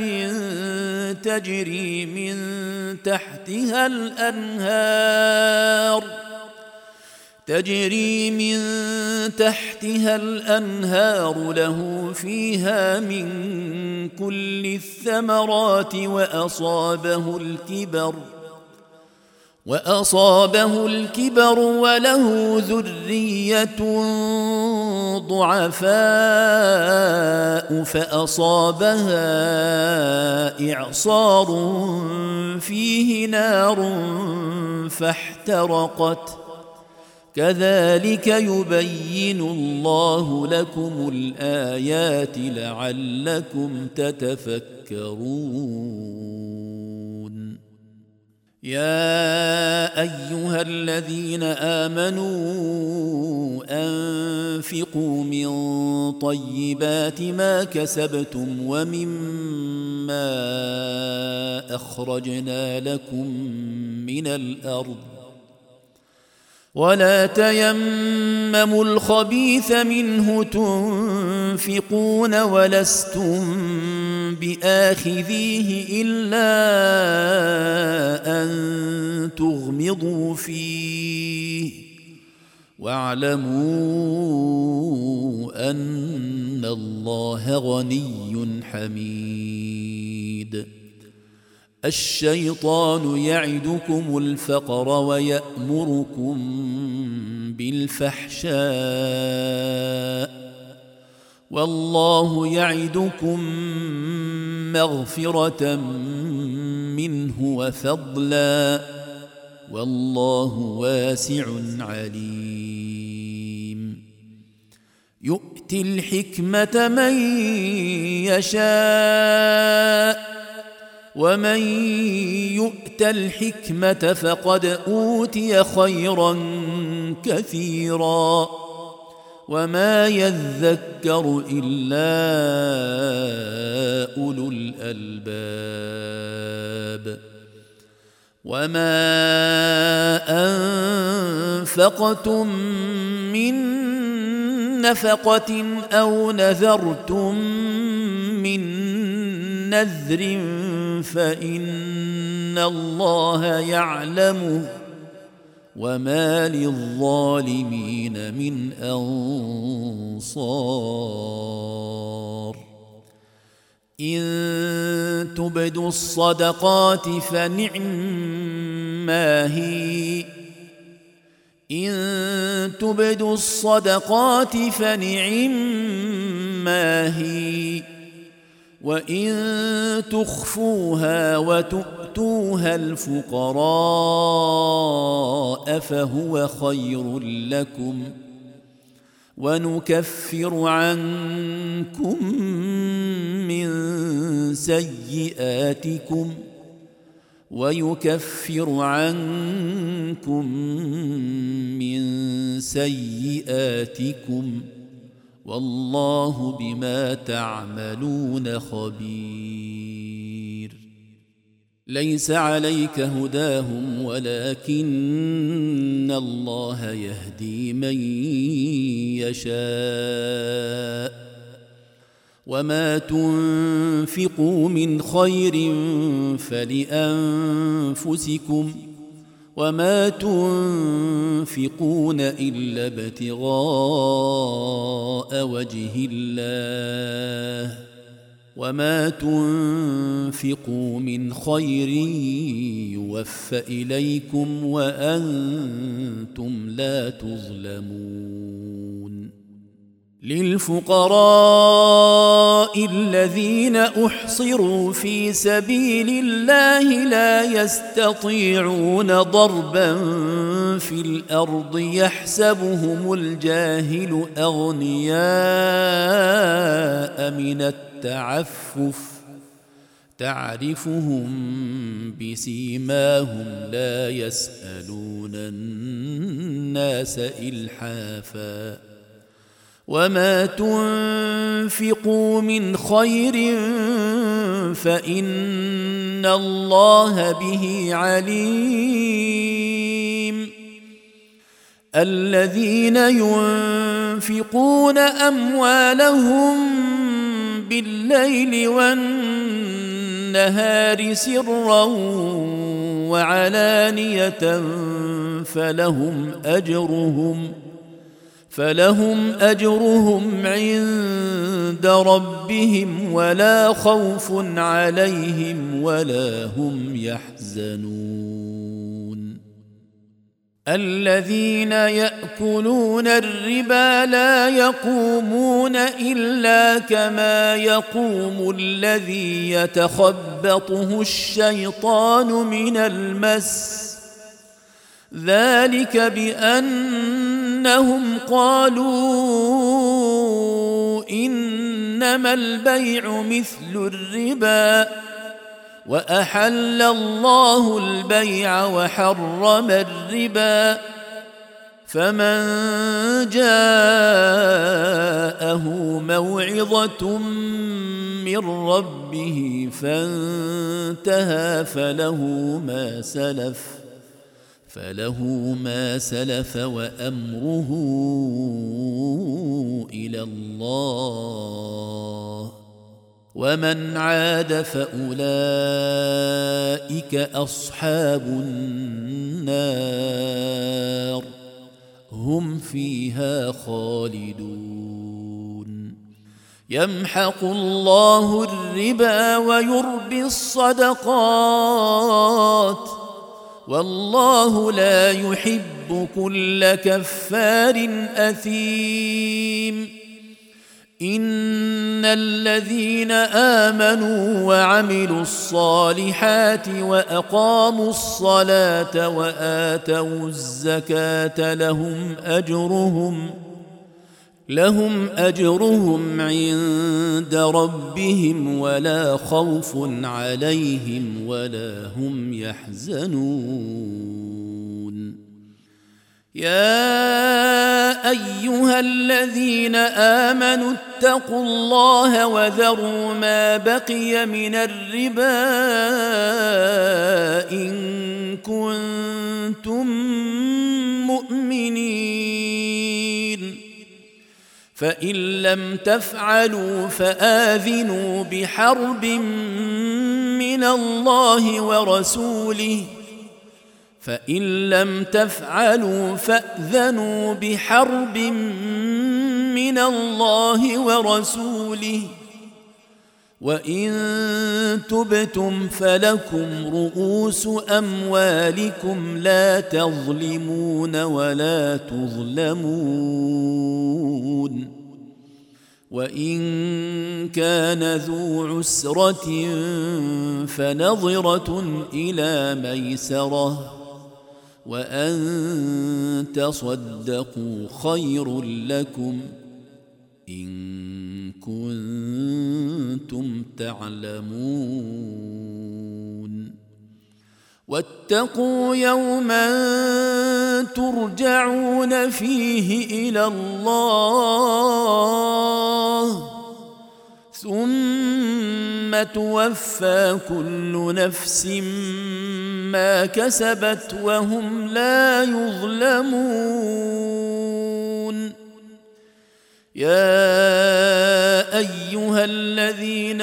تجري من تحتها الأنهار تجري من تحتها الأنهار له فيها من كل الثمرات وأصابه الكبر وأصابه الكبر وله ذرية ضعفاء فأصابها إعصار فيه نار فاحترقت كذلك يبين الله لكم الآيات لعلكم تتفكرون يا أيها الذين آمنوا أنفقوا من طيبات ما كسبتم ومما أخرجنا لكم من الأرض ولا تيمموا الخبيث منه تنفقون ولستم بآخذيه إلا أن تغمضوا فيه واعلموا أن الله غني حميد الشيطان يعدكم الفقر ويأمركم بالفحشاء والله يعدكم مغفرة منه وفضلا والله واسع عليم يؤتي الحكمة من يشاء ومن يؤت الحكمة فقد أوتي خيرا كثيرا وما يذكر إلا أولو الألباب وما أنفقتم من نفقة أو نذرتم من نذر فإن الله يعلمه وما للظالمين من أنصار إن تبدوا الصدقات فنعما هي إن تبدوا الصدقات فنعما ما هي وإن تخفوها وتؤتوها الفقراء فهو خير لكم ونكفر عنكم من سيئاتكم ويكفر عنكم من سيئاتكم والله بما تعملون خبير. ليس عليك هداهم ولكن الله يهدي من يشاء وما تنفقوا من خير فلأنفسكم وما تنفقون إلا ابتغاء وجه الله وما تنفقوا من خير يوفى إليكم وأنتم لا تظلمون. للفقراء الذين أحصروا في سبيل الله لا يستطيعون ضربا في الأرض يحسبهم الجاهل أغنياء من التعفف تعرفهم بسيماهم لا يسألون الناس إلحافا وما تنفقوا من خير فإن الله به عليم. الذين ينفقون أموالهم بالليل والنهار سرا وعلانية فلهم أجرهم فلهم أجرهم عند ربهم ولا خوف عليهم ولا هم يحزنون. الذين يأكلون الربا لا يقومون إلا كما يقوم الذي يتخبطه الشيطان من المس ذلك بأنهم قالوا إنما البيع مثل الربا وأحل الله البيع وحرم الربا فمن جاءه موعظة من ربه فانتهى فله ما سلف فله ما سلف وأمره إلى الله ومن عاد فأولئك أصحاب النار هم فيها خالدون. يمحق الله الربا ويربي الصدقات والله لا يحب كل كفار أثيم. إن الذين آمنوا وعملوا الصالحات وأقاموا الصلاة وآتوا الزكاة لهم أجرهم لهم أجرهم عند ربهم ولا خوف عليهم ولا هم يحزنون. يا أيها الذين آمنوا اتقوا الله وذروا ما بقي من الربا إن كنتم مؤمنين فإن لم تفعلوا فآذنوا بحرب من الله ورسوله فإن لم تفعلوا فأذنوا بحرب من الله ورسوله وإن تبتم فلكم رؤوس أموالكم لا تظلمون ولا تظلمون. وإن كان ذو عسرة فنظرة إلى ميسرة وأن تصدقوا خير لكم إن كنتم تعلمون واتقوا يوما ترجعون فيه إلى الله ثم توفى كل نفس ما كسبت وهم لا يظلمون يا أيها الذين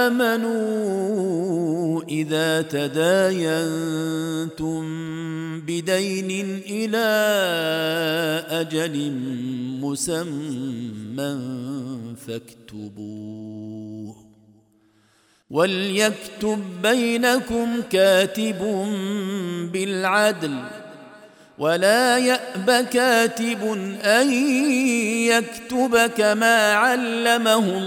آمنوا إذا تداينتم بدين إلى أجل مسمى فاكتبوه وليكتب بينكم كاتب بالعدل ولا يأب كاتب أن يكتب كما علمه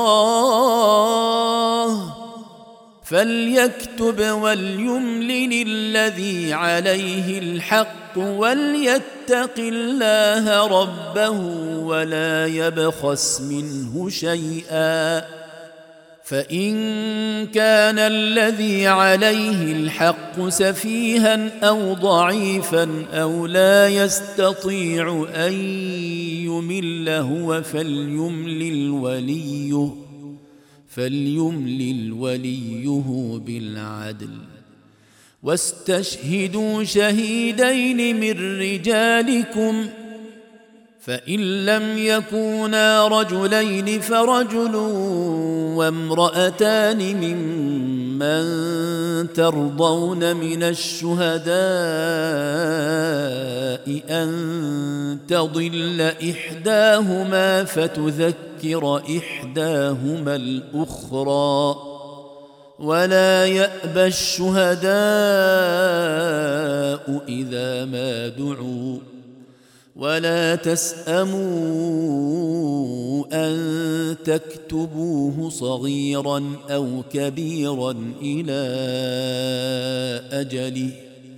الله فليكتب وليملل الذي عليه الحق وليتق الله ربه ولا يبخس منه شيئا فإن كان الذي عليه الحق سفيها أو ضعيفا أو لا يستطيع أن يمل هو فليملل وليه فليملل وليه بالعدل واستشهدوا شهيدين من رجالكم فإن لم يكونا رجلين فرجل وامرأتان ممن ترضون من الشهداء أن تضل إحداهما فتذكر إحداهما الأخرى ولا يأبى الشهداء إذا ما دعوا ولا تسأموا أن تكتبوه صغيرا أو كبيرا إلى أجله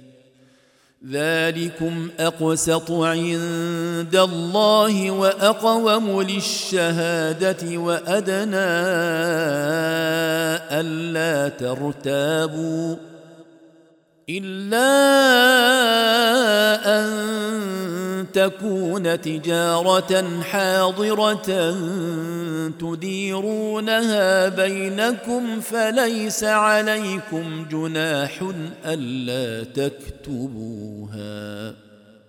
ذلكم أقسط عند الله وأقوم للشهادة وأدنى ألا ترتابوا إلا أن تكون تجارة حاضرة تديرونها بينكم فليس عليكم جناح ألا تكتبوها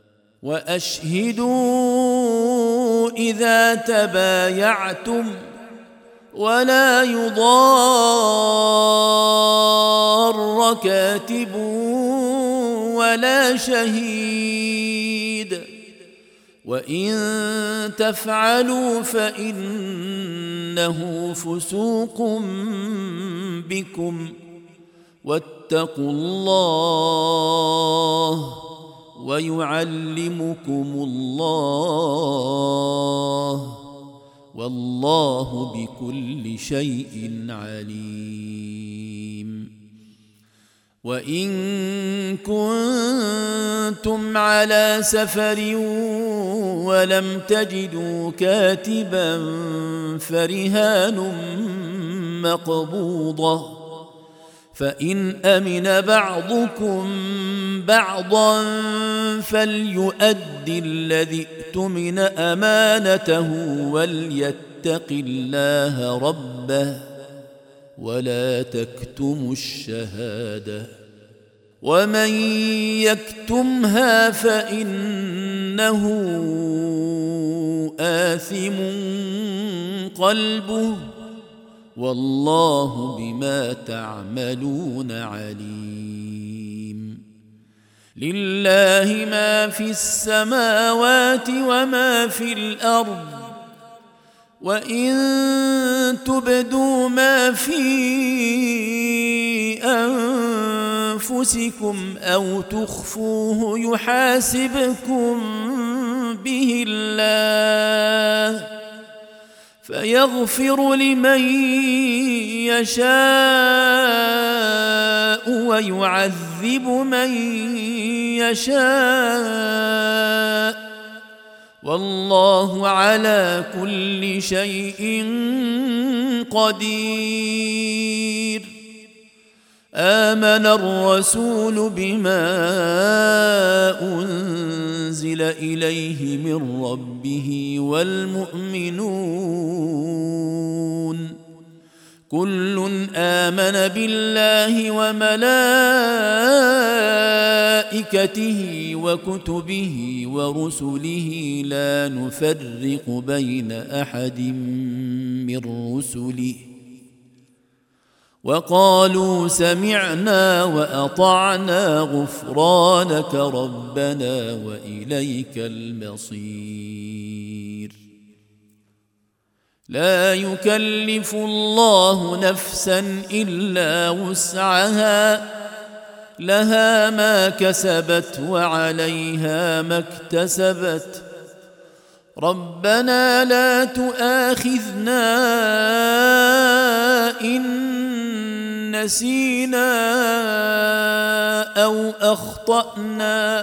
وأشهدوا إذا تبايعتم ولا يضار كاتب ولا شهيد وإن تفعلوا فإنه فسوق بكم واتقوا الله ويعلمكم الله والله بكل شيء عليم وإن كنتم على سفر ولم تجدوا كاتبا فرهان مقبوضة فإن أمن بعضكم بعضا فليؤد الذي اؤتمن أمانته وليتق الله ربه ولا تكتموا الشهادة ومن يكتمها فإنه آثم قلبه والله بما تعملون عليم لله ما في السماوات وما في الأرض وإن تبدوا ما في أنفسكم أو تخفوه يحاسبكم به الله فيغفر لمن يشاء ويعذب من يشاء والله على كل شيء قدير. آمن الرسول بما أنزل إليه من ربه والمؤمنون كل آمن بالله وملائكته وكتبه ورسله لا نفرق بين أحد من رسله وقالوا سمعنا وأطعنا غفرانك ربنا وإليك المصير. لا يكلف الله نفسا إلا وسعها لها ما كسبت وعليها ما اكتسبت ربنا لا تؤاخذنا إن نسينا أو أخطأنا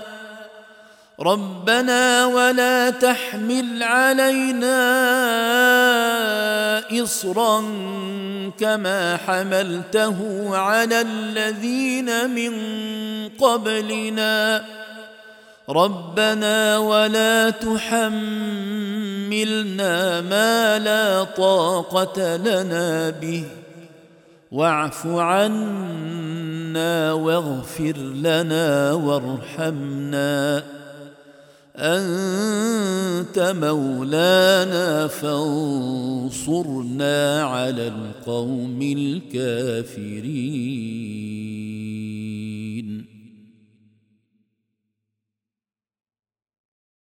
ربنا ولا تحمل علينا إصرا كما حملته على الذين من قبلنا ربنا ولا تحملنا ما لا طاقة لنا به واعف عنا واغفر لنا وارحمنا أنت مولانا فانصرنا على القوم الكافرين.